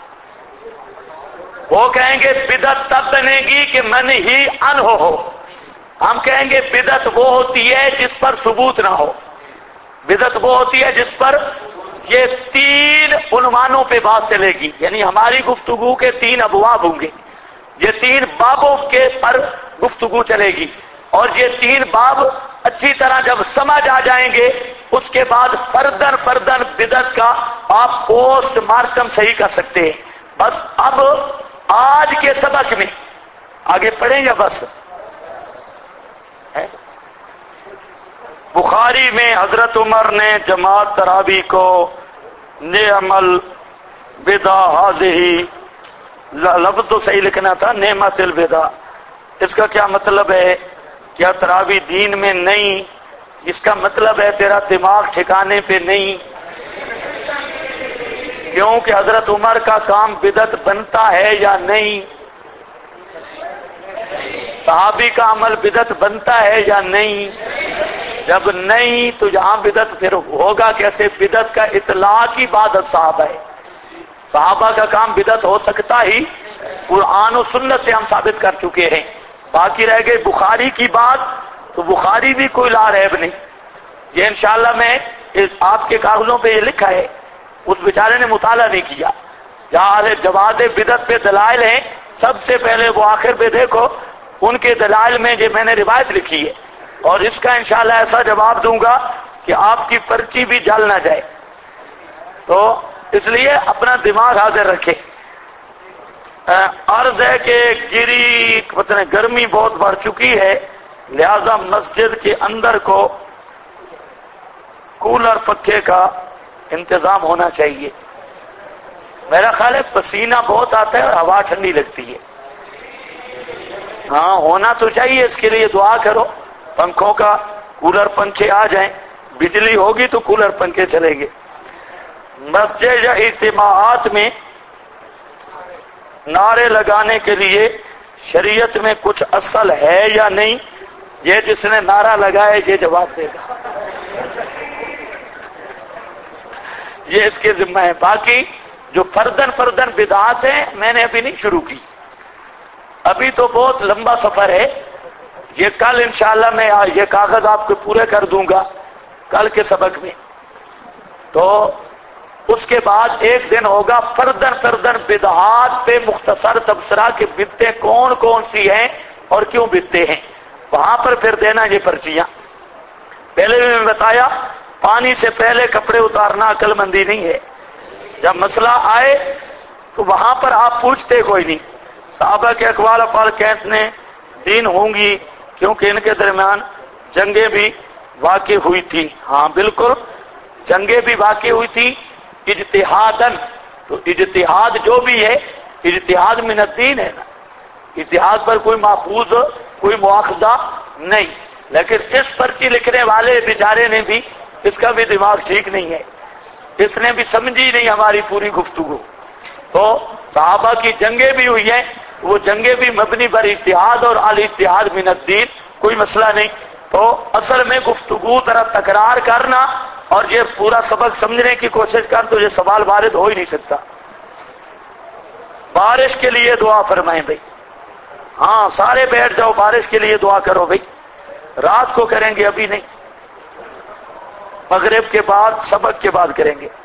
وہ کہیں گے بدعت تب بنے گی کہ من ہی ان ہو. ہم کہیں گے بدعت وہ ہوتی ہے جس پر ثبوت نہ ہو. بدعت وہ ہوتی ہے جس پر یہ تین عنوانوں پہ بات چلے گی، یعنی ہماری گفتگو کے تین ابواب ہوں گے، یہ تین بابوں کے پر گفتگو چلے گی، اور یہ تین باب اچھی طرح جب سمجھ آ جائیں گے اس کے بعد فردن فردن بدعت کا آپ پوسٹ مارٹم صحیح کر سکتے ہیں. بس اب آج کے سبق میں آگے پڑھیں گے. بس بخاری میں حضرت عمر نے جماعت تراویح کو نعم البدع ہذہ، لفظ تو صحیح لکھنا تھا نعمت البدع. اس کا کیا مطلب ہے؟ کیا تراویح دین میں نہیں؟ اس کا مطلب ہے تیرا دماغ ٹھکانے پہ نہیں. کیونکہ حضرت عمر کا کام بدعت بنتا ہے یا نہیں؟ صحابی کا عمل بدعت بنتا ہے یا نہیں؟ جب نہیں تو یہاں بدعت پھر ہوگا کیسے؟ بدعت کا اطلاق ہی بعد صحابہ ہے. صحابہ کا کام بدعت ہو سکتا ہی قرآن و سنت سے ہم ثابت کر چکے ہیں. باقی رہ گئی بخاری کی بات، تو بخاری بھی کوئی لا ریب نہیں. یہ انشاءاللہ میں آپ کے کاغذوں پہ یہ لکھا ہے، اس بیچارے نے مطالعہ نہیں کیا. جہاں جواز بدعت پہ دلائل ہیں، سب سے پہلے وہ آخر پہ دیکھو، ان کے دلائل میں جو میں نے روایت لکھی ہے، اور اس کا انشاءاللہ ایسا جواب دوں گا کہ آپ کی پرچی بھی جل نہ جائے. تو اس لیے اپنا دماغ حاضر رکھے. عرض ہے کہ گرمی بہت بڑھ چکی ہے، لہذا مسجد کے اندر کو کولر پنکھے کا انتظام ہونا چاہیے. میرا خیال ہے پسینہ بہت آتا ہے اور ہوا ٹھنڈی لگتی ہے. ہاں ہونا تو چاہیے، اس کے لیے دعا کرو پنکھوں کا، کولر پنکھے آ جائیں. بجلی ہوگی تو کولر پنکھے چلیں گے. مسجد یا اجتماعات میں نعرے لگانے کے لیے شریعت میں کچھ اصل ہے یا نہیں؟ یہ جس نے نعرہ لگائے یہ جواب دے گا، یہ اس کے ذمہ ہے. باقی جو فردن فردن بدعات ہیں میں نے ابھی نہیں شروع کی، ابھی تو بہت لمبا سفر ہے. یہ کل انشاءاللہ میں یہ کاغذ آپ کو پورے کر دوں گا کل کے سبق میں. تو اس کے بعد ایک دن ہوگا فردن فردن بدعات پہ مختصر تبصرہ کہ بدعتیں کون کون سی ہیں اور کیوں بدعتیں ہیں. وہاں پر پھر دینا یہ پرچیاں. پہلے بھی میں بتایا پانی سے پہلے کپڑے اتارنا عقل مندی نہیں ہے. جب مسئلہ آئے تو وہاں پر آپ پوچھتے کوئی نہیں. صحابہ کے اقوال افعال کہنے دین ہوں گی کیونکہ ان کے درمیان جنگیں بھی واقع ہوئی تھی. ہاں بالکل جنگیں بھی واقع ہوئی تھی اجتہادن. تو اجتہاد جو بھی ہے اجتہاد من الدین ہے نا، اجتہاد پر کوئی محفوظ کوئی مواخذہ نہیں. لیکن اس پرچی لکھنے والے بیچارے نے بھی اس کا بھی دماغ ٹھیک نہیں ہے، اس نے بھی سمجھی نہیں ہماری پوری گفتگو. تو صحابہ کی جنگیں بھی ہوئی ہیں، وہ جنگیں بھی مبنی پر اجتہاد اور الاجتہاد من الدین، کوئی مسئلہ نہیں. تو اصل میں گفتگو طرف تکرار کرنا اور یہ پورا سبق سمجھنے کی کوشش کر تو یہ سوال وارد ہو ہی نہیں سکتا. بارش کے لیے دعا فرمائیں بھائی. ہاں سارے بیٹھ جاؤ، بارش کے لیے دعا کرو بھائی. رات کو کریں گے، ابھی نہیں، مغرب کے بعد سبق کے بعد کریں گے.